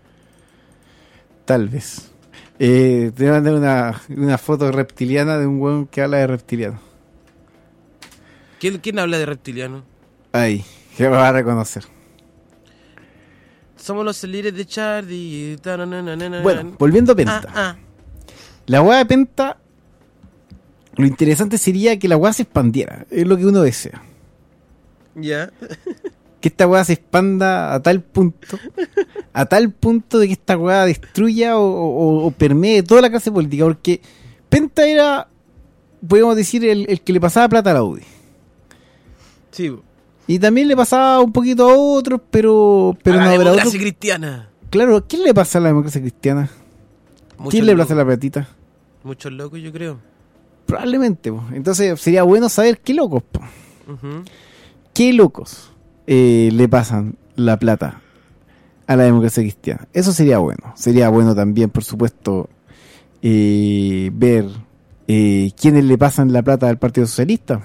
Tal vez. Eh, te voy a mandar una, una foto reptiliana de un weón que habla de reptiliano. ¿Quién, quién habla de reptiliano? Ahí, que va a reconocer. Somos los líderes de Charlie. Bueno, volviendo a Penta. Ah, ah. La weá de Penta, lo interesante sería que la weá se expandiera. Es lo que uno desea. Ya. Que esta weá se expanda a tal punto, a tal punto de que esta weá destruya o, o- o permee toda la clase política, porque Penta era, podemos decir, el, el que le pasaba plata a la U D I. Sí. Y también le pasaba un poquito a otros, pero, pero a la no habrá democracia otro. cristiana. Claro, ¿quién le pasa a la democracia cristiana? Muchos ¿Quién le locos. pasa la platita? Muchos locos, yo creo. Probablemente, po. Entonces sería bueno saber qué locos, po. Ujú. ¿Qué locos eh, le pasan la plata a la democracia cristiana? Eso sería bueno. Sería bueno también, por supuesto, eh, ver eh, quiénes le pasan la plata al Partido Socialista.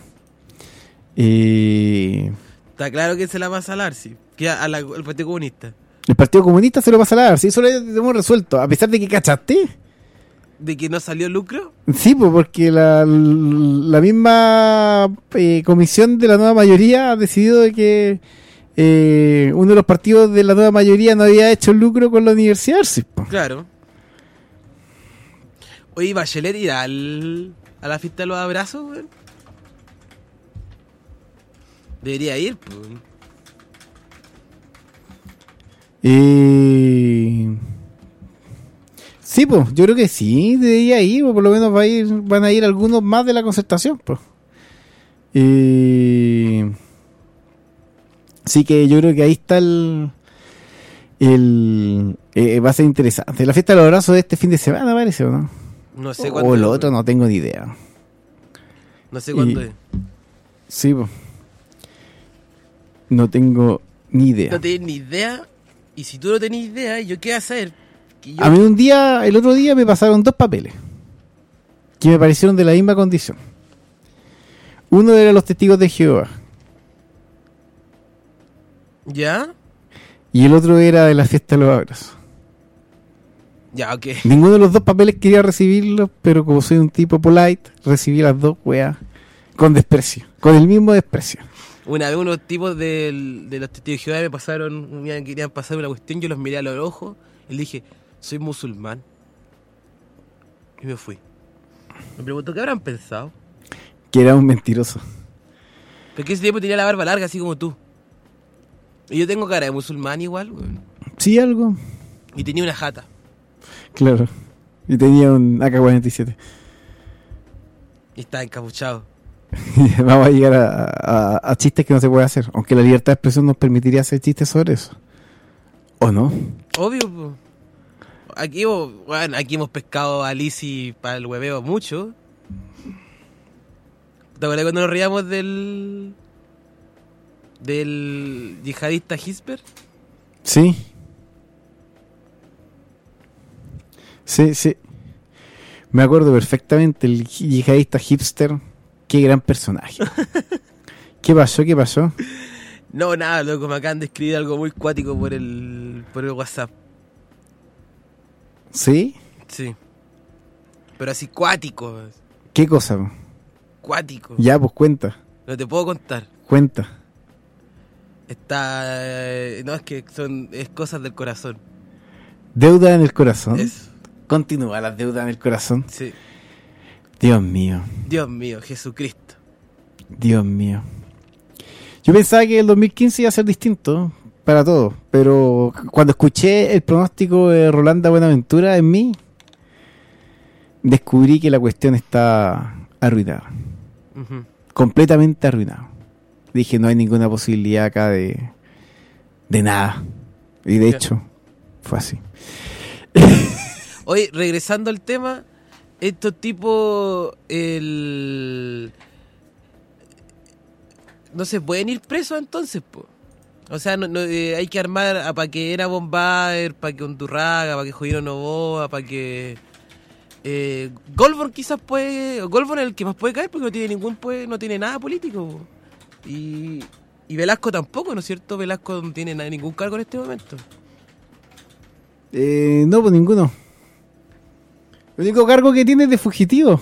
Eh, Está claro que se la pasa al Arci, que a la- al Partido Comunista. el Partido Comunista se lo pasa a la Arce. Eso lo hemos resuelto. A pesar de que cachaste. ¿De que no salió lucro? Sí, pues porque la, la misma eh, comisión de la nueva mayoría ha decidido de que eh, uno de los partidos de la nueva mayoría no había hecho lucro con la universidad. Sí, pues. Claro. Oye, Bachelet irá al, a la fiesta de los abrazos, weón. Debería ir, pues. Eh, sí, pues yo creo que sí, debería ir, o por lo menos va a ir, van a ir algunos más de la concertación. Pues. Eh, sí que yo creo que ahí está el... el eh, va a ser interesante. La fiesta de los abrazos de este fin de semana, parece, ¿o no? No sé O cuándo. lo es, otro weón. no tengo ni idea. No sé cuándo y- es. Sí, pues. No tengo ni idea. No tenés ni idea. Y si tú no tenés idea, ¿yo qué voy a hacer? Que yo- A mí un día, el otro día me pasaron dos papeles que me parecieron de la misma condición. Uno era los testigos de Jehová ¿Ya? y el otro era de la fiesta de los abrazos. Ya, ok. Ninguno de los dos papeles quería recibirlos, pero como soy un tipo polite, recibí las dos weas con desprecio, con el mismo desprecio. Una vez unos tipos del, de los testigos de Jehová me pasaron, me querían pasar una cuestión, yo los miré a los ojos y les dije, soy musulmán. Y me fui. Me preguntó, ¿qué habrán pensado? Que era un mentiroso. Porque ese tiempo tenía la barba larga, así como tú. Y yo tengo cara de musulmán igual, güey. Sí, algo. Y tenía una jata. Claro. Y tenía un A K cuarenta y siete. Y estaba encapuchado. Vamos a llegar a, a, a chistes que no se puede hacer. Aunque la libertad de expresión nos permitiría hacer chistes sobre eso. ¿O no? Obvio, po. Aquí, bueno, aquí hemos pescado a Lizzy para el hueveo mucho. ¿Te acuerdas cuando nos reíamos del... del yihadista Hisper? Sí. Sí, sí. Me acuerdo perfectamente, el yihadista hipster. Qué gran personaje. ¿Qué pasó? ¿Qué pasó? No, nada, loco, me acaban de escribir algo muy cuático por el, por el WhatsApp. ¿Sí? Sí. Pero así cuático. ¿Qué cosa? Cuático. Ya, pues cuenta. No te puedo contar. Cuenta. Está... eh, no, es que son es cosas del corazón. Deuda en el corazón. Eso. Continúa las deudas en el corazón. Sí. Dios mío. Dios mío, Jesucristo. Dios mío. Yo pensaba que el dos mil quince iba a ser distinto para todos, pero cuando escuché el pronóstico de Rolanda Buenaventura en mí, descubrí que la cuestión está arruinada. Uh-huh. Completamente arruinada. Dije, no hay ninguna posibilidad acá de, de nada. Y de Ya. hecho, fue así. Oye, regresando al tema, estos tipos, el... no se pueden ir presos entonces, po. O sea, no, no, eh, hay que armar a para que era Bombaer, para que Undurraga, para que Jovino Novoa, para que... Eh, Goldborn quizás puede... Goldborn es el que más puede caer porque no tiene ningún puede, no tiene nada político, po. Y, y Velasco tampoco, ¿no es cierto? Velasco no tiene nada, ningún cargo en este momento. Eh, no, pues ninguno. El único cargo que tiene es de fugitivo.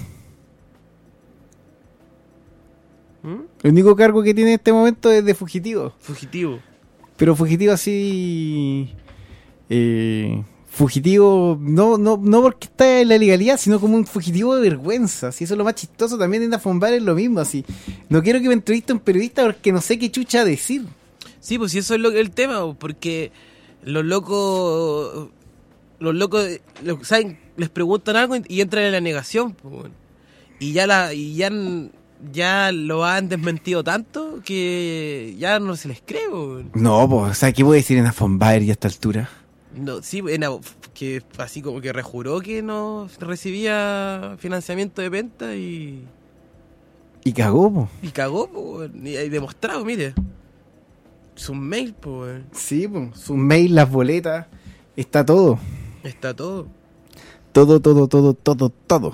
¿Mm? El único cargo que tiene en este momento es de fugitivo. Fugitivo. Pero fugitivo así... Eh, fugitivo, no, no, no porque está en la legalidad, sino como un fugitivo de vergüenza. Si eso es lo más chistoso, también en Afombar es lo mismo. Así. No quiero que me entreviste un periodista porque no sé qué chucha decir. Sí, pues si eso es lo, el tema, porque los locos... Los locos, lo- ¿saben? Les preguntan algo y entran en la negación, pues, bueno. Y ya la y ya, ya lo han desmentido tanto que ya no se les cree, pues, bueno. No, pues, o sea, ¿qué voy a decir en Afombar y a esta altura? No, sí, en la- que así como que rejuró que no recibía financiamiento de venta y, Y cagó, pues. y cagó, pues, bueno. Y hay demostrado, mire. Su mail, pues, bueno. Sí, pues, sus mails, las boletas, está todo. Está todo. Todo, todo, todo, todo, todo.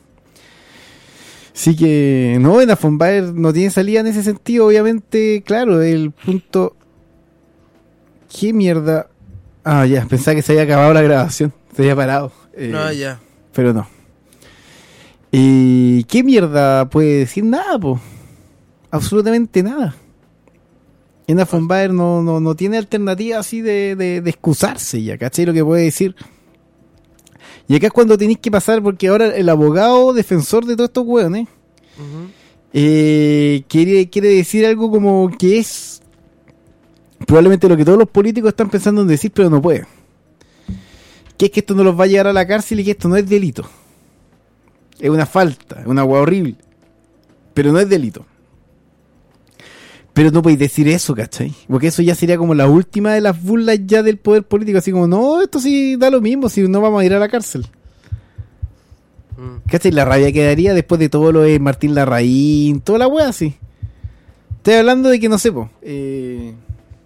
Así que, no, en Afombaer no tiene salida en ese sentido, obviamente, claro, el punto... ¿Qué mierda? Ah, ya, pensaba que se había acabado la grabación, se había parado. Eh, No, ya. Pero no. ¿Y qué mierda puede decir? Nada, po. Absolutamente nada. En Afombaer no, no, no tiene alternativa así de, de, de excusarse ya, ¿cachai? Lo que puede decir. Y acá es cuando tenéis que pasar, porque ahora el abogado defensor de todos estos hueones Ujú. eh, quiere, quiere decir algo como que es probablemente lo que todos los políticos están pensando en decir, pero no pueden. Que es que esto no los va a llevar a la cárcel y que esto no es delito. Es una falta, es una hueá horrible. Pero no es delito. Pero no podéis decir eso, ¿cachai? Porque eso ya sería como la última de las burlas ya del poder político. Así como, no, esto sí da lo mismo, si no vamos a ir a la cárcel. Mm. ¿Cachai? La rabia quedaría después de todo lo de Martín Larraín, toda la wea así. Estoy hablando de que, no sé, po, eh,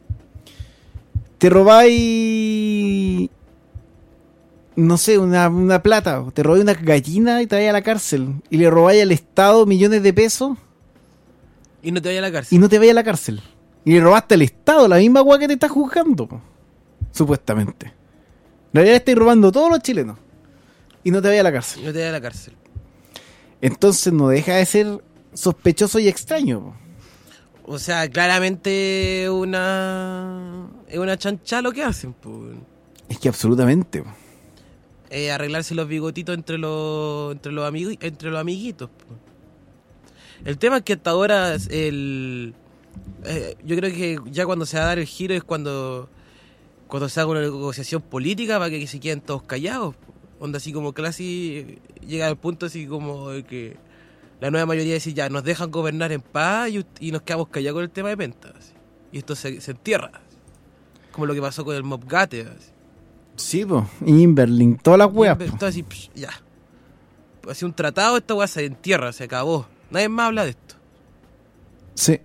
te robáis, no sé, una, una plata, o te robáis una gallina y te vais a la cárcel. Y le robáis al Estado millones de pesos Y no te vaya a la cárcel. y no te vais a la cárcel. Y le robaste al Estado, la misma wea que te está juzgando, po, supuestamente. En realidad le estáis robando a todos los chilenos. Y no te vayas a la cárcel. Y no te vaya a la cárcel. Entonces no deja de ser sospechoso y extraño, po. O sea, claramente una es una chancha lo que hacen, pues. Es que absolutamente. Po. Eh, arreglarse los bigotitos entre los entre los amigos entre los amiguitos. Pues. El tema es que hasta ahora el eh, yo creo que ya cuando se va a dar el giro es cuando cuando se haga una negociación política para que se queden todos callados. Onda así como casi llega al punto así como de que la nueva mayoría dice ya, nos dejan gobernar en paz y, y nos quedamos callados con el tema de Penta. Así. Y esto se, se entierra. Así. Como lo que pasó con el Mobgate. Así. Sí, pues. Inverling, todas las weas. Todo así, psh, ya. Así un tratado, esta wea se entierra, se acabó. Nadie más habla de esto. Sí.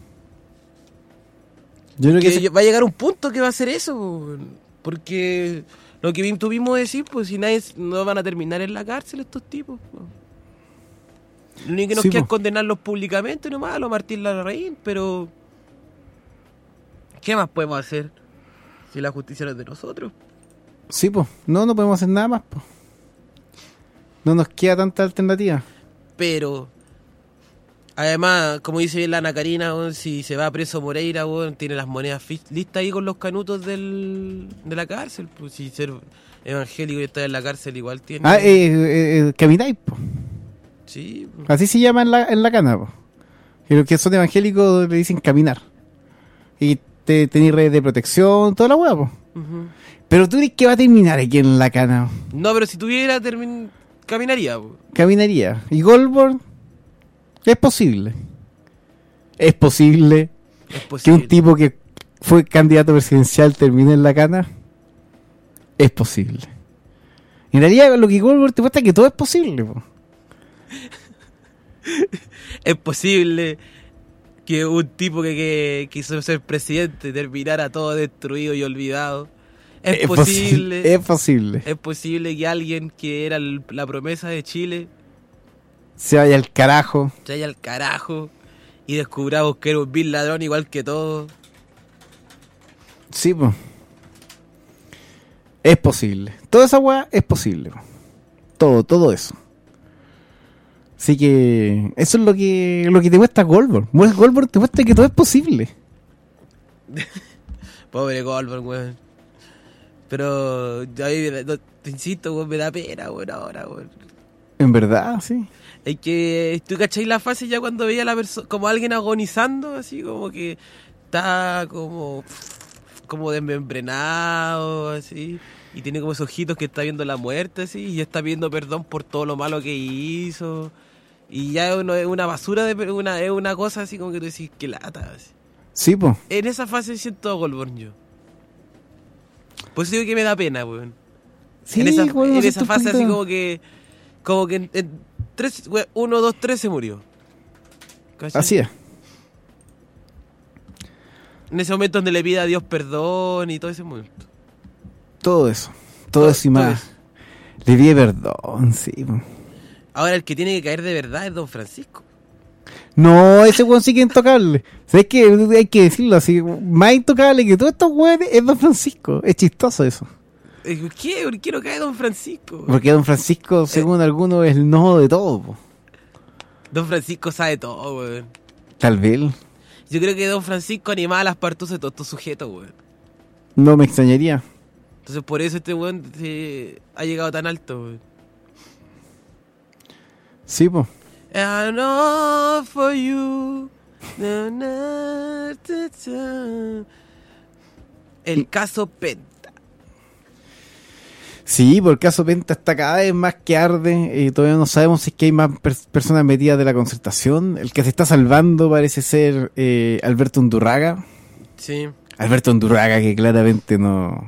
Yo creo que que se... va a llegar un punto que va a ser eso. Porque lo que tuvimos decir, pues si nadie no van a terminar en la cárcel estos tipos. ¿No? Lo único que nos Sí, queda po. es condenarlos públicamente nomás a lo Martín Larraín, pero ¿qué más podemos hacer si la justicia no es de nosotros? Sí, pues. No, no podemos hacer nada más, pues. No nos queda tanta alternativa. Pero además, como dice bien la Ana Karina, bueno, si se va preso Moreira, bueno, tiene las monedas fi- listas ahí con los canutos del, de la cárcel. Pues si ser evangélico y estar en la cárcel igual tiene... Ah, eh, eh, eh, camináis, pues. Sí. Así se llama en la, en la cana, po. Y los que son evangélicos le dicen caminar. Y te tenés redes de protección, toda la hueá, po. Uh-huh. Pero tú dices que va a terminar aquí en la cana. No, pero si tuviera, termin... caminaría. Po. Caminaría. Y Goldberg, es posible. Es posible Es que posible. un tipo que fue candidato presidencial termine en la cana. Es posible. En realidad, lo que Goldberg te muestra es que todo es posible, po. Es posible que un tipo que, que quiso ser presidente terminara todo destruido y olvidado. Es, Es posible. posi- es posible. Es posible que alguien que era el- la promesa de Chile Se vaya al carajo. se vaya al carajo y descubramos que era un vil ladrón igual que todos. Sí, pues. Es posible. Toda esa weá es posible. Po. Todo, todo eso. Así que eso es lo que lo que te muestra Goldberg. Mues- Goldberg te muestra que todo es posible. Pobre Goldberg, weón. Pero yo ahí, no, te insisto, weón, me da pena, weón, ahora, weón. En verdad, sí. Es que tú cacháis la fase ya cuando veía a la persona como alguien agonizando, así como que está como como desmembrenado, así, y tiene como esos ojitos que está viendo la muerte, así, y ya está pidiendo perdón por todo lo malo que hizo, y ya es una, es una basura, de per- una, es una cosa así como que tú decís, qué lata, así. Sí, pues. En esa fase siento a Goldberg yo. Pues digo que me da pena, weón. Sí, en esa, Goldberg en siento esa un fase poquito- así como que como que en, en tres, we- uno, dos, tres se murió. ¿Cachai? Así es. En ese momento donde le pide a Dios perdón y todo ese momento. Todo eso. Todo, Todo- eso y todo más. eso. Le pide perdón, sí. Po. Ahora el que tiene que caer de verdad es Don Francisco. No, ese weón sí que es intocable. ¿Sabes qué? Hay que decirlo así. Más intocable que todos estos weones es Don Francisco. Es chistoso eso. Eh, ¿Qué? ¿Por qué no cae Don Francisco? Porque Don Francisco, según algunos, es el nodo de todo. Po. Don Francisco sabe todo, weón. Tal vez. Yo creo que Don Francisco animaba las partusas de todos estos sujetos, weón. No me extrañaría. Entonces por eso este weón se ha llegado tan alto, weón. Sí, pues. I know for you. Na, na, ta, ta. El caso Penta. Sí, por el caso Penta está cada vez más que arde. Y todavía no sabemos si es que hay más per- personas metidas de la concertación. El que se está salvando parece ser eh, Alberto Undurraga. Sí. Alberto Undurraga, que claramente no.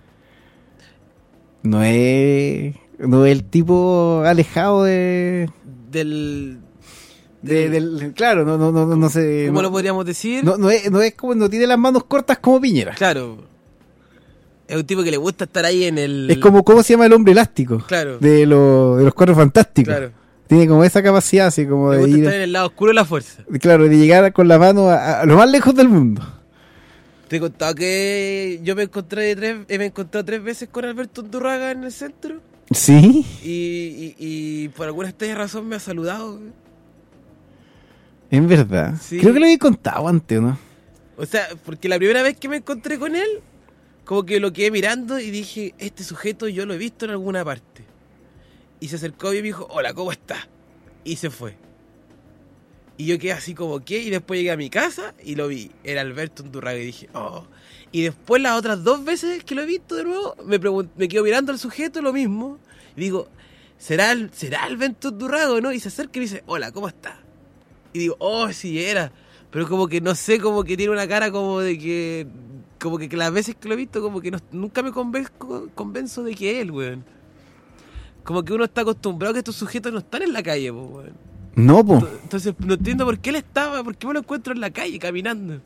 No es. No es el tipo alejado de. Del. de- del, claro, no, no, no, no sé. ¿Cómo no, lo podríamos decir? no, no es, no es como. No tiene las manos cortas como Piñera. Claro. Es un tipo que le gusta estar ahí en el. Es como. ¿Cómo se llama el hombre elástico? Claro. De, lo- de los Cuatro Fantásticos. Claro. Tiene como esa capacidad, así como Le de gusta ir. estar en el lado oscuro de la fuerza. Claro, de llegar con la mano a, a lo más lejos del mundo. Te he contado que yo me encontré tres, eh, me he encontrado tres veces con Alberto Undurraga en el centro. Sí. Y, y, y por alguna extraña razón me ha saludado. ¿En En verdad. Sí. Creo que lo había contado antes, ¿no? O sea, porque la primera vez que me encontré con él, como que lo quedé mirando y dije, este sujeto yo lo he visto en alguna parte. Y se acercó y me dijo, hola, ¿cómo estás? Y se fue. Y yo quedé así como, ¿qué? Y después llegué a mi casa y lo vi. Era Alberto Undurraga y dije, oh. Y después las otras dos veces que lo he visto de nuevo, me, pregun- me quedo mirando al sujeto lo mismo. Y digo, ¿será, el, ¿será Alberto Undurraga, no? Y se acerca y me dice, hola, ¿cómo estás? Y digo, oh, sí era. Pero como que no sé, como que tiene una cara como de que... Como que, que las veces que lo he visto, como que no, nunca me convenzo, convenzo de que es él, weón. Como que uno está acostumbrado a que estos sujetos no están en la calle, po, weón. No, po. Entonces no entiendo por qué él estaba, por qué me lo encuentro en la calle caminando.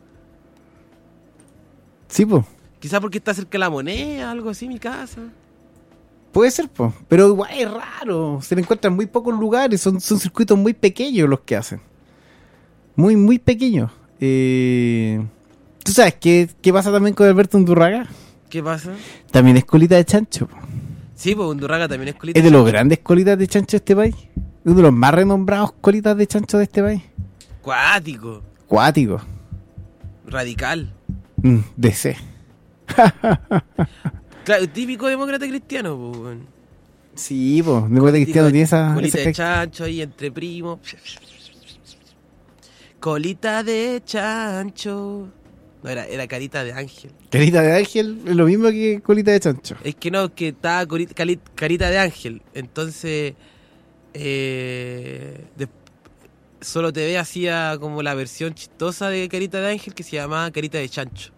Sí, po. Quizás porque está cerca de la Moneda, algo así, mi casa. Puede ser, po. Pero igual es raro. Se le encuentran muy pocos lugares. Son, son circuitos muy pequeños los que hacen. Muy, muy pequeños. Eh... ¿Tú sabes qué, qué pasa también con Alberto Undurraga? ¿Qué pasa? También es colita de chancho, po. Sí, pues Undurraga también es colita. Es de los grandes colitas de chancho de este país. Uno de los más renombrados colitas de chancho de este país. Cuático. Cuático. Radical. Mm, D C. Claro, típico demócrata cristiano, pues, weón. Sí, pues, demócrata cristiano tiene esa... Colita esa de chancho ahí entre primos. Colita de chancho. No, era, era carita de ángel. Carita de ángel es lo mismo que colita de chancho. Es que no, que estaba corita- cali- carita de ángel. Entonces, eh, de- Solo T V hacía como la versión chistosa de carita de ángel que se llamaba carita de chancho.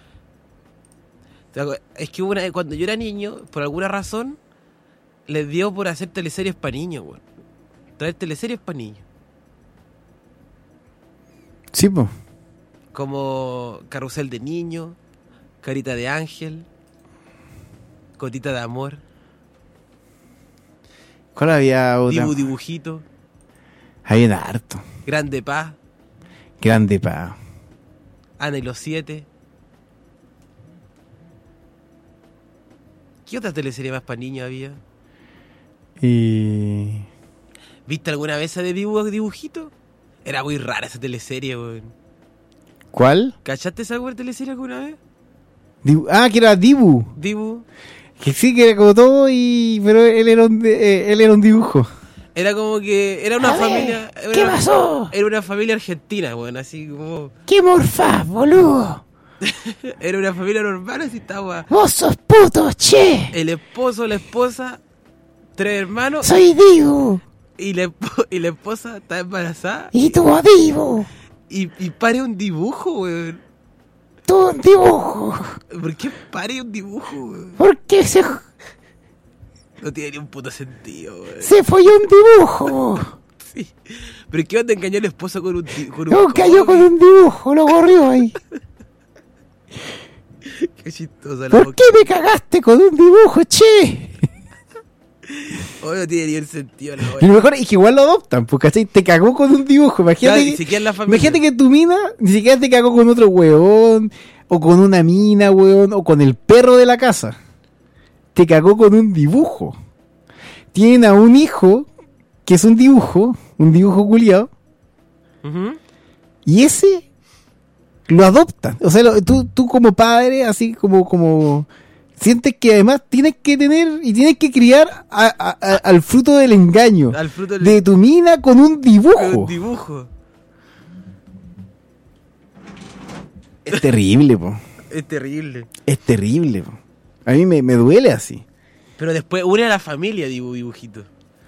¿Te acuer- Es que hubo una, cuando yo era niño, por alguna razón, les dio por hacer teleseries para niños, weón. Traer teleseries para niños. Sí, pues. Como Carrusel de Niño, Carita de Ángel, Gotita de Amor, ¿Cuál había otra? Dibu Dibujito, Había harto. Grande Paz, Grande pa. Ana y los Siete. ¿Qué otra teleserie más para niños había? Y... ¿Viste alguna vez esa de Dibu Dibujito? Era muy rara esa teleserie, weón. ¿Cuál? ¿Cachaste esa weón teleserie alguna vez? Dibu- Ah, que era Dibu. Dibu. Que sí, que era como todo y... Pero él era un, de- eh, él era un dibujo. Era como que era una A ver, familia... era ¿qué una- pasó? Era una familia argentina, weón, así como... ¿Qué morfás, boludo? Era una familia normal, así estaba... Vos sos puto, che. El esposo, la esposa, tres hermanos... Soy Dibu. Y la, esp- y la esposa está embarazada. Y tú, Dibu. Y, y pare un dibujo, weón. Tú, un dibujo. ¿Por qué pare un dibujo, weón? Porque se, No tiene ni un puto sentido, weón. se folló un dibujo. Sí. ¿Pero qué onda engañó el esposo con un dibujo? Con un No, cayó con un dibujo, lo corrió ahí. Qué chistosa la ¿Por boca. qué me cagaste con un dibujo, che? Oh, no tiene ni el sentido la Y lo weón. mejor es que igual lo adoptan, porque ¿cachai? Te cagó con un dibujo. Imagínate, Claro, ni que, siquiera en la familia. imagínate que tu mina ni siquiera te cagó con otro weón, o con una mina, weón, o con el perro de la casa. Te cagó con un dibujo. Tienen a un hijo que es un dibujo, un dibujo culiado, Ujú. y ese lo adoptan. O sea, lo- tú, tú como padre, así como, como sientes que además tienes que tener y tienes que criar a- a- a- al fruto del engaño Al fruto del- de tu mina con un con dibujo. un dibujo. Es terrible, po. Es terrible. Es terrible, po. A mí me, me duele así. Pero después une a la familia, dibu, dibujito.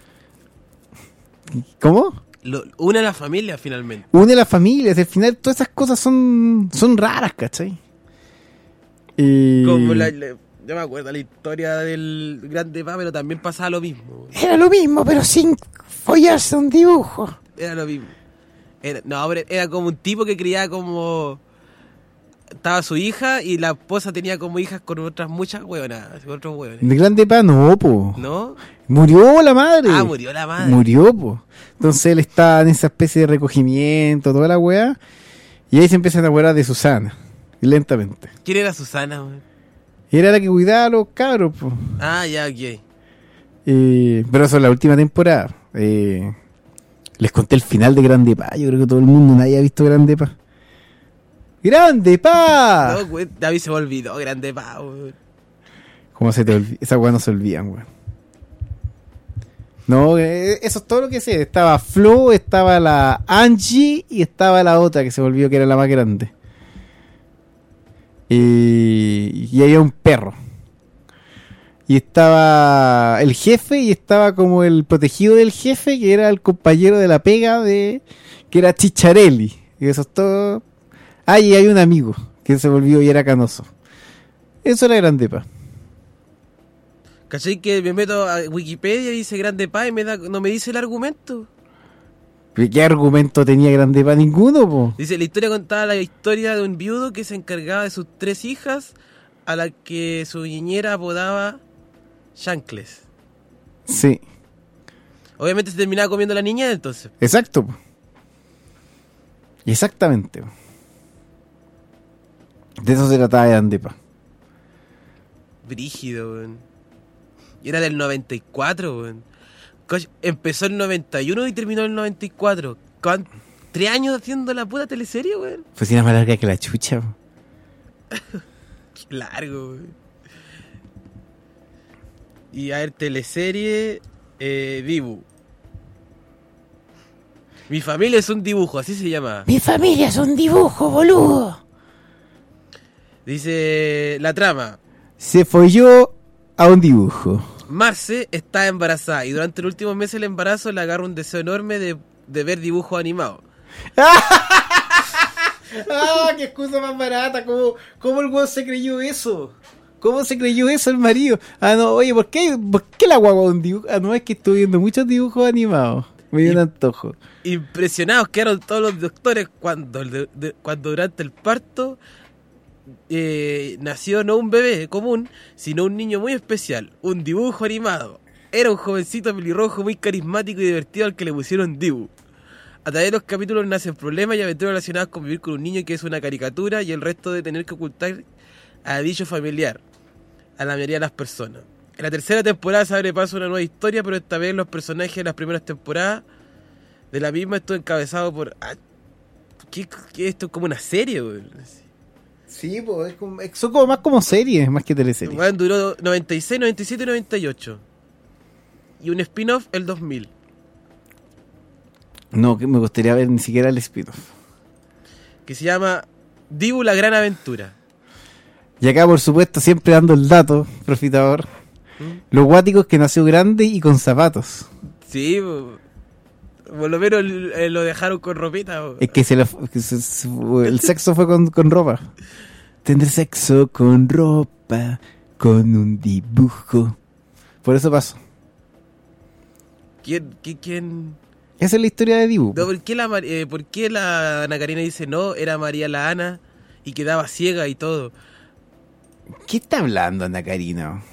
¿Cómo? Lo, une a la familia finalmente. Une a las familias. Al final todas esas cosas son, son raras, ¿cachai? Y... Como la, la- yo me acuerdo la historia del Grande Pa, pero también pasaba lo mismo. Era lo mismo, pero sin follarse un dibujo. Era lo mismo. Era, no, pero era como un tipo que criaba como... Estaba su hija y la esposa tenía como hijas con otras muchas hueonas, con otros hueones. De Grande Pa, no, po. ¿No? Murió la madre. Ah, murió la madre. Murió, po. Entonces él está en esa especie de recogimiento, toda la weá. Y ahí se empieza a enamorar de Susana. Y lentamente. ¿Quién era Susana, weón? Y era la que cuidaba a los cabros, po. Ah, ya, ok. Eh, pero eso es la última temporada. Eh, Les conté el final de Grande Pa. Yo creo que todo el mundo, nadie ha visto Grande Pa. ¡Grande Pa! No, güey, David se me olvidó, Grande Pa, güey. ¿Cómo se te olvida? Esas weas no se olvidan, weón. No, eh, eso es todo lo que sé. Estaba Flo, estaba la Angie y estaba la otra que se volvió que era la más grande. Y, y había un perro. Y estaba el jefe y estaba como el protegido del jefe, que era el compañero de la pega de... que era Chicharelli. Y eso es todo. Ah, y hay un amigo que se volvió y era canoso. Eso era Grande Pa. ¿Cachai? Que me meto a Wikipedia y dice Grande Pa y me da, no me dice el argumento. ¿Qué argumento tenía Grande Pa? Ninguno, po. Dice, la historia contaba la historia de un viudo que se encargaba de sus tres hijas, a la que su niñera apodaba Chancles. Sí. Obviamente se terminaba comiendo la niña, entonces. Exacto. Po. Exactamente. Po. De eso se trataba Grande Pa. Brígido, weón. Y era del noventa y cuatro, weón. Coño, empezó en el noventa y uno y terminó en el noventa y cuatro. ¿Cuánto? ¿Tres años haciendo la puta teleserie, weón? Fue si era más larga que la chucha. Po. Qué largo, weón. Y a ver, teleserie eh, Dibu. Mi familia es un dibujo, así se llama. Mi familia es un dibujo, boludo. Dice la trama. Se folló a un dibujo. Marce está embarazada y durante los últimos meses del embarazo le agarra un deseo enorme de, de ver dibujos animados. ¡Ah, qué excusa más barata! ¿Cómo, cómo el weón se creyó eso? ¿Cómo se creyó eso el marido? Ah, no, oye, ¿por qué, por qué la guagua un dibujo? Ah, no, es que estoy viendo muchos dibujos animados. Me dio un antojo. Impresionados quedaron todos los doctores cuando, de, de, cuando durante el parto eh, nació no un bebé común, sino un niño muy especial, un dibujo animado. Era un jovencito pelirrojo muy carismático y divertido al que le pusieron Dibu. A través de los capítulos nacen problemas y aventuras relacionadas con vivir con un niño que es una caricatura y el resto de tener que ocultar a dicho familiar a la mayoría de las personas. En la tercera temporada se abre paso a una nueva historia, pero esta vez los personajes de las primeras temporadas de la misma estuvo encabezado por... Ah, ¿qué, qué esto es como una serie, güey? Sí, pues, es como, son como más como series, más que teleseries. Bueno, duró noventa y seis, noventa y siete y noventa y ocho. Y un spin-off el dos mil. No, que me gustaría ver ni siquiera el spin-off. Que se llama Dibu la gran aventura. Y acá, por supuesto, siempre dando el dato, profitador. ¿Mm? Los guáticos que nació grande y con zapatos. Sí, por lo menos lo dejaron con ropita. Es que, se lo, que se, se, el sexo fue con, con ropa. Tener sexo con ropa, con un dibujo. Por eso pasó. ¿Quién? ¿Quién? quién? Esa es la historia de Dibu. No, ¿por qué la, eh, ¿por qué la Ana Karina dice no? Era María la Ana y quedaba ciega y todo. ¿Qué está hablando Ana Karina?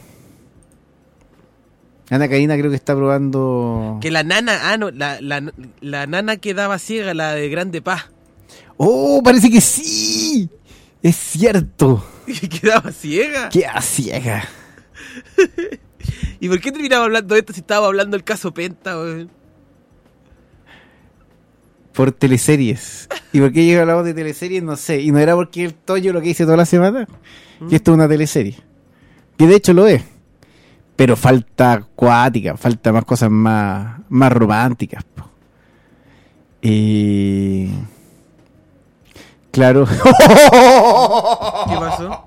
Ana Karina creo que está probando... Que la nana, ah no, la, la, la nana quedaba ciega, la de Grande Pa. ¡Oh, parece que sí! Es cierto. ¿Quedaba ciega? Quedaba ciega. ¿Y por qué terminaba hablando de esto si estaba hablando del caso Penta, güey? Por teleseries. ¿Y por qué yo hablaba de teleseries? No sé. Y no era porque el Toyo lo que hice toda la semana. Que esto es una teleserie. Que de hecho lo es. Pero falta acuática, falta más cosas más, más románticas. Po. Y... Claro. ¿Qué pasó?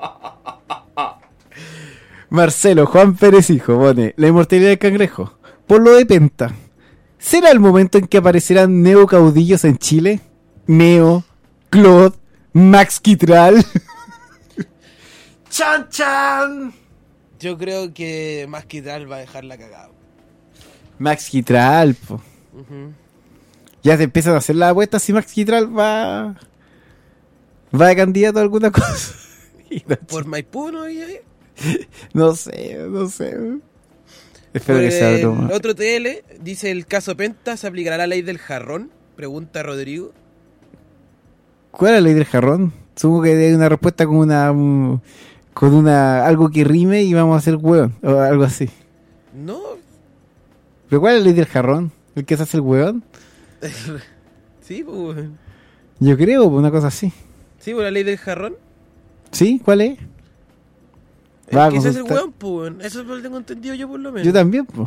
Marcelo Juan Pérez Hijo pone la inmortalidad del cangrejo. Por lo de Penta. ¿Será el momento en que aparecerán neocaudillos en Chile? Neo, Claude, Max Quitral. ¡Chan, chan! Yo creo que Max Quitral va a dejar la cagada. Max Quitral, po. Uh-huh. Ya se empiezan a hacer las apuestas si Max Quitral va... va de candidato a alguna cosa. ¿Por Maipú no? No sé, no sé. Espero Por que sea broma. El otro T L dice: el caso Penta, ¿se aplicará la ley del jarrón? Pregunta Rodrigo. ¿Cuál es la ley del jarrón? Supongo que hay una respuesta con una um, con una algo que rime y vamos a hacer hueón o algo así. No. ¿Pero cuál es la ley del jarrón? ¿El que se hace el hueón? Sí, pues, weón. Yo creo, pues, una cosa así. Sí, pues la ley del jarrón. ¿Sí? ¿Cuál es? Es Va a que ese es el consultar. weón, pues, weón. Eso lo tengo entendido yo por lo menos. Yo también, pues.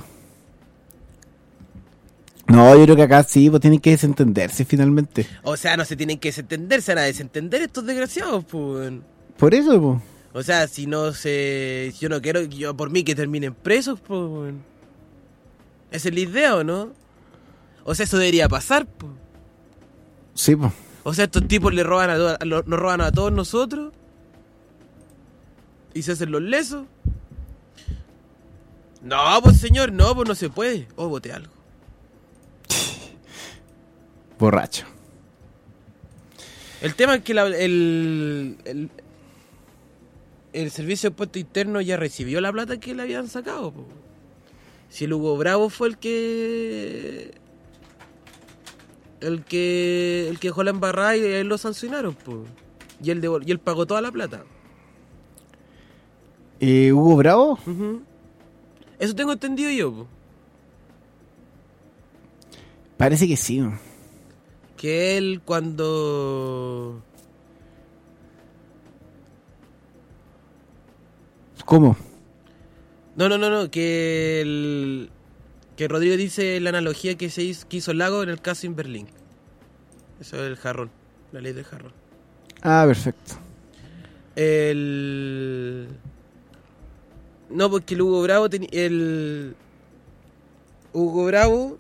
No, yo creo que acá sí, pues tienen que desentenderse finalmente. O sea, no se tienen que desentender, se van a desentender estos desgraciados, pues, weón. Por eso, pues. O sea, si no se... Yo no quiero, yo por mí que terminen presos, pues, weón. Esa es la idea, ¿o no? O sea, eso debería pasar, pues. Sí, pues. O sea, estos tipos le roban a, to- a lo- nos roban a todos nosotros. Y se hacen los lesos. No, pues señor, no, pues no se puede. Oh, boté algo. Borracho. El tema es que la- el, el, el Servicio de Impuesto Interno ya recibió la plata que le habían sacado, po. Si el Hugo Bravo fue el que... El que... El que dejó la embarrada y él lo sancionaron, po. Y él, devol- y él pagó toda la plata. Eh, ¿Hugo Bravo? Ujú. Eso tengo entendido yo, po. Parece que sí. ¿No? Que él cuando... ¿Cómo? No, no, no, no, que el... Que Rodrigo dice la analogía que se hizo, que hizo el Lago en el caso en Berlín. Eso es el jarrón, la ley del jarrón. Ah, perfecto. El... No, porque el Hugo Bravo tenía... El... Hugo Bravo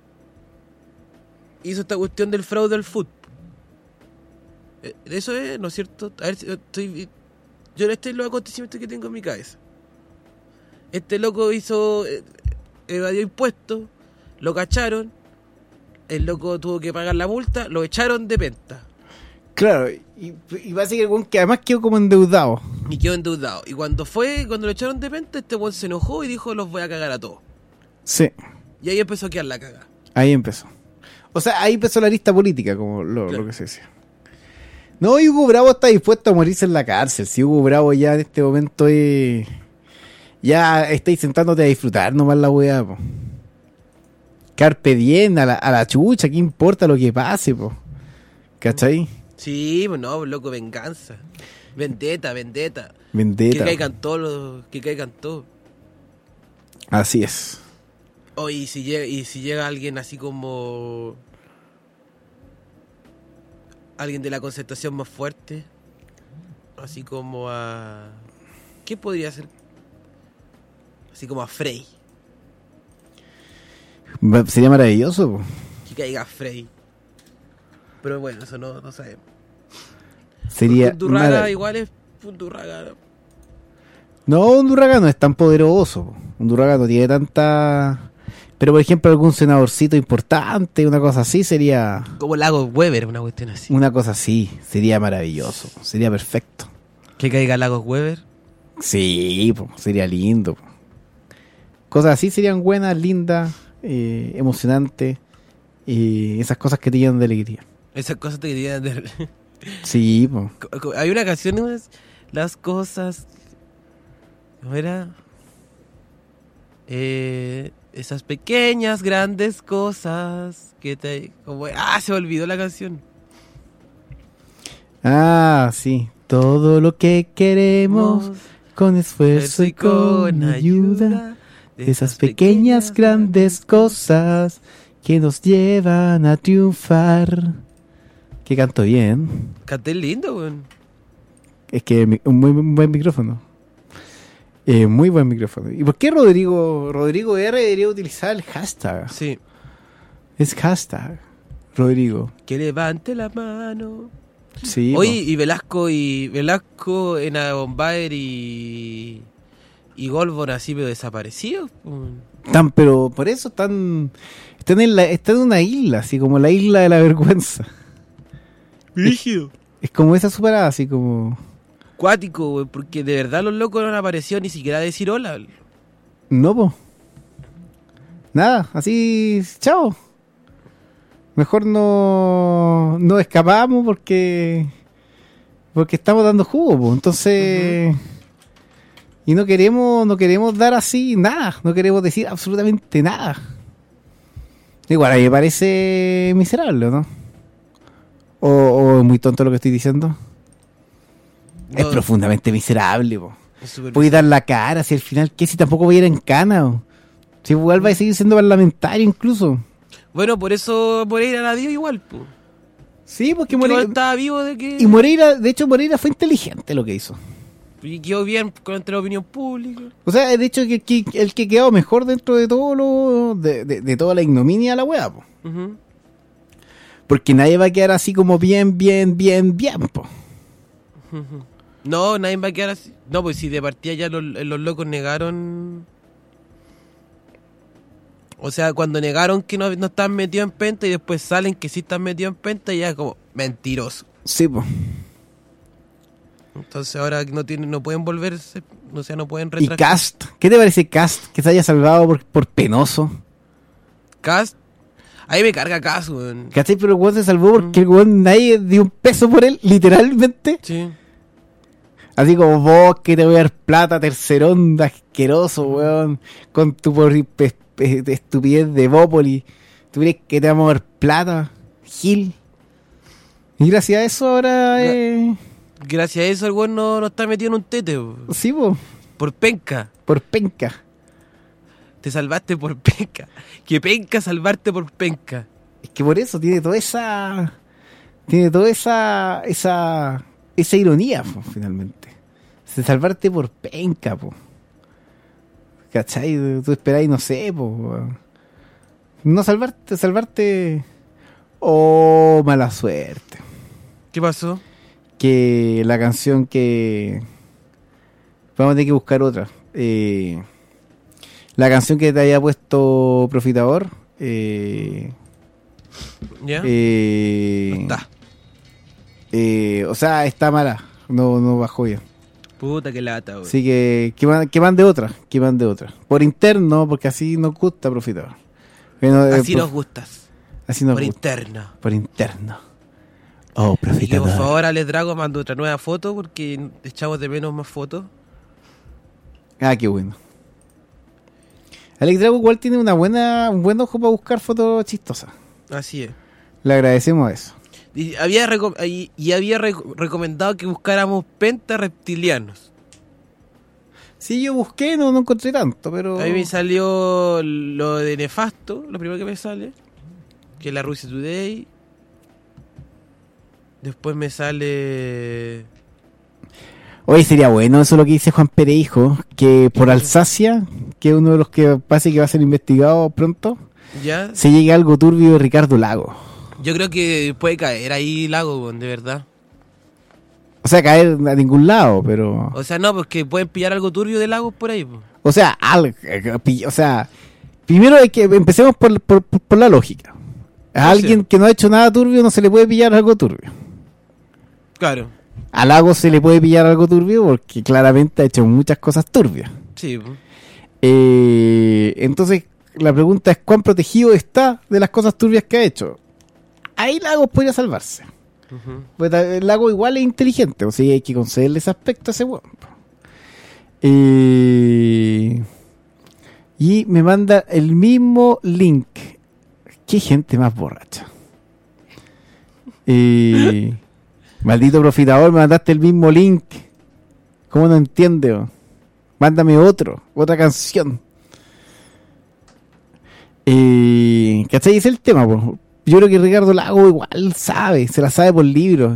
hizo esta cuestión del fraude al fútbol. Eh, Eso es, ¿no es cierto? A ver si estoy... Yo este es los acontecimientos que tengo en mi cabeza. Este loco hizo... eh, evadió impuestos, lo cacharon, el loco tuvo que pagar la multa, lo echaron de penta. Claro, y, y va a ser que el weón que además quedó como endeudado. Y quedó endeudado. Y cuando fue, cuando lo echaron de penta, este weón se enojó y dijo, los voy a cagar a todos. Sí, Y ahí empezó a quedar la caga. ahí empezó. O sea, ahí empezó la lista política, como lo, Claro. lo que se decía. No, y Hugo Bravo está dispuesto a morirse en la cárcel. Si Hugo Bravo ya en este momento es... Ya estáis sentándote a disfrutar nomás la weá, po. Carpe diem, a la, a la chucha, ¿qué importa lo que pase, po? ¿Cachai? Sí, pues no, loco, venganza. Vendetta, vendetta. Vendetta. Que caigan todos los... Que caigan todos. Así es. Oh, y si llega, y si llega alguien así como... Alguien de la concentración más fuerte. Así como a... ¿Qué podría ser? Así como a Frey. Va- Sería maravilloso, po. Que caiga Frey. Pero bueno, eso no, no sabemos. Sería... Undurraga marav- igual es Undurraga. No, Undurraga no es tan poderoso, po. Undurraga no tiene tanta... Pero por ejemplo algún senadorcito importante, una cosa así, sería... Como Lagos Weber, una cuestión así. Una cosa así, sería maravilloso, sería perfecto. Que caiga Lagos Weber. Sí, po, sería lindo, po. Cosas así serían buenas, lindas, eh, emocionantes, y esas cosas que te llenan de alegría. Esas cosas te querían de... Sí, po. Co- co- Hay una canción, ¿no? Es las cosas... ¿Cómo era? Eh, esas pequeñas, grandes cosas que te... como- Ah, se me olvidó la canción. Ah, sí. Todo lo que queremos con esfuerzo y con ayuda de esas pequeñas grandes cosas que nos llevan a triunfar. Que canto bien. Canté lindo, weón. Es que mi- un muy un buen micrófono. Eh, muy buen micrófono. ¿Y por qué Rodrigo Rodrigo R debería utilizar el hashtag? Sí. Es hashtag Rodrigo. Que levante la mano. Sí. Oye, y Velasco y Velasco en Bombaer y y Golbon así pero desaparecidos. po. Están, pero por eso están están en la están en una isla, así como la isla de la vergüenza. Rígido. Es como esa superada, así como... Cuático, weón, porque de verdad los locos no han aparecido ni siquiera a decir hola. No, po. Nada, así... Chao. Mejor no... No escapamos porque... Porque estamos dando jugo, po. Entonces... Y no queremos, no queremos dar así nada. No queremos decir absolutamente nada. Igual, a mí me parece miserable, ¿no? O, o es muy tonto lo que estoy diciendo. No, es profundamente miserable, po. Voy a dar la cara, si al final, ¿qué? Si tampoco voy a ir en cana, po. Si igual va a seguir siendo parlamentario incluso. Bueno, por eso Moreira la dio igual, po. Sí, porque Moreira estaba vivo de que... Y Moreira, de hecho Moreira fue inteligente lo que hizo. Y quedó bien contra la opinión pública. O sea, de hecho que, que el que quedó mejor dentro de todo lo de, de, de toda la ignominia de la weá, po. Uh-huh. Porque nadie va a quedar así como bien, bien, bien, bien, po. Uh-huh. No, nadie va a quedar así. No, pues si de partida ya los, los locos negaron... O sea, cuando negaron que no, no estaban metidos en penta y después salen que sí están metidos en penta, ya es como mentiroso. Sí, pues. Entonces ahora no tienen, no pueden volverse, o sea, no pueden retrasar. ¿Y Cast? ¿Qué te parece Cast? Que se haya salvado por, por penoso. Cast, ahí me carga Cast, weón. ¿Cachai? Pero el weón se salvó porque mm. el weón nadie dio un peso por él, literalmente. Sí. Así como vos que te voy a dar plata, terceronda, asqueroso, weón. Con tu por, pe, pe, estupidez de Bópoli. ¿Tú crees que te vamos a dar plata? Gil. Y gracias a eso ahora... Eh... Gracias a eso el weón no, no está metido en un tete, weón. Sí, po. Por penca. Por penca. Te salvaste por penca. Que penca salvarte por penca. Es que por eso tiene toda esa... Tiene toda esa... Esa... Esa ironía, po, finalmente. Se salvarte por penca, po. ¿Cachai? Tú esperáis, no sé, po. No salvarte, salvarte... Oh, mala suerte. ¿Qué pasó? Que la canción que... Vamos a tener que buscar otra. Eh, la canción que te había puesto Profitador. Eh, ¿Ya? Eh, no está. Eh, o sea, está mala. No, no bajó ya. Puta que lata, güey. Así que, que, man, que mande otra. Que mande otra. Por interno, porque así nos gusta Profitador. Bueno, así eh, nos gustas. Así nos Por gusta. interno. Por interno. Oh, Profitador. Por favor, Alex Drago mando otra nueva foto porque echamos de menos más fotos. Ah, qué bueno. Alex Drago igual tiene una buena, un buen ojo para buscar fotos chistosas. Así es. Le agradecemos eso. Y había, reco- y, y había rec- recomendado que buscáramos pentas reptilianos. Sí, yo busqué, no, no encontré tanto, pero... A mí me salió lo de Nefasto, lo primero que me sale, que es la Russia Today. Después me sale... Oye, sería bueno eso lo que dice Juan Pereijo, que por Alsacia, que es uno de los que parece que va a ser investigado pronto, ¿ya? Se llegue algo turbio de Ricardo Lago. Yo creo que puede caer ahí Lago, de verdad. O sea, caer a ningún lado, pero... O sea, no, pues que pueden pillar algo turbio de Lago por ahí. Pues. O sea, al, o sea, primero hay que empecemos por, por, por la lógica. A alguien sea. que no ha hecho nada turbio no se le puede pillar algo turbio. Claro. A Lago se le puede pillar algo turbio porque claramente ha hecho muchas cosas turbias. Sí. Pues. Eh, entonces, la pregunta es ¿cuán protegido está de las cosas turbias que ha hecho? Ahí Lagos podría salvarse. Uh-huh. Pues el Lago igual es inteligente, o sea, hay que concederle ese aspecto a ese weón. Eh, y me manda el mismo link. Qué gente más borracha. Eh, maldito Profitador, me mandaste el mismo link. ¿Cómo no entiende? Oh? Mándame otro, otra canción. Eh, ¿Cachai? Ese es el tema, po. Yo creo que Ricardo Lago igual sabe, se la sabe por libro.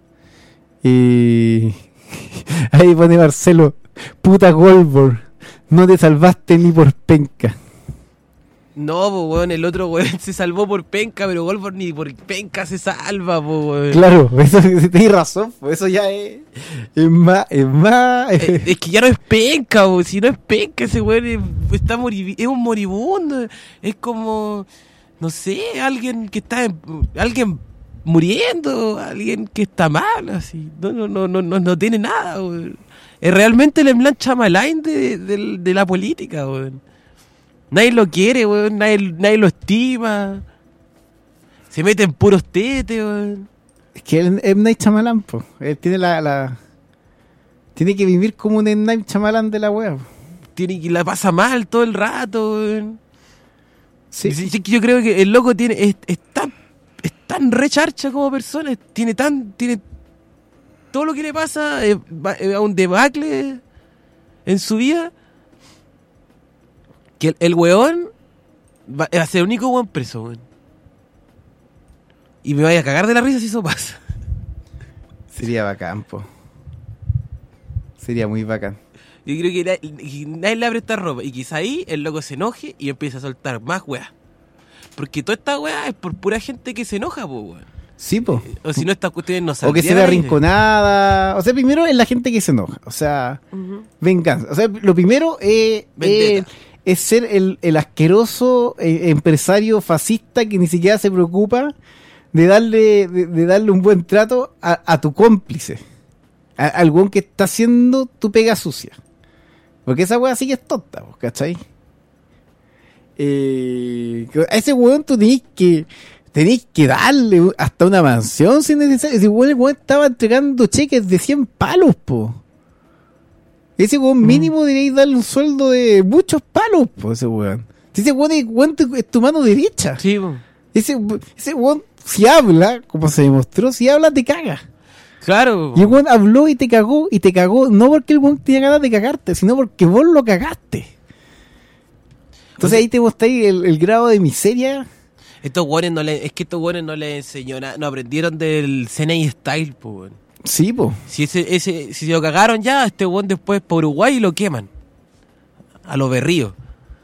Eh, ahí pone Marcelo, puta Goldberg, no te salvaste ni por penca. No, pues weón, el otro weón se salvó por penca, pero Goldberg ni por penca se salva, pues weón. Claro, eso tienes razón, pues eso ya es, es más, es más. Es, es que ya no es penca, pues, si no es penca ese weón es, está moriv- es un moribundo, es como... No sé, alguien que está en, alguien muriendo, alguien que está mal, así. No, no, no, no, no, no tiene nada, güey. Es realmente el Emlan Chamalain de, de, de la política, güey. Nadie lo quiere, güey. Nadie, nadie lo estima. Se mete en puros tetes, güey. Es que el M. Night Shyamalan, po. Él tiene la, la... Tiene que vivir como un M. Night Shyamalan de la wea. Tiene que la pasa mal todo el rato, güey. Sí. Sí, sí, que yo creo que el loco tiene es, es tan es tan recharcha como persona, tiene tan tiene todo lo que le pasa es, es un debacle en su vida, que el, el weón va a ser el único weón preso, weón. Y me vaya a cagar de la risa si eso pasa. Sería bacán, po. Sería muy bacán. Yo creo que nadie, nadie le va a prestar ropa. Y quizá ahí el loco se enoje y empieza a soltar más weá. Porque toda esta weá es por pura gente que se enoja, po, weón. Sí, po. Eh, o si no, estas cuestiones no O que saldrían se ve al aire. arrinconada. O sea, primero es la gente que se enoja. O sea, Ujú. venganza. O sea, lo primero es, es, Vendetta. es ser el, el asqueroso eh, empresario fascista que ni siquiera se preocupa de darle, de, de darle un buen trato a, a tu cómplice. A, al weón que está haciendo tu pega sucia. Porque esa weá sí que es tonta, po, ¿cachai? Eh, a ese weón tú tenés que tenéis que darle hasta una mansión si es necesario. Ese weón, el weón estaba entregando cheques de cien palos, po. Ese weón mínimo deberíais darle un sueldo de muchos palos, po, ese weón. Si ese weón es, weón, es tu mano derecha. Sí, po. Ese, ese weón, si habla, como se demostró, si habla te caga. Claro. Y el weón habló y te cagó, y te cagó no porque el weón tenía ganas de cagarte, sino porque vos lo cagaste. Entonces ahí te mostráis el, el grado de miseria. Estos weones no le, es que estos weones no le enseñó nada, no aprendieron del C N I Style, po, weón. Sí, po. Si ese, ese, si se lo cagaron ya, este weón después por Uruguay lo queman. A los berríos.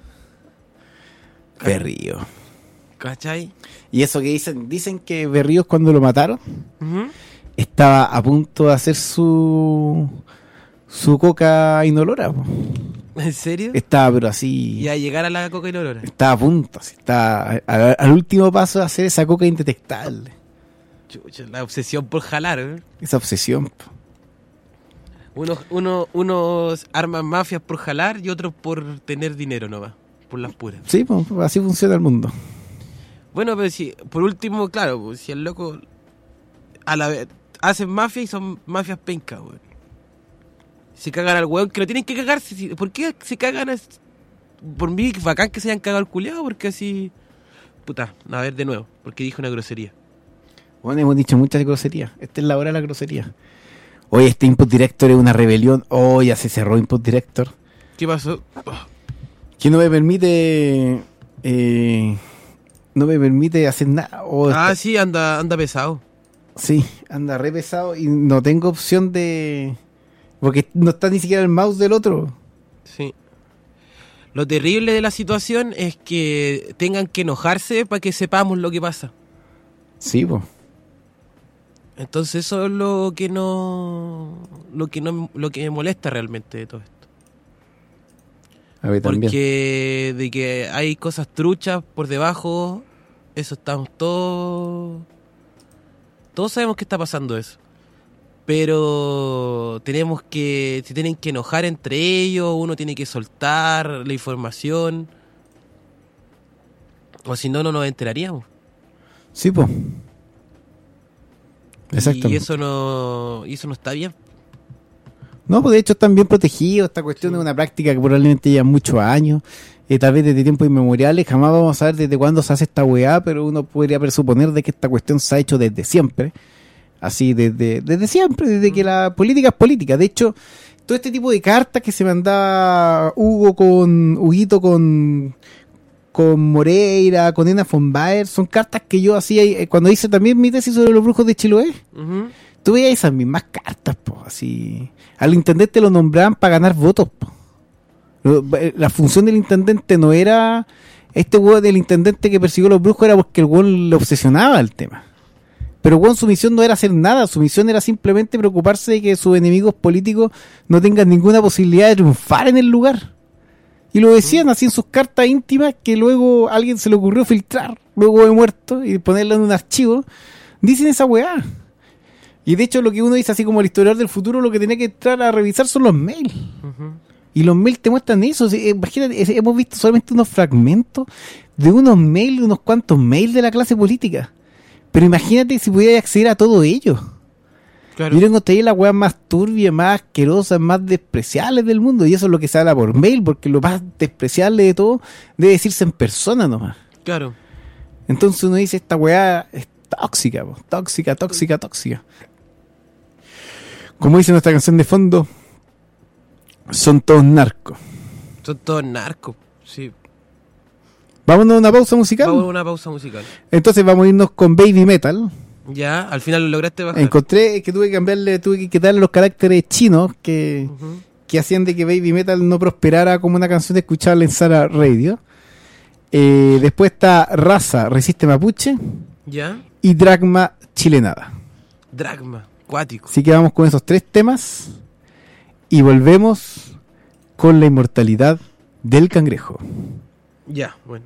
Berrío. ¿Cachai? Y eso que dicen, dicen que Berríos cuando lo mataron, Ujú. estaba a punto de hacer su su coca inolora, po. ¿En serio? Estaba pero así, Y a llegar a la coca y la olora. estaba a punto, así, estaba a- a- al último paso de hacer esa coca indetectable. Chucha, la obsesión por jalar, ¿eh? Esa obsesión, po. Unos, uno, unos arman mafias por jalar y otros por tener dinero nomás, por las puras. Sí, po, así funciona el mundo. Bueno, pero si, por último, claro, pues, si el loco a la vez hacen mafia y son mafias pencas, weón. Se cagan al weón que lo tienen que cagar. si- si- ¿Por qué se cagan? Es- por mí, bacán que se hayan cagado al culiado, porque así. Puta, a ver de nuevo, porque dije una grosería. Bueno, hemos dicho muchas groserías. Esta es la hora de la grosería. Oye, este Input Director es una rebelión. Oh, ya se cerró Input Director. ¿Qué pasó? Que no me permite... eh, no me permite hacer nada. Oh, Ah, está- sí, anda, anda pesado. Sí, anda re pesado y no tengo opción de... Porque no está ni siquiera el mouse del otro. Sí. Lo terrible de la situación es que tengan que enojarse para que sepamos lo que pasa. Sí, po. Entonces eso es lo que no lo que no lo que me molesta realmente de todo esto. A ver, también. Porque de que hay cosas truchas por debajo, eso estamos todos todos sabemos que está pasando eso. Pero tenemos que se tienen que enojar entre ellos, uno tiene que soltar la información. O si no no nos enteraríamos. Sí, po. Exactamente. Y eso no y eso no está bien. No, pues de hecho están bien protegidos. Esta cuestión es una práctica que probablemente lleva muchos años. Eh, tal vez desde tiempos inmemoriales. Jamás vamos a saber desde cuándo se hace esta weá, pero uno podría presuponer de que esta cuestión se ha hecho desde siempre. Así, desde, desde siempre, desde que la política es política. De hecho, todo este tipo de cartas que se mandaba Hugo con... Huguito con... con Moreira, con Ena von Baer, son cartas que yo hacía eh, cuando hice también mi tesis sobre los brujos de Chiloé. Ujú. Tú veías esas mismas cartas, po, así. Al intendente lo nombraban para ganar votos, po. Lo- La función del intendente no era... Este weón del intendente que persiguió a los brujos era porque el weón le obsesionaba el tema. Pero weón, su misión no era hacer nada, su misión era simplemente preocuparse de que sus enemigos políticos no tengan ninguna posibilidad de triunfar en el lugar. Y lo decían así en sus cartas íntimas que luego a alguien se le ocurrió filtrar, luego de muerto, y ponerlo en un archivo. Dicen esa weá. Y de hecho lo que uno dice así como el historiador del futuro, lo que tenía que entrar a revisar son los mails. Ujú. Y los mails te muestran eso. Sí, imagínate, es- hemos visto solamente unos fragmentos de unos mails, de unos cuantos mails de la clase política. Pero imagínate si pudieras acceder a todo ello. Claro. Yo encontré la weá más turbia, más asquerosa, más despreciable del mundo. Y eso es lo que se habla por mail, porque lo más despreciable de todo debe decirse en persona nomás. Claro. Entonces uno dice, esta weá es tóxica, po, tóxica, tóxica, tóxica. Como dice nuestra canción de fondo, son todos narcos. Son todos narcos, sí. Vámonos a una pausa musical. Vamos a una pausa musical. Entonces vamos a irnos con Baby Metal. Ya, al final lo lograste bajar. Encontré que tuve que cambiarle, tuve que quitarle los caracteres chinos que, uh-huh. que hacían de que Baby Metal no prosperara como una canción escuchable en Sara Radio. Eh, después está Raza, Resiste Mapuche. Ya. Y Dragma, Chilenada. Dragma, cuático. Así que vamos con esos tres temas y volvemos con la inmortalidad del cangrejo. Ya, bueno.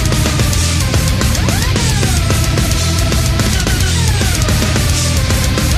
Chocolate.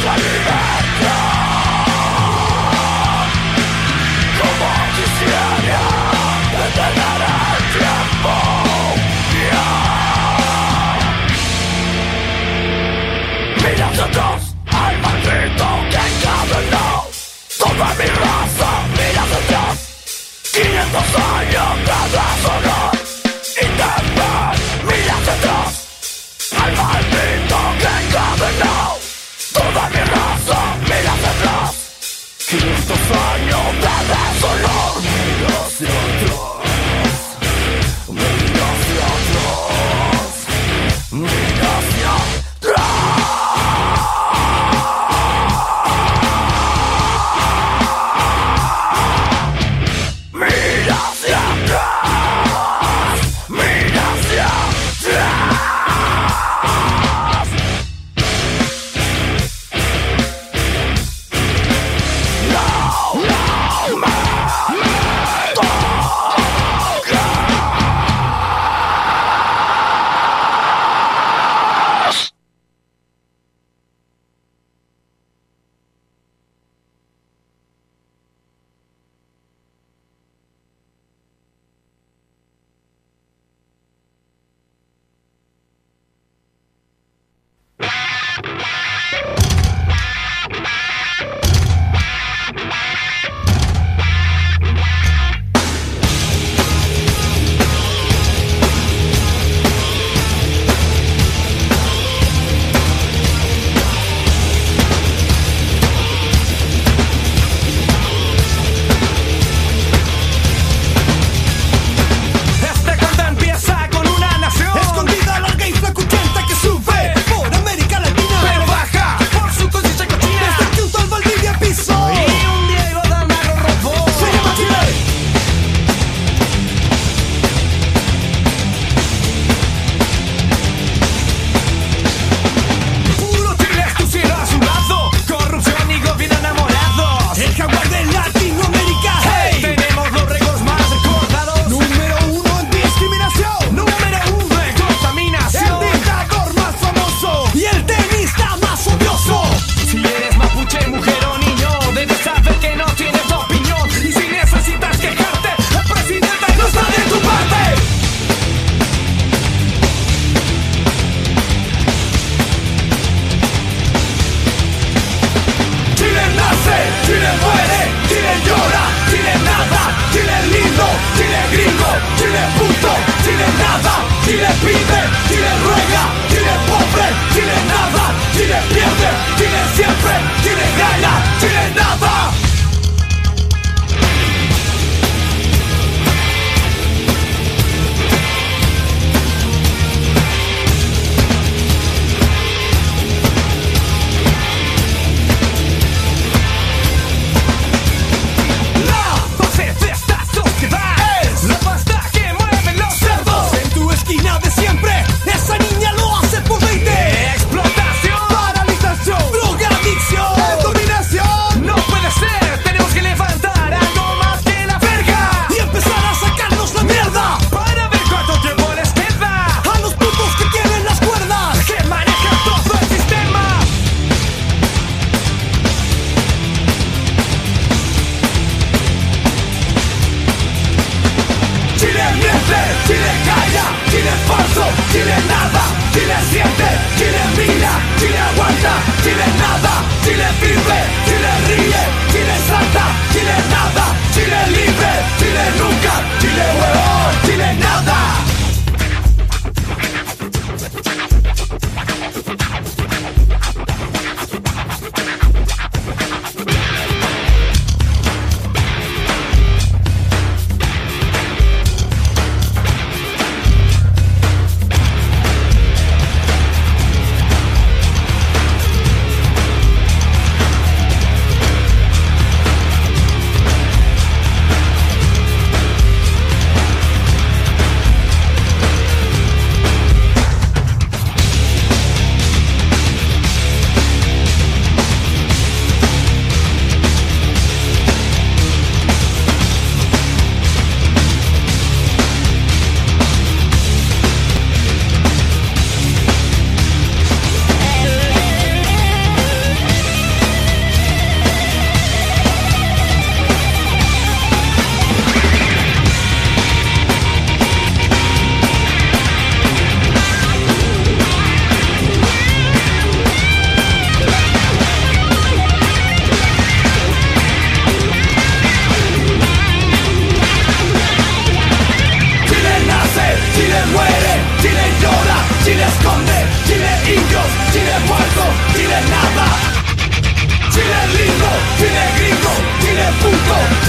No, no, man.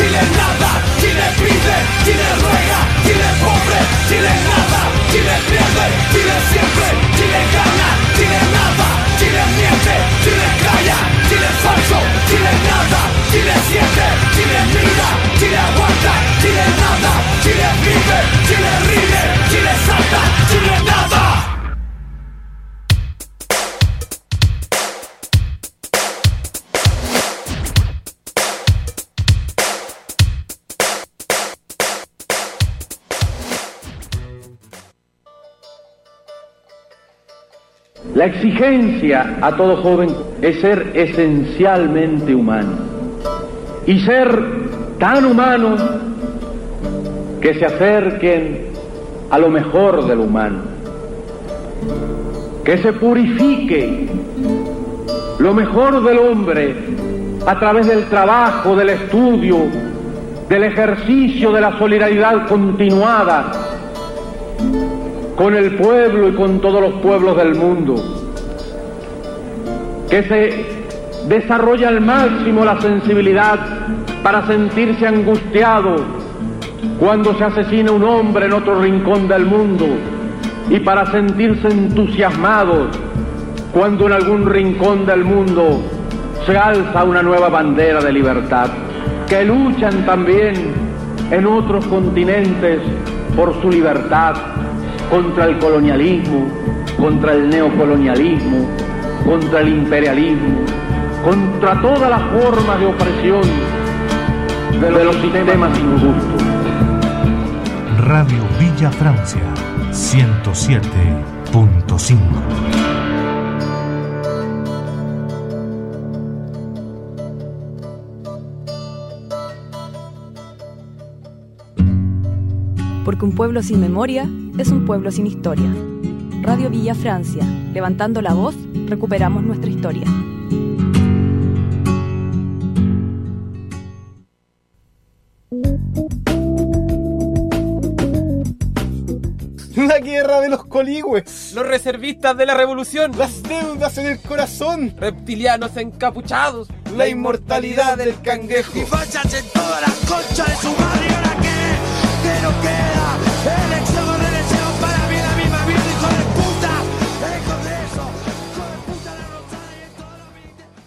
Chile nada, Chile pide, Chile ruega, Chile pobre, Chile nada, Chile pierde, Chile siempre, Chile gana, Chile nada, Chile miente, Chile calla, Chile falso, Chile nada, Chile siente, Chile mira, Chile aguanta, Chile nada, Chile vive, Chile ríe, Chile salta, Chile nada. La exigencia a todo joven es ser esencialmente humano y ser tan humano que se acerquen a lo mejor del humano, que se purifique lo mejor del hombre a través del trabajo, del estudio, del ejercicio de la solidaridad continuada con el pueblo y con todos los pueblos del mundo, que se desarrolla al máximo la sensibilidad para sentirse angustiado cuando se asesina un hombre en otro rincón del mundo y para sentirse entusiasmados cuando en algún rincón del mundo se alza una nueva bandera de libertad, que luchan también en otros continentes por su libertad, contra el colonialismo, contra el neocolonialismo, contra el imperialismo, contra todas las formas de opresión de los, de los sistemas injustos. Radio Villa Francia, ciento siete punto cinco. Porque un pueblo sin memoria es un pueblo sin historia. Radio Villa Francia, levantando la voz, recuperamos nuestra historia. La guerra de los coligües. Los reservistas de la revolución. Las deudas en el corazón. Reptilianos encapuchados. La inmortalidad del cangrejo. Y fachas en todas las conchas de su madre. ¿Y ahora qué? ¿Qué nos queda? Elección de deseo para mí la misma vida, hijo de puta. El Congreso, hijo de puta, la Rosada y en todos los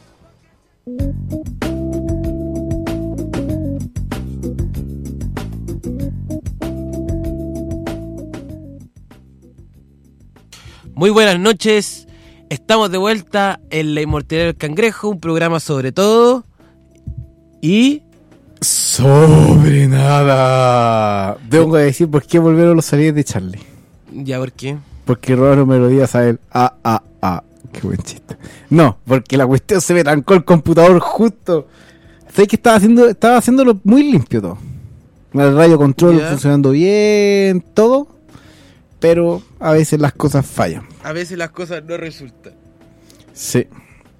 Muy buenas noches, estamos de vuelta en La Inmortalidad del Cangrejo, un programa sobre todo y... sobre nada. Tengo que decir por qué volvieron los salidas de Charlie. ¿Ya por qué? Porque robaron melodías a él. Ah, ah, ah. Qué buen chiste. No, porque la cuestión se me trancó el computador justo. Sé que estaba haciendo, estaba haciéndolo muy limpio todo. El radio control ¿Ya? funcionando bien, todo. Pero a veces las cosas fallan. A veces las cosas no resultan. Sí.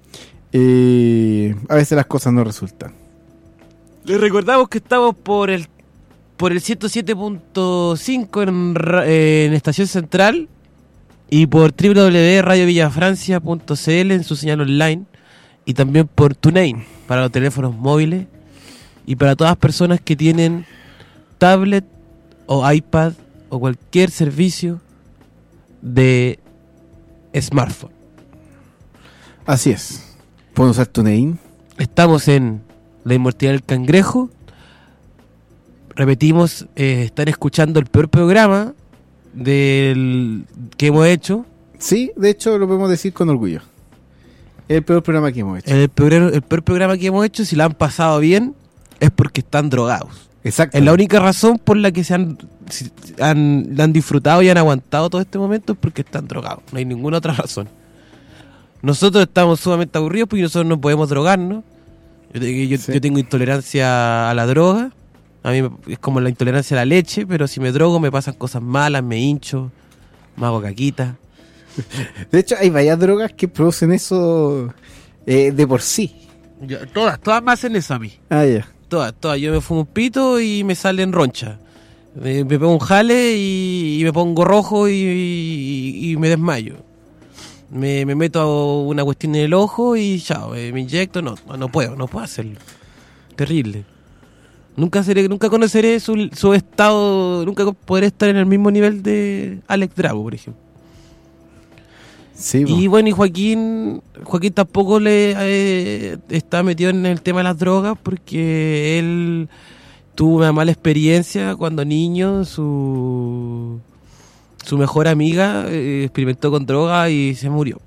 Y a veces las cosas no resultan. Les recordamos que estamos por el por el ciento siete punto cinco en, ra- eh, en Estación Central y por doble u doble u doble u punto radio villa francia punto c l en su señal online y también por TuneIn para los teléfonos móviles y para todas las personas que tienen tablet o iPad o cualquier servicio de smartphone. Así es. ¿Puedo usar TuneIn? Estamos en La Inmortalidad del Cangrejo. Repetimos, eh, están escuchando el peor programa del que hemos hecho. Sí, de hecho lo podemos decir con orgullo. El peor programa que hemos hecho. El peor, el peor programa que hemos hecho, si la han pasado bien, es porque están drogados. Exacto. Es la única razón por la que se han, si- han, la han disfrutado y han aguantado todo este momento es porque están drogados. No hay ninguna otra razón. Nosotros estamos sumamente aburridos porque nosotros no podemos drogarnos. Yo, te- yo, Sí. yo tengo intolerancia a la droga. A mí me- es como la intolerancia a la leche, pero si me drogo me pasan cosas malas, me hincho, me hago caquita. De hecho, hay varias drogas que producen eso eh, de por sí. Yo- todas, todas me hacen eso a mí. Ah, ya. Todas, todas. Yo me fumo un pito y me salen ronchas. Me, me pego un jale y, y me pongo rojo y, y- y me desmayo. Me, me meto una cuestión en el ojo y chao, eh, me inyecto. No, no, no puedo, no puedo hacerlo. Terrible. Nunca seré, nunca conoceré su, su estado, nunca podré estar en el mismo nivel de Alex Drago, por ejemplo. Sí, y bueno, y Joaquín, Joaquín tampoco le eh, está metido en el tema de las drogas porque él tuvo una mala experiencia cuando niño, su su mejor amiga eh, experimentó con droga y se murió.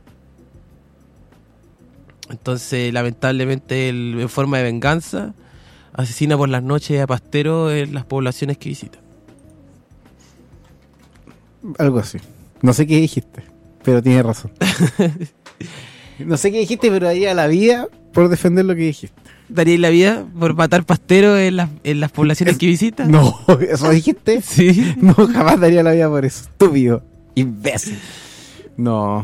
Entonces, lamentablemente, él, en forma de venganza, asesina por las noches a pasteros en las poblaciones que visita. Algo así. No sé qué dijiste, pero tienes razón. No sé qué dijiste, pero daría la vida por defender lo que dijiste. ¿Daría la vida por matar pasteros en las, en las poblaciones es, que visita? No, ¿eso dijiste? Sí. No, jamás daría la vida por eso. Estúpido. Imbécil. No.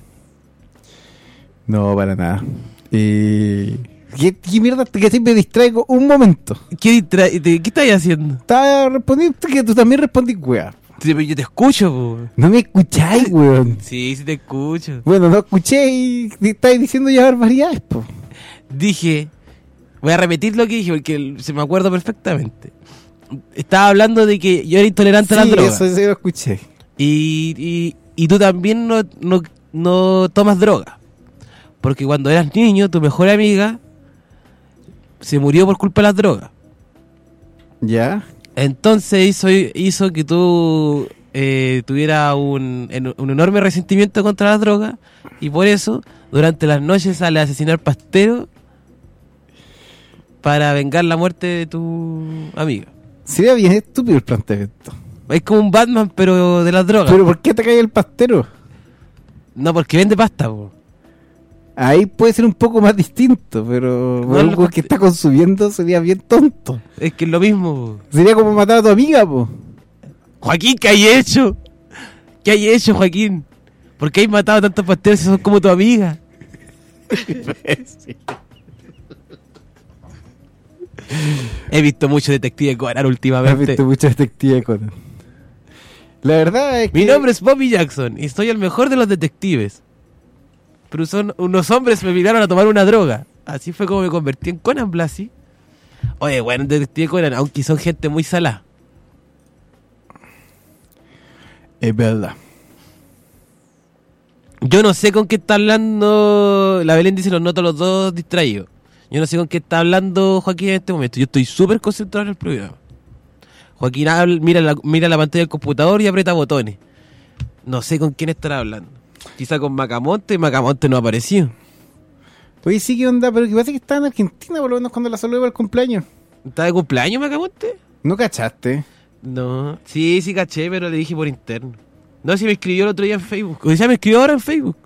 No, para nada. Eh... ¿Qué, ¿Qué mierda que siempre distraigo un momento? ¿Qué, distra ¿Qué estás haciendo? Estaba respondiendo que tú también respondís, weón. Sí, pero yo te escucho, po. No me escucháis, weón. Sí, sí te escucho. Bueno, no escuché y estáis diciendo ya barbaridades, po. Dije, voy a repetir lo que dije porque se me acuerdo perfectamente. Estaba hablando de que yo era intolerante sí, a las drogas. Sí, eso sí lo escuché. Y, y, y tú también no, no, no tomas droga. Porque cuando eras niño, tu mejor amiga se murió por culpa de las drogas. ¿Ya? Entonces hizo, hizo que tú eh, tuvieras un, un enorme resentimiento contra las drogas y por eso durante las noches sale a asesinar pasteros para vengar la muerte de tu amiga. Sería bien estúpido el planteamiento. Es como un Batman pero de las drogas. ¿Pero por qué te cae el pastero? No, porque vende pasta, po. Ahí puede ser un poco más distinto, pero No, algo lo... que está consumiendo sería bien tonto. Es que es lo mismo. Sería como matar a tu amiga, po. Joaquín, ¿qué hay hecho? ¿Qué hay hecho, Joaquín? ¿Por qué hay matado a tantos pasteros si son como tu amiga? He visto mucho Detective Conan últimamente. He visto mucho Detective Conan. La verdad es que... Mi nombre es Bobby Jackson y soy el mejor de los detectives. Pero son unos hombres me obligaron a tomar una droga. Así fue como me convertí en Conan Blasi. Oye, bueno, Detective Conan, aunque son gente muy salada. Es verdad. Yo no sé con qué está hablando. La Belén dice los noto los dos distraídos. Yo no sé con qué está hablando Joaquín en este momento. Yo estoy súper concentrado en el programa. Joaquín habla, mira, la, mira la pantalla del computador y aprieta botones. No sé con quién estará hablando. Quizá con Macamonte. Macamonte no apareció. Oye, sí, ¿qué onda? Pero que pasa que estaba en Argentina, por lo menos cuando la saludé para el cumpleaños. ¿Está de cumpleaños Macamonte? ¿No cachaste? No. Sí, sí caché, pero le dije por interno. No, si me escribió el otro día en Facebook. O sea, me escribió ahora en Facebook.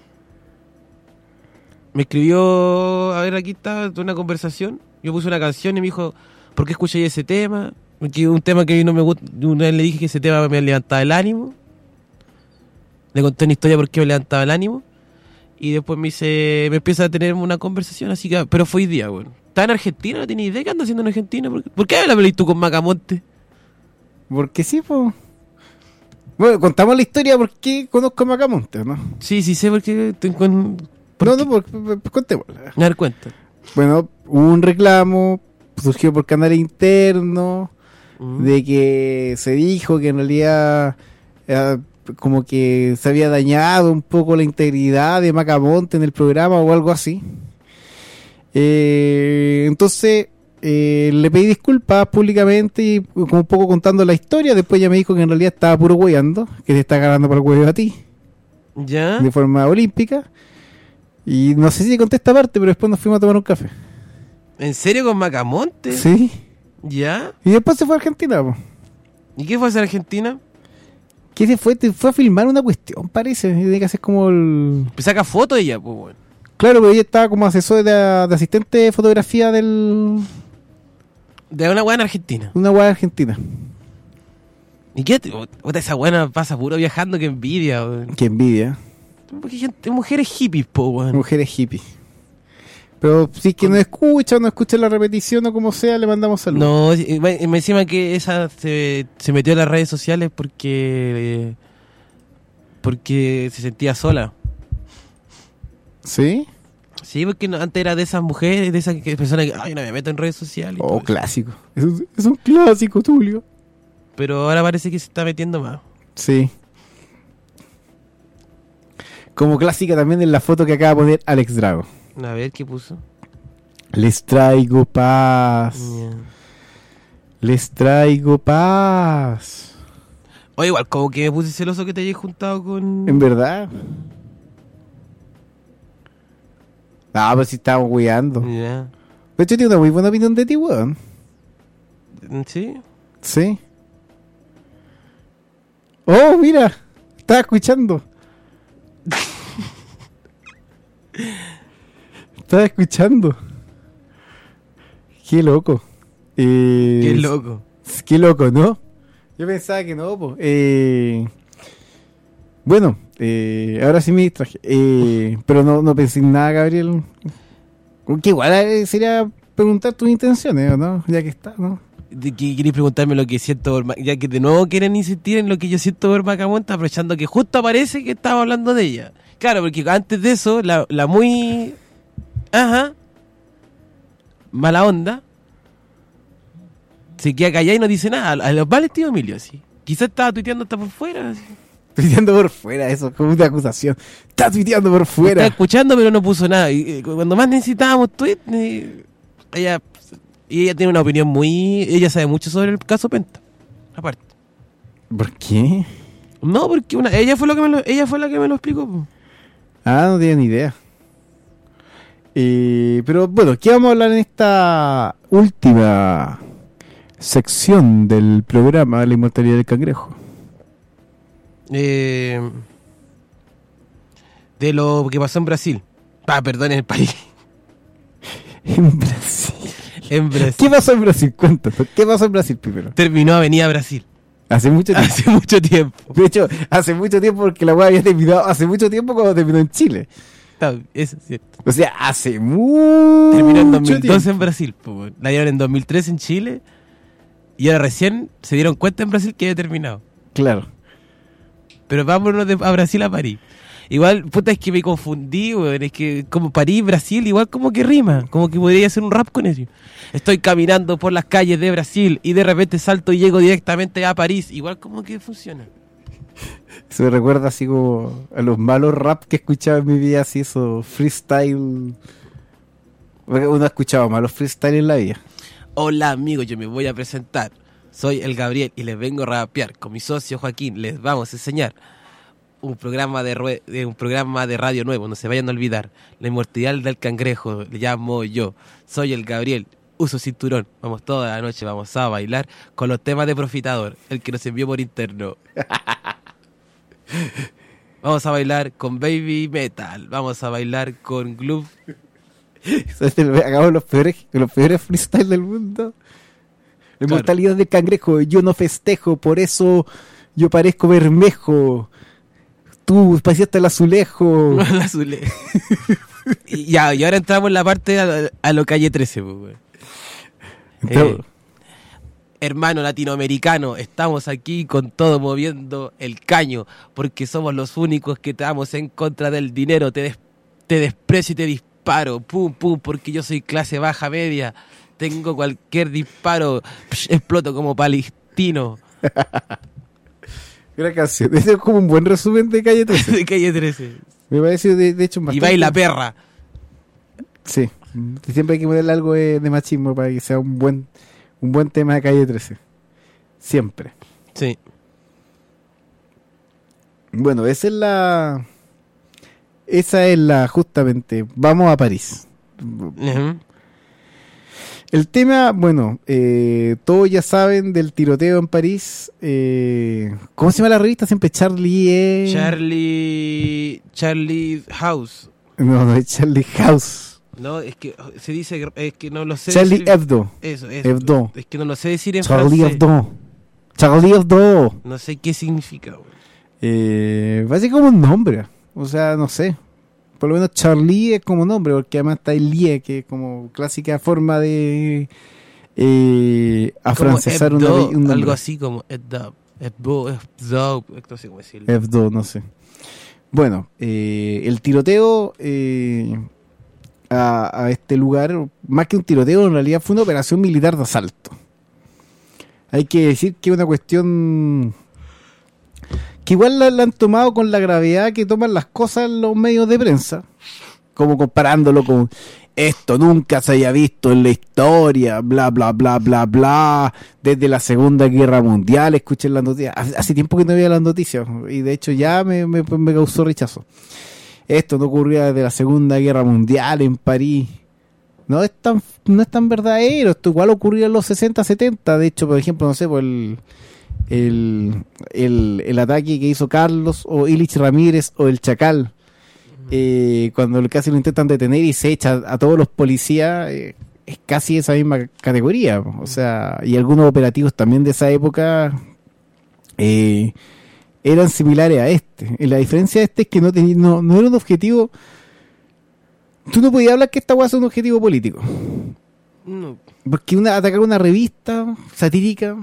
Me escribió, a ver, aquí está una conversación. Yo puse una canción y me dijo, ¿por qué escuché ese tema? Porque un tema que no me gusta. Una vez le dije que ese tema me levantaba el ánimo. Le conté una historia por qué me levantaba el ánimo. Y después me dice, me empieza a tener una conversación, así que, pero fue hoy día, bueno. ¿Está en Argentina? ¿No tenía idea qué anda haciendo en Argentina? ¿Por qué, ¿Por qué la peleas tú con Macamonte? Porque sí, pues. Bueno, contamos la historia por qué conozco a Macamonte, ¿no? Sí, sí sé por qué te encuentro. No, no, por, por, por, contémosla. A dar cuenta. Bueno, hubo un reclamo, surgió por canal interno, uh-huh. de que se dijo que en realidad eh, como que se había dañado un poco la integridad de Macamonte en el programa o algo así. Eh, entonces eh, le pedí disculpas públicamente y como un poco contando la historia. Después ya me dijo que en realidad estaba puro hueando, que te está agarrando por el huevo a ti. ¿Ya? De forma olímpica. Y no sé si conté esta parte, pero después nos fuimos a tomar un café. ¿En serio con Macamonte? Sí. ¿Ya? Y después se fue a Argentina, po. ¿Y qué fue a hacer Argentina? ¿Qué se fue? Te fue a filmar una cuestión, parece. Tiene que hacer como el... Pues saca fotos ella, pues, bueno. Claro, pero ella estaba como asesor de, de asistente de fotografía del... De una weá en Argentina. Una weá argentina. ¿Y qué? Otra esa weá pasa puro viajando, que envidia, weón. Qué envidia. Porque gente, mujeres hippies, po, weón. Mujeres hippies. Pero si es que no escucha o no escucha la repetición o como sea, le mandamos saludos. No, me encima que esa se, se metió en las redes sociales porque eh, porque se sentía sola. ¿Sí? Sí, porque no, antes era de esas mujeres, de esas que, personas que, ay, no me meto en redes sociales. Oh, clásico. Es un, es un clásico, Tulio. Pero ahora parece que se está metiendo más. Sí. Como clásica también en la foto que acaba de poner Alex Drago. A ver, ¿qué puso? Les traigo paz. Yeah. Les traigo paz. O igual, como que me puse celoso que te hayas juntado con... ¿En verdad? Ah, pues si estábamos weando. Ya. Yeah. De hecho, tengo una muy buena opinión de ti, weón. ¿Sí? Sí. Oh, mira. Estaba escuchando. Estaba escuchando. Qué loco. Eh, Qué loco. Qué loco, ¿no? Yo pensaba que no, po. Eh, bueno, eh, ahora sí me distraje. Eh, pero no, no pensé en nada, Gabriel. Que igual eh, sería preguntar tus intenciones, ¿o no? Ya que está, ¿no? De que queréis preguntarme lo que siento por Ma- ya que de nuevo quieren insistir en lo que yo siento por Macamonta, aprovechando que justo aparece que estaba hablando de ella. Claro, porque antes de eso, la, la muy... Ajá. Mala onda. Se queda callada y no dice nada. A los vales, tío Emilio, así. Quizás estaba tuiteando hasta por fuera. Así. Tuiteando por fuera, eso es como una acusación. Está tuiteando por fuera. Estaba escuchando, pero no puso nada. Y, eh, cuando más necesitábamos tweet, eh, ella... Y ella tiene una opinión muy... Ella sabe mucho sobre el caso Penta. Aparte. ¿Por qué? No, porque una, ella fue lo que me lo, ella fue la que me lo explicó. Po. Ah, no tenía ni idea. Eh, pero bueno, ¿qué vamos a hablar en esta última sección del programa La Inmortalidad del Cangrejo? Eh, de lo que pasó en Brasil. Ah, perdón, en el país. En Brasil. En Brasil. ¿Qué pasó en Brasil? Cuéntanos. ¿Qué pasó en Brasil primero? Terminó Avenida Brasil. Hace mucho tiempo. Hace mucho tiempo. De hecho, hace mucho tiempo porque la weá había terminado hace mucho tiempo cuando terminó en Chile. Está, eso es cierto. O sea, hace mucho Terminó en dos mil doce tiempo. en Brasil. Po. La dieron en dos mil tres en Chile. Y ahora recién se dieron cuenta en Brasil que había terminado. Claro. Pero vámonos de, a Brasil a París. Igual, puta, es que me confundí, weón. Es que como París, Brasil, igual como que rima. Como que podría hacer un rap con eso. Estoy caminando por las calles de Brasil y de repente salto y llego directamente a París. Igual como que funciona. Eso me recuerda así como a los malos rap que he escuchado en mi vida, así eso, freestyle. Uno ha escuchado malos freestyle en la vida. Hola amigos, yo me voy a presentar. Soy el Gabriel y les vengo a rapear. Con mi socio Joaquín les vamos a enseñar un programa de, rue- de un programa de radio nuevo, no se vayan a olvidar. La inmortalidad del cangrejo, le llamo yo. Soy el Gabriel, uso cinturón. Vamos toda la noche, vamos a bailar con los temas de Profitador, el que nos envió por interno. Vamos a bailar con Baby Metal, vamos a bailar con Glove. Hagamos los peores, los peores freestyle del mundo. La inmortalidad claro. del cangrejo, yo no festejo, por eso yo parezco Bermejo. Tú pasaste el azulejo. El azulejo. y, ya, y ahora entramos en la parte a, a lo calle trece. Pues, eh, hermano latinoamericano, estamos aquí con todo moviendo el caño, porque somos los únicos que estamos en contra del dinero. Te, des, te desprecio y te disparo. Pum, pum, porque yo soy clase baja media. Tengo cualquier disparo. Psh, exploto como palestino. Gran canción. Ese es como un buen resumen de Calle trece. De Calle trece. Me parece, de, de hecho, bastante... Y baila perra. Sí. Siempre hay que ponerle algo de, de machismo para que sea un buen un buen tema de Calle trece. Siempre. Sí. Bueno, esa es la... Esa es la, justamente, vamos a París. Uh-huh. El tema, bueno, eh, todos ya saben del tiroteo en París. Eh, ¿Cómo se llama la revista? Siempre Charlie... Eh... Charlie... Charlie House. No, no es Charlie House. No, es que se dice... Es que no lo sé Charlie decir... Hebdo. Eso, eso. Hebdo. Es que no lo sé decir en Charlie francés. Hebdo. Charlie Hebdo. No sé qué significa. Eh, va a ser como un nombre. O sea, no sé. Por lo menos Charlie es como nombre, porque además está el Lie, que es como clásica forma de eh, afrancesar una, un nombre. Algo así como Hebdo, Hebdo, Hebdo, no sé cómo decirlo. Hebdo, no sé. Bueno, eh, el tiroteo, eh, a, a este lugar, más que un tiroteo, en realidad fue una operación militar de asalto. Hay que decir que es una cuestión que igual la, la han tomado con la gravedad que toman las cosas en los medios de prensa, como comparándolo con esto nunca se haya visto en la historia, bla, bla, bla, bla, bla, desde la Segunda Guerra Mundial. Escuché las noticias, hace, hace tiempo que no veía las noticias, y de hecho ya me, me, me causó rechazo. Esto no ocurría desde la Segunda Guerra Mundial en París. No es tan, no es tan verdadero. Esto igual ocurría en los sesenta, setenta. De hecho, por ejemplo, no sé, por el, el, el, el ataque que hizo Carlos o Ilich Ramírez o el Chacal. Eh, cuando casi lo intentan detener y se echa a todos los policías, eh, es casi esa misma categoría. O sea, y algunos operativos también de esa época eh, eran similares a este. Y la diferencia de este es que no, tenía, no, no era un objetivo. Tú no podías hablar que esta hueá es un objetivo político. No. Porque una, atacar una revista satírica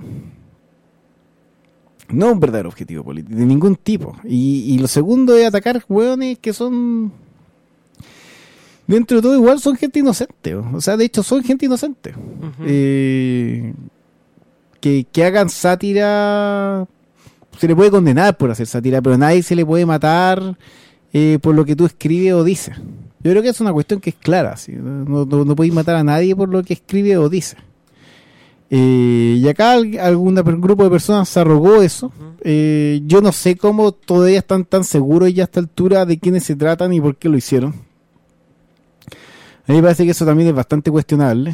no es un verdadero objetivo político, de ningún tipo. Y, y lo segundo es atacar hueones que son, dentro de todo, igual son gente inocente. O sea, de hecho, son gente inocente. Uh-huh. Eh, que, que hagan sátira, se le puede condenar por hacer sátira, pero a nadie se le puede matar eh, por lo que tú escribes o dices. Yo creo que es una cuestión que es clara. ¿sí? No, no, no podéis matar a nadie por lo que escribe o dice. Eh, y acá algún grupo de personas se arrogó eso. Eh, yo no sé cómo todavía están tan seguros ya a esta altura de quiénes se tratan y por qué lo hicieron. A mí me parece que eso también es bastante cuestionable.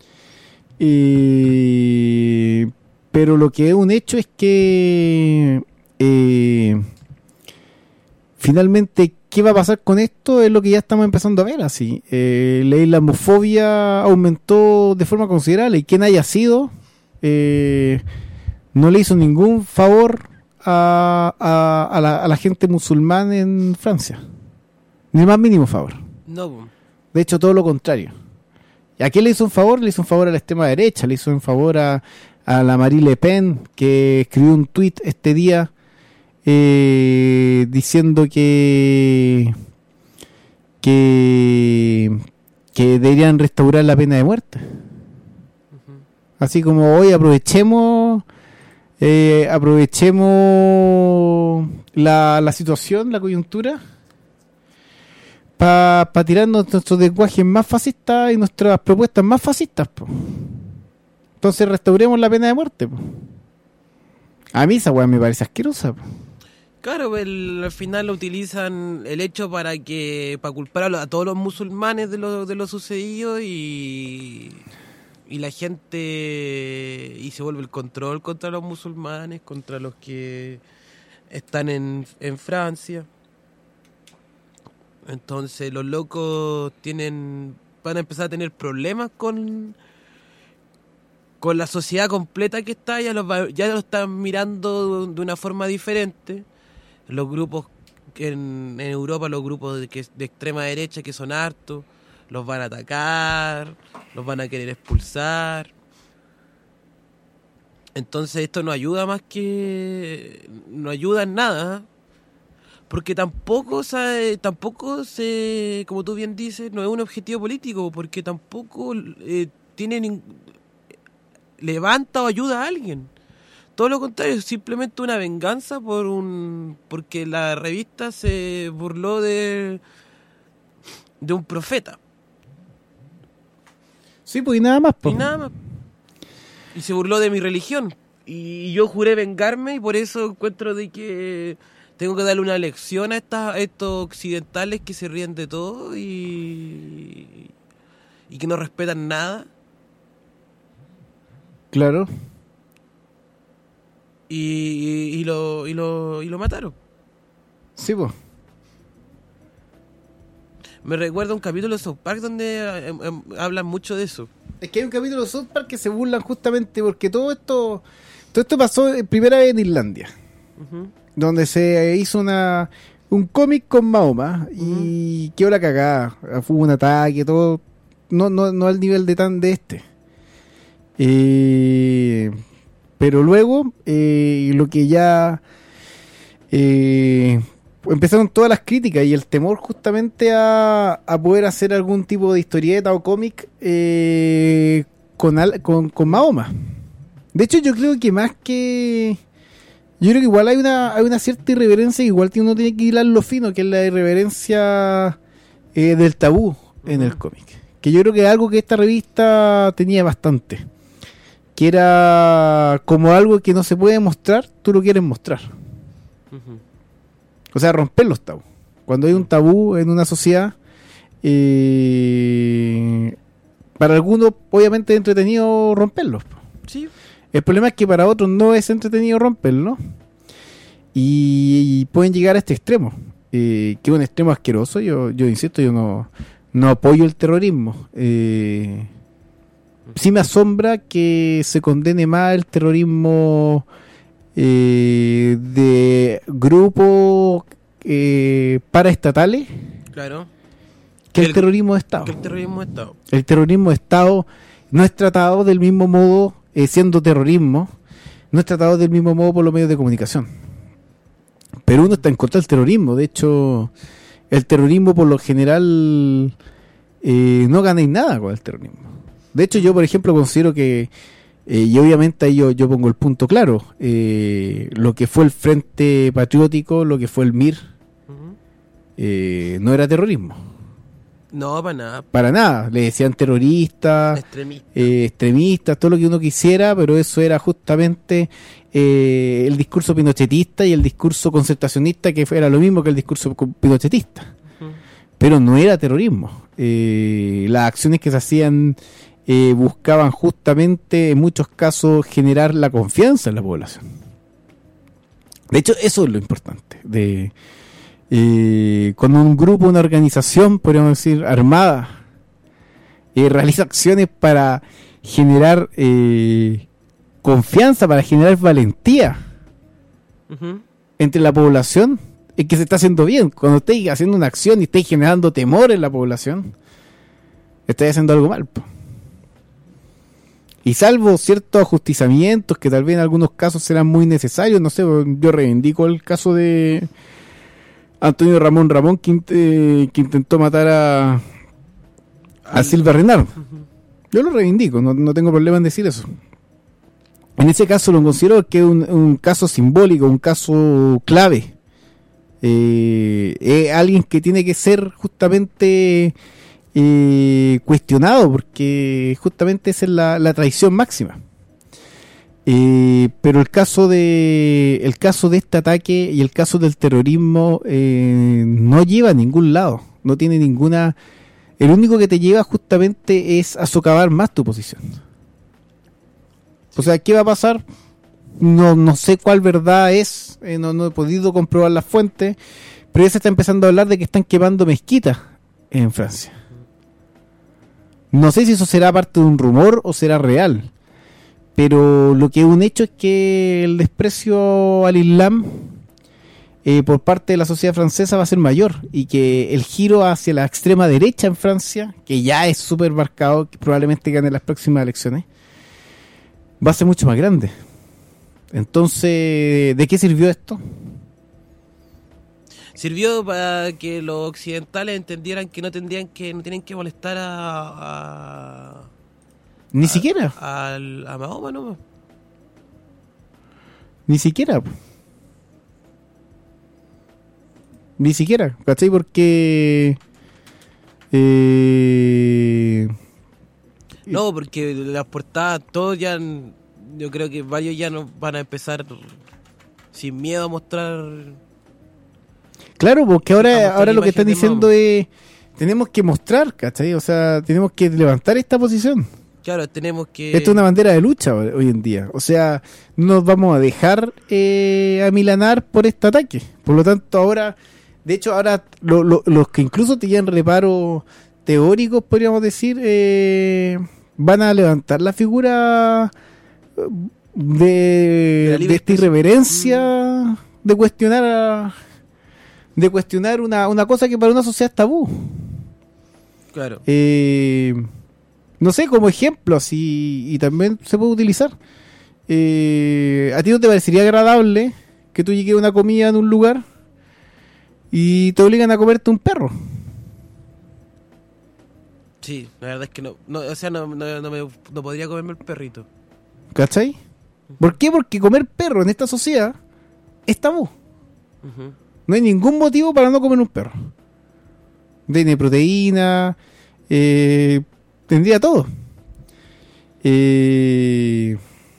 Eh, pero lo que es un hecho es que eh, finalmente, ¿qué va a pasar con esto? Es lo que ya estamos empezando a ver así. Eh, la islamofobia aumentó de forma considerable y quien haya sido eh, no le hizo ningún favor a, a, a, la, a la gente musulmana en Francia. Ni el más mínimo favor. No. De hecho, todo lo contrario. ¿A quién le hizo un favor? Le hizo un favor a la extrema derecha, le hizo un favor a, a la Marie Le Pen, que escribió un tuit este día Eh, diciendo que, que que deberían restaurar la pena de muerte. Uh-huh. Así como hoy aprovechemos eh, aprovechemos la, la situación, la coyuntura para pa tirarnos nuestros lenguajes más fascistas y nuestras propuestas más fascistas, po. Entonces restauremos la pena de muerte, po. A mí esa weá me parece asquerosa, po. Claro, el, al final lo utilizan el hecho para que para culpar a, lo, a todos los musulmanes de lo, de lo sucedido y, y la gente y se vuelve el control contra los musulmanes, contra los que están en, en Francia. Entonces los locos tienen van a empezar a tener problemas con con la sociedad completa que está, ya los ya lo están mirando de una forma diferente. Los grupos en, en Europa, los grupos de, que, de extrema derecha que son hartos, los van a atacar, los van a querer expulsar. Entonces esto no ayuda más que no ayuda en nada, porque tampoco sabe, tampoco se, como tú bien dices, no es un objetivo político, porque tampoco eh, tiene ning- levanta o ayuda a alguien. Todo lo contrario, es simplemente una venganza por un porque la revista se burló de de un profeta. Sí, pues y nada más, pues. Y nada más. Y se burló de mi religión. Y yo juré vengarme y por eso encuentro de que tengo que darle una lección a, estas, a estos occidentales que se ríen de todo y, y que no respetan nada. Claro. Y, y, lo, y, lo, y lo mataron. Sí, pues. Me recuerda un capítulo de South Park donde eh, eh, hablan mucho de eso. Es que hay un capítulo de South Park que se burlan justamente porque todo esto todo esto pasó primera vez en Islandia. Uh-huh. Donde se hizo una un cómic con Mahoma y uh-huh. quedó la cagada. Fue un ataque, todo. No, no, no al nivel de tan de este. Eh... Pero luego, eh, lo que ya eh, empezaron todas las críticas y el temor justamente a, a poder hacer algún tipo de historieta o cómic eh, con, al, con, con Mahoma. De hecho, yo creo que más que... Yo creo que igual hay una, hay una cierta irreverencia, igual que uno tiene que hilarlo fino, que es la irreverencia eh, del tabú en el cómic. Que yo creo que es algo que esta revista tenía bastante. Que era como algo que no se puede mostrar, tú lo quieres mostrar. Uh-huh. O sea, romper los tabús. Cuando hay un tabú en una sociedad, eh, para algunos obviamente es entretenido romperlos. Sí. El problema es que para otros no es entretenido romperlo y, y pueden llegar a este extremo, eh, que es un extremo asqueroso. Yo, yo insisto, yo no, no apoyo el terrorismo. Eh, sí me asombra que se condene más el terrorismo eh, de grupos eh, paraestatales, claro, que el, el terrorismo de Estado. Que el terrorismo de Estado. El terrorismo de Estado no es tratado del mismo modo. Eh, siendo terrorismo, no es tratado del mismo modo por los medios de comunicación. Pero uno está en contra del terrorismo. De hecho, el terrorismo por lo general eh, no ganáis nada con el terrorismo. De hecho, yo por ejemplo considero que, eh, y obviamente ahí yo, yo pongo el punto claro, eh, lo que fue el Frente Patriótico, lo que fue el M I R, uh-huh. eh, no era terrorismo. No, para nada. Para nada. Le decían terroristas, extremistas, eh, extremistas, todo lo que uno quisiera, pero eso era justamente eh, el discurso pinochetista y el discurso concertacionista, que era lo mismo que el discurso pinochetista. Uh-huh. Pero no era terrorismo. Eh, las acciones que se hacían eh, buscaban justamente, en muchos casos, generar la confianza en la población. De hecho, eso es lo importante. De... Eh, cuando un grupo, una organización, podríamos decir, armada, eh, realiza acciones para generar eh, confianza, para generar valentía uh-huh. entre la población, es que se está haciendo bien. Cuando estáis haciendo una acción y estáis generando temor en la población, estáis haciendo algo mal. Po. Y salvo ciertos ajustizamientos que tal vez en algunos casos serán muy necesarios, no sé, yo reivindico el caso de Antonio Ramón Ramón, que, eh, que intentó matar a, a Silva Renard. Yo lo reivindico, no, no tengo problema en decir eso. En ese caso lo considero que es un, un caso simbólico, un caso clave. Eh, es alguien que tiene que ser justamente eh, cuestionado, porque justamente esa es la, la traición máxima. Eh, pero el caso de el caso de este ataque y el caso del terrorismo eh, no lleva a ningún lado, no tiene ninguna. El único que te lleva justamente es a socavar más tu posición. O sea, ¿qué va a pasar? No no sé cuál verdad es, eh, no, no he podido comprobar las fuentes, pero ya se está empezando a hablar de que están quemando mezquitas en Francia. No sé si eso será parte de un rumor o será real. Pero lo que es un hecho es que el desprecio al Islam eh, por parte de la sociedad francesa va a ser mayor, y que el giro hacia la extrema derecha en Francia, que ya es súper marcado, que probablemente gane las próximas elecciones, va a ser mucho más grande. Entonces, ¿de qué sirvió esto? Sirvió para que los occidentales entendieran que no tendrían que no tienen que molestar a, a Ni a, siquiera. A, a Mahoma, ¿no? Ni siquiera. Ni siquiera, ¿cachai? Porque... Eh... No, porque las portadas, todos ya... Yo creo que varios ya nos van a empezar sin miedo a mostrar... Claro, porque ahora, ahora lo que están diciendo es... Tenemos que mostrar, ¿cachai? O sea, tenemos que levantar esta posición. Claro, tenemos que... Esto es una bandera de lucha hoy en día. O sea, no nos vamos a dejar eh, amilanar por este ataque. Por lo tanto, ahora... De hecho, ahora lo, lo, los que incluso tenían reparos teóricos, podríamos decir, eh, van a levantar la figura de, de esta irreverencia, mm. de cuestionar a, de cuestionar una, una cosa que para una sociedad es tabú. Claro. Eh... No sé, como ejemplo, así, y también se puede utilizar. Eh, ¿A ti no te parecería agradable que tú llegues a una comida en un lugar y te obligan a comerte un perro. Sí, la verdad es que no, no o sea, no, no, no, me, no podría comerme el perrito. ¿Cachai? ¿Por qué? Porque comer perro en esta sociedad es tabú. Uh-huh. No hay ningún motivo para no comer un perro. Tiene proteína, eh, tendría todo. Eh,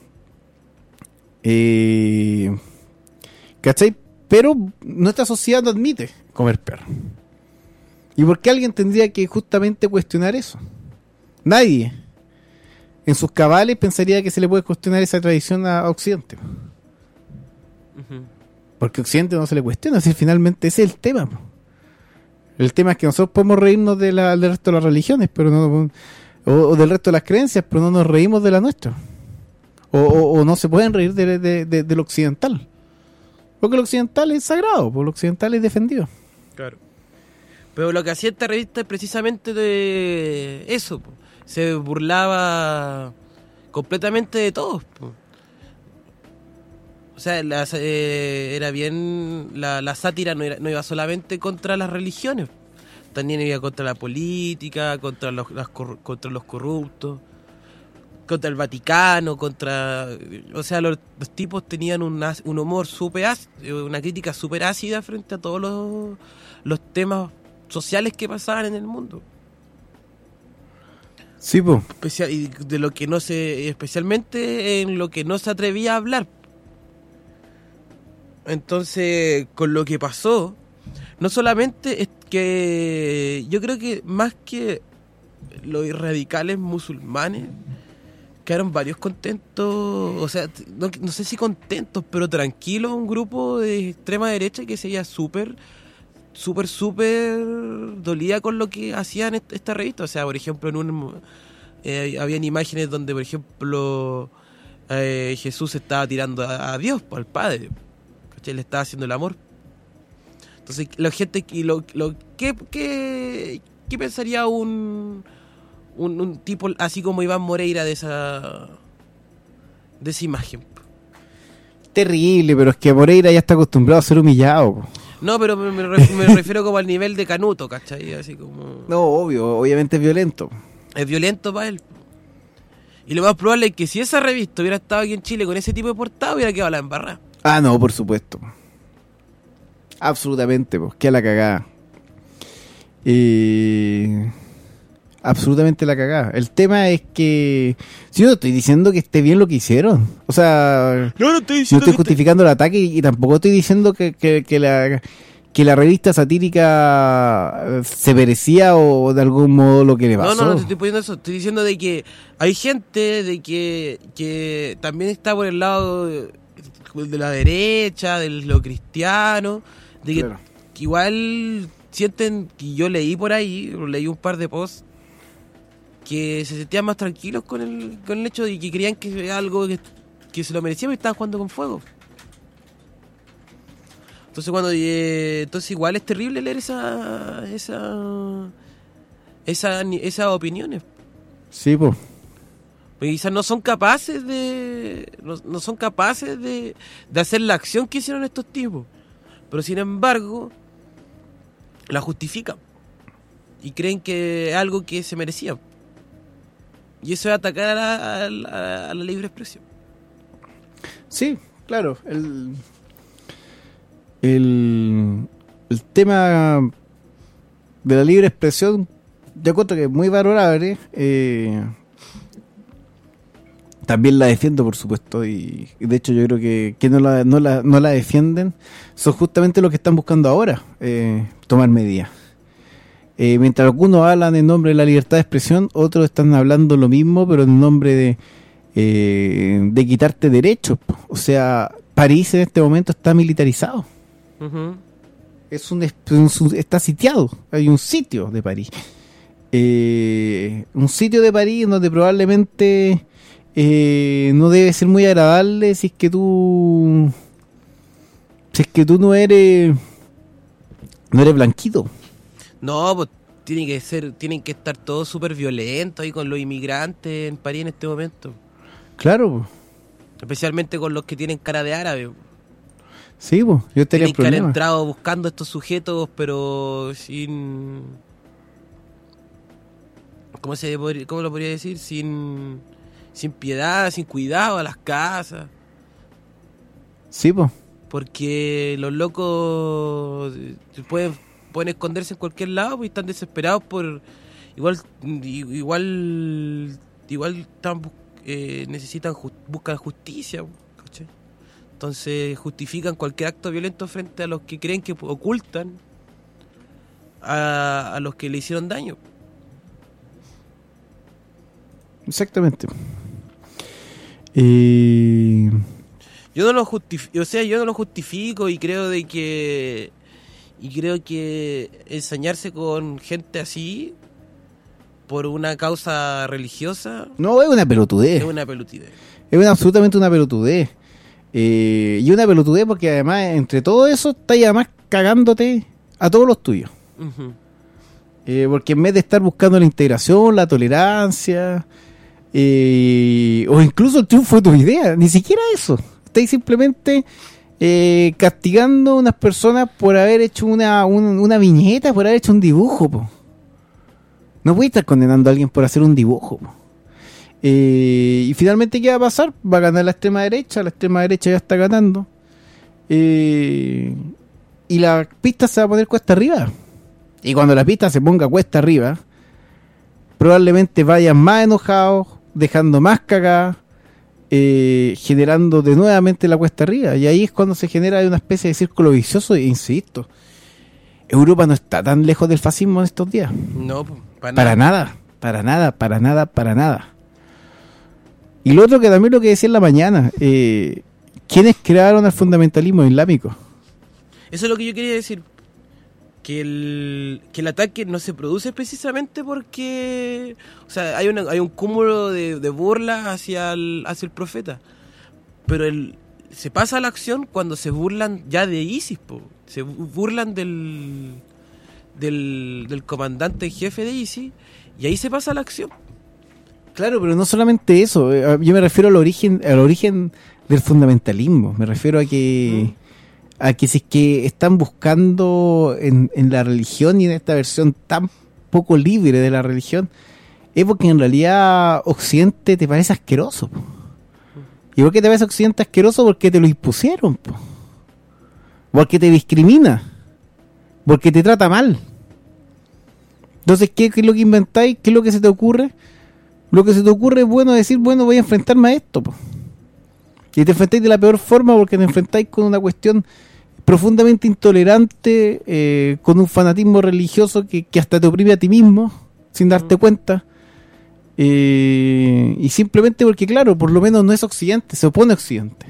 eh, ¿Cachai? Pero nuestra sociedad no admite comer perro. ¿Y por qué alguien tendría que justamente cuestionar eso? Nadie. En sus cabales pensaría que se le puede cuestionar esa tradición a Occidente. Uh-huh. Porque a Occidente no se le cuestiona, si finalmente ese es el tema. El tema es que nosotros podemos reírnos de la, del resto de las religiones, pero no, o, o del resto de las creencias, pero no nos reímos de la nuestra. O, o, o no se pueden reír de, de, de, de lo occidental. Porque lo occidental es sagrado, porque lo occidental es defendido. Claro. Pero lo que hacía esta revista es precisamente de eso, po. Se burlaba completamente de todos, po. O sea, la, eh, era bien, la, la sátira no, era, no iba solamente contra las religiones, también iba contra la política, contra los, las, contra los corruptos, contra el Vaticano, contra, o sea, los, los tipos tenían un, un humor súper ácido, una crítica súper ácida frente a todos los, los temas sociales que pasaban en el mundo. Sí, po. Especial, y de lo que no se, especialmente en lo que no se atrevía a hablar. Entonces, con lo que pasó, no solamente es que yo creo que más que los radicales musulmanes quedaron varios contentos, o sea, no, no sé si contentos, pero tranquilos, un grupo de extrema derecha que se veía súper, súper, súper dolida con lo que hacían esta revista. O sea, por ejemplo, en un eh, habían imágenes donde, por ejemplo, eh, Jesús estaba tirando a, a Dios, al Padre. Le estaba haciendo el amor. Entonces la gente, lo, lo, ¿qué, qué, qué pensaría un, un un tipo así como Iván Moreira de esa de esa imagen? Terrible, pero es que Moreira ya está acostumbrado a ser humillado. No, pero me, me, me refiero como al nivel de Canuto, ¿cachai? Así como... No, obvio, obviamente es violento. Es violento para él. Y lo más probable es que si esa revista hubiera estado aquí en Chile con ese tipo de portada, hubiera quedado la embarrada. Ah, no, por supuesto. Absolutamente, pues, que a la cagada. Eh, absolutamente la cagada. El tema es que... Si yo no estoy diciendo que esté bien lo que hicieron. O sea... No, no estoy No diciendo estoy justificando el ataque y, y tampoco estoy diciendo que, que, que, la, que la revista satírica se merecía o de algún modo lo que le pasó. No, no, no te estoy poniendo eso. Estoy diciendo de que hay gente de que, que también está por el lado... De, de la derecha, de lo cristiano, de que, claro, que igual sienten, que yo leí por ahí, leí un par de posts, que se sentían más tranquilos con el, con el hecho de que creían que era algo que, que se lo merecían y estaban jugando con fuego. Entonces cuando eh, entonces igual es terrible leer esa esa esa esas opiniones. Sí, pues. Porque quizás no son capaces de no, no son capaces de, de hacer la acción que hicieron estos tipos, pero sin embargo la justifican y creen que es algo que se merecía, y eso es atacar a la, a la, a la libre expresión. Sí, claro, el el el tema de la libre expresión yo encuentro que es muy valorable. eh También la defiendo, por supuesto, y de hecho yo creo que, que no, la, no, la, no la defienden son justamente los que están buscando ahora eh, tomar medidas. Eh, mientras algunos hablan en nombre de la libertad de expresión, otros están hablando lo mismo, pero en nombre de, eh, de quitarte derechos. O sea, París en este momento está militarizado. Uh-huh. Es un, es un está sitiado. Hay un sitio de París. Eh, un sitio de París donde probablemente... Eh, no debe ser muy agradable si es que tú si es que tú no eres no eres blanquito. No, pues tiene que ser, tienen que estar todos súper violentos ahí con los inmigrantes en París en este momento. Claro. Especialmente con los que tienen cara de árabe. Sí, pues, yo estaría en Tienen que haber problemas. entrado buscando a estos sujetos, pero sin... ¿Cómo, se podría- cómo lo podría decir? Sin, sin piedad, sin cuidado a las casas. Sí, pues. Porque los locos eh, pueden, pueden esconderse en cualquier lado pues, y están desesperados por... Igual igual igual están, bus- eh, necesitan ju- buscan justicia, ¿cachai? Entonces justifican cualquier acto violento frente a los que creen que ocultan a, a los que le hicieron daño. Exactamente. Eh, Yo no lo justifico, o sea, yo no lo justifico y creo de que y creo que ensañarse con gente así por una causa religiosa no, es una pelotudez. es una pelotidez. Es una, absolutamente una pelotudez. Eh, y una pelotudez porque además, entre todo eso, estás además cagándote a todos los tuyos. Ujú. Eh, porque en vez de estar buscando la integración, la tolerancia, eh, o incluso el triunfo de tus ideas, ni siquiera eso. Estáis simplemente eh, castigando a unas personas por haber hecho una, un- una viñeta, por haber hecho un dibujo, po. No puedes estar condenando a alguien por hacer un dibujo, po. Eh, y finalmente, ¿qué va a pasar? Va a ganar la extrema derecha, la extrema derecha ya está ganando. Eh, y la pista se va a poner cuesta arriba. Y cuando la pista se ponga cuesta arriba, probablemente vayan más enojados, dejando más cagadas, eh, generando de nuevamente la cuesta arriba. Y ahí es cuando se genera una especie de círculo vicioso. E insisto, Europa no está tan lejos del fascismo en estos días. No, po, para, Para nada, para nada, para nada, para nada. Y lo otro que también lo que decía en la mañana, eh, ¿quiénes crearon el fundamentalismo islámico? Eso es lo que yo quería decir. Que el, que el ataque no se produce precisamente porque... O sea, hay, una, hay un cúmulo de, de burlas hacia el, hacia el profeta. Pero el, se pasa a la acción cuando se burlan ya de ISIS, po. Se bu- burlan del, del, del comandante en jefe de ISIS y ahí se pasa a la acción. Claro, pero no solamente eso. eh, Yo me refiero al origen, al origen del fundamentalismo. Me refiero a que... a que si es que están buscando en, en la religión y en esta versión tan poco libre de la religión, es porque en realidad Occidente te parece asqueroso, po. ¿Y por qué te parece Occidente asqueroso? Porque te lo impusieron, po. Porque te discrimina, porque te trata mal. Entonces, ¿qué, qué es lo que inventáis? ¿Qué es lo que se te ocurre? Lo que se te ocurre es bueno decir, bueno, voy a enfrentarme a esto, po. Y te enfrentáis de la peor forma porque te enfrentáis con una cuestión profundamente intolerante, eh, con un fanatismo religioso que, que hasta te oprime a ti mismo, sin darte cuenta. Eh, y simplemente porque, claro, por lo menos no es Occidente, se opone a Occidente.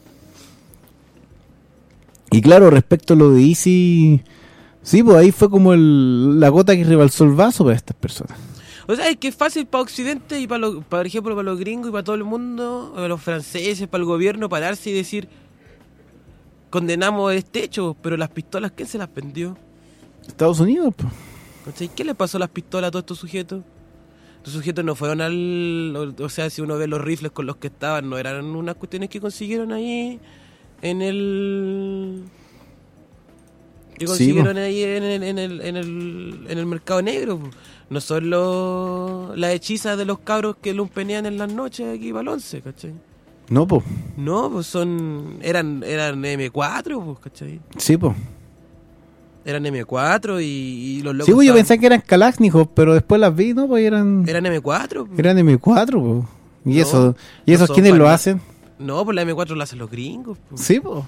Y claro, respecto a lo de ISIS, sí, pues ahí fue como el, la gota que rebalsó el vaso para estas personas. O sea, es que es fácil para Occidente y para, lo, por ejemplo, para los gringos y para todo el mundo, para los franceses, para el gobierno, pararse y decir, condenamos este hecho, pero las pistolas, ¿quién se las vendió? Estados Unidos, pues. ¿Cachai? ¿Qué le pasó a las pistolas a todos estos sujetos? Estos sujetos no fueron al... O sea, si uno ve los rifles con los que estaban, no eran unas cuestiones que consiguieron ahí en el... Que consiguieron Sí, ahí en el, en, el, en, el, en el mercado negro. No son los, las hechizas de los cabros que lumpenean en las noches aquí para el once, ¿cachai? No, pues. No, pues son... Eran, eran eme cuatro, pues, ¿cachai? Sí, pues. Eran eme cuatro y, y los locos Sí, pues yo estaban- pensé que eran Kalashnikov, pero después las vi, ¿no? Pues eran, Eran eme cuatro. pues. eran eme cuatro, pues. ¿Y No, eso? ¿Y no esos son quiénes lo para- hacen? No, pues la eme cuatro la hacen los gringos. pues. Sí, pues.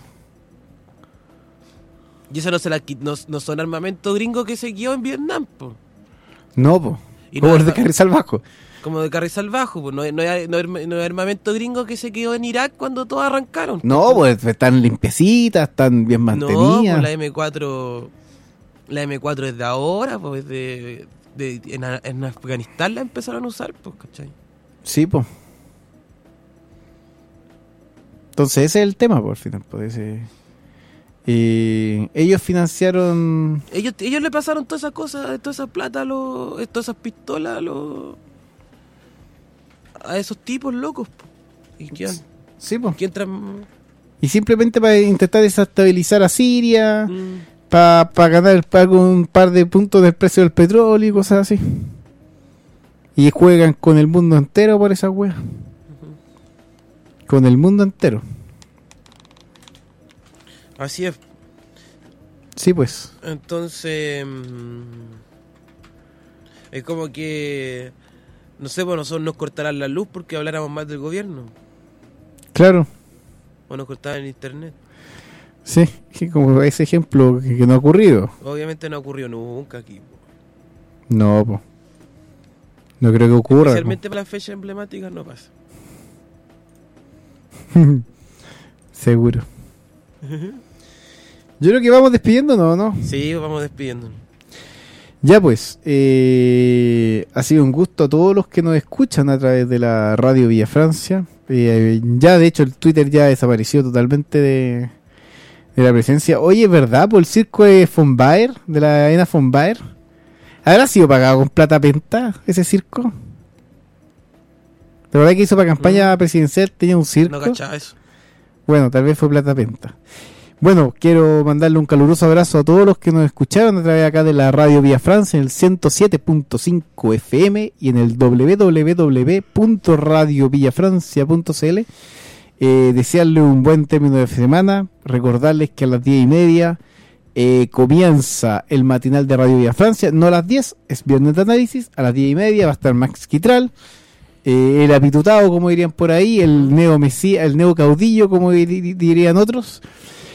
Y eso no, se la, qui- no, no son armamento gringo que se guió en Vietnam, pues. No, pues. Y Como no- los de Carrizal Bajo. Como de Carrizal Bajo, pues no, no, hay- no, hay- no hay armamento gringo que se quedó en Irak cuando todos arrancaron. No, pues están limpiecitas, están bien No, mantenidas. pues la eme cuatro la eme cuatro es de ahora, pues de, de en, A- en Afganistán la empezaron a usar, pues, ¿cachai? Sí, pues. Entonces ese es el tema, por final. Pues, ese... eh, ellos financiaron... Ellos, ellos le pasaron todas esas cosas, toda esa plata, a los, todas esas pistolas a los a esos tipos locos, po. ¿Y quién? Sí, pues. ¿Quién tran- Y simplemente para intentar desestabilizar a Siria, Mm. para pa ganar pa un par de puntos del precio del petróleo y cosas así. Y juegan con el mundo entero por esa wea. Uh-huh. Con el mundo entero. Así es. Sí, pues. Entonces, mmm, es como que, no sé, pues nosotros nos cortarán la luz porque habláramos más del gobierno. Claro. O nos cortarán internet. Sí, como ese ejemplo que, que no ha ocurrido. Obviamente no ha ocurrido nunca aquí. No, po. No creo que ocurra. Especialmente para las fechas emblemáticas no pasa. Seguro. Yo creo que vamos despidiéndonos, ¿no? Sí, vamos despidiéndonos. Ya pues, eh, ha sido un gusto a todos los que nos escuchan a través de la radio Villa Francia. Eh, ya de hecho el Twitter ya desapareció totalmente de, de la presencia. Oye, ¿verdad? Por el circo de Von Baer, de la Ena Von Baer. ¿Habrá sido pagado con plata penta ese circo? ¿De verdad que hizo para campaña no. presidencial? ¿Tenía un circo? No cachaba eso. Bueno, tal vez fue plata penta. Bueno, quiero mandarle un caluroso abrazo a todos los que nos escucharon a través acá de la radio Villa Francia en el ciento siete punto cinco F M y en el doble u doble u doble u punto radio villa francia punto c l. Eh, desearle un buen término de semana, recordarles que a las diez y media eh, comienza el matinal de Radio Villa Francia, no a las diez, es viernes de análisis, a las diez y media va a estar Max Quitral, eh, el apitutado, como dirían por ahí, el neo mesía, el neo caudillo, como dirían otros.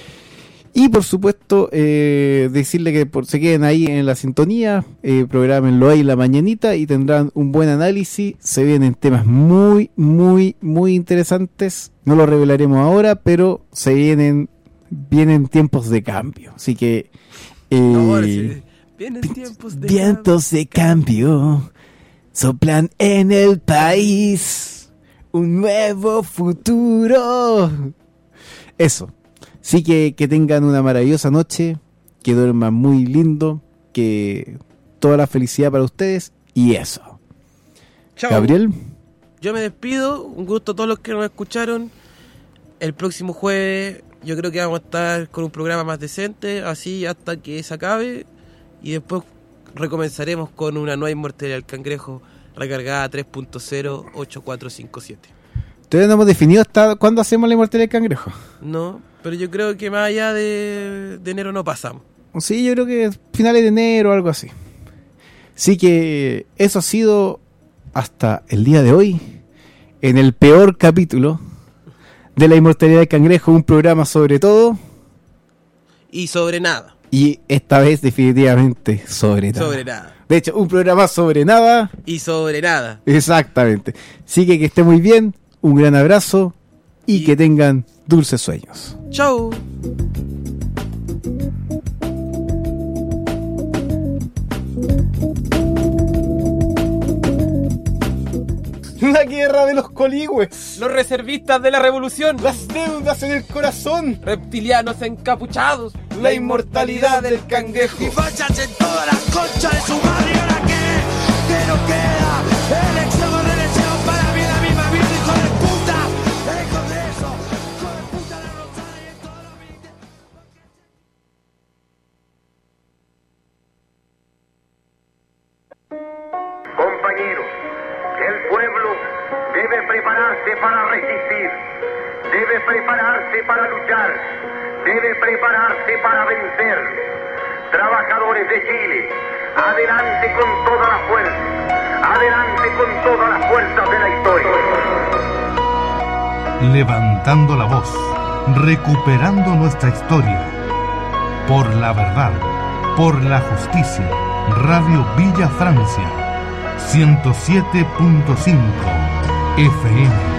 Y por supuesto, eh, decirle que por, se queden ahí en la sintonía, eh, programenlo ahí la mañanita y tendrán un buen análisis. Se vienen temas muy, muy, muy interesantes. No lo revelaremos ahora, pero se vienen, vienen tiempos de cambio. Así que... Eh, no, sí. Vienen tiempos de vientos cambio. de cambio soplan en el país. Un nuevo futuro. Eso. Así que que tengan una maravillosa noche, que duerman muy lindo, que toda la felicidad para ustedes y eso. Chao. Gabriel. Yo me despido, un gusto a todos los que nos escucharon. El próximo jueves yo creo que vamos a estar con un programa más decente, así hasta que se acabe. Y después recomenzaremos con una nueva Inmortalidad del Cangrejo recargada tres punto cero ocho cuatro cinco siete. ¿Todavía no hemos definido hasta cuándo hacemos la Inmortalidad del Cangrejo? No, pero yo creo que más allá de, de enero no pasamos. Sí, yo creo que finales de enero o algo así. Así que eso ha sido hasta el día de hoy, en el peor capítulo de la Inmortalidad del Cangrejo, un programa sobre todo. Y sobre nada. Y esta vez definitivamente sobre nada. Sobre nada. De hecho, un programa sobre nada. Y sobre nada. Exactamente. Así que que esté muy bien, un gran abrazo y, y... que tengan dulces sueños. Chau. La guerra de los coligües. Los reservistas de la revolución. Las deudas en el corazón. Reptilianos encapuchados. La inmortalidad del cangrejo. Y fachas en todas las conchas de su barrio. ¿Ahora qué? ¿Qué nos queda? Elección o reelección para mí la misma vida, hijo de puta. El Congreso, hijo de puta, la Rosada y en todos los ministerios. Compañeros, el pueblo debe prepararse para resistir, debe prepararse para luchar, debe prepararse para vencer. Trabajadores de Chile, adelante con toda la fuerza, adelante con todas las fuerzas de la historia. Levantando la voz, recuperando nuestra historia. Por la verdad, por la justicia. Radio Villa Francia, ciento siete punto cinco F M.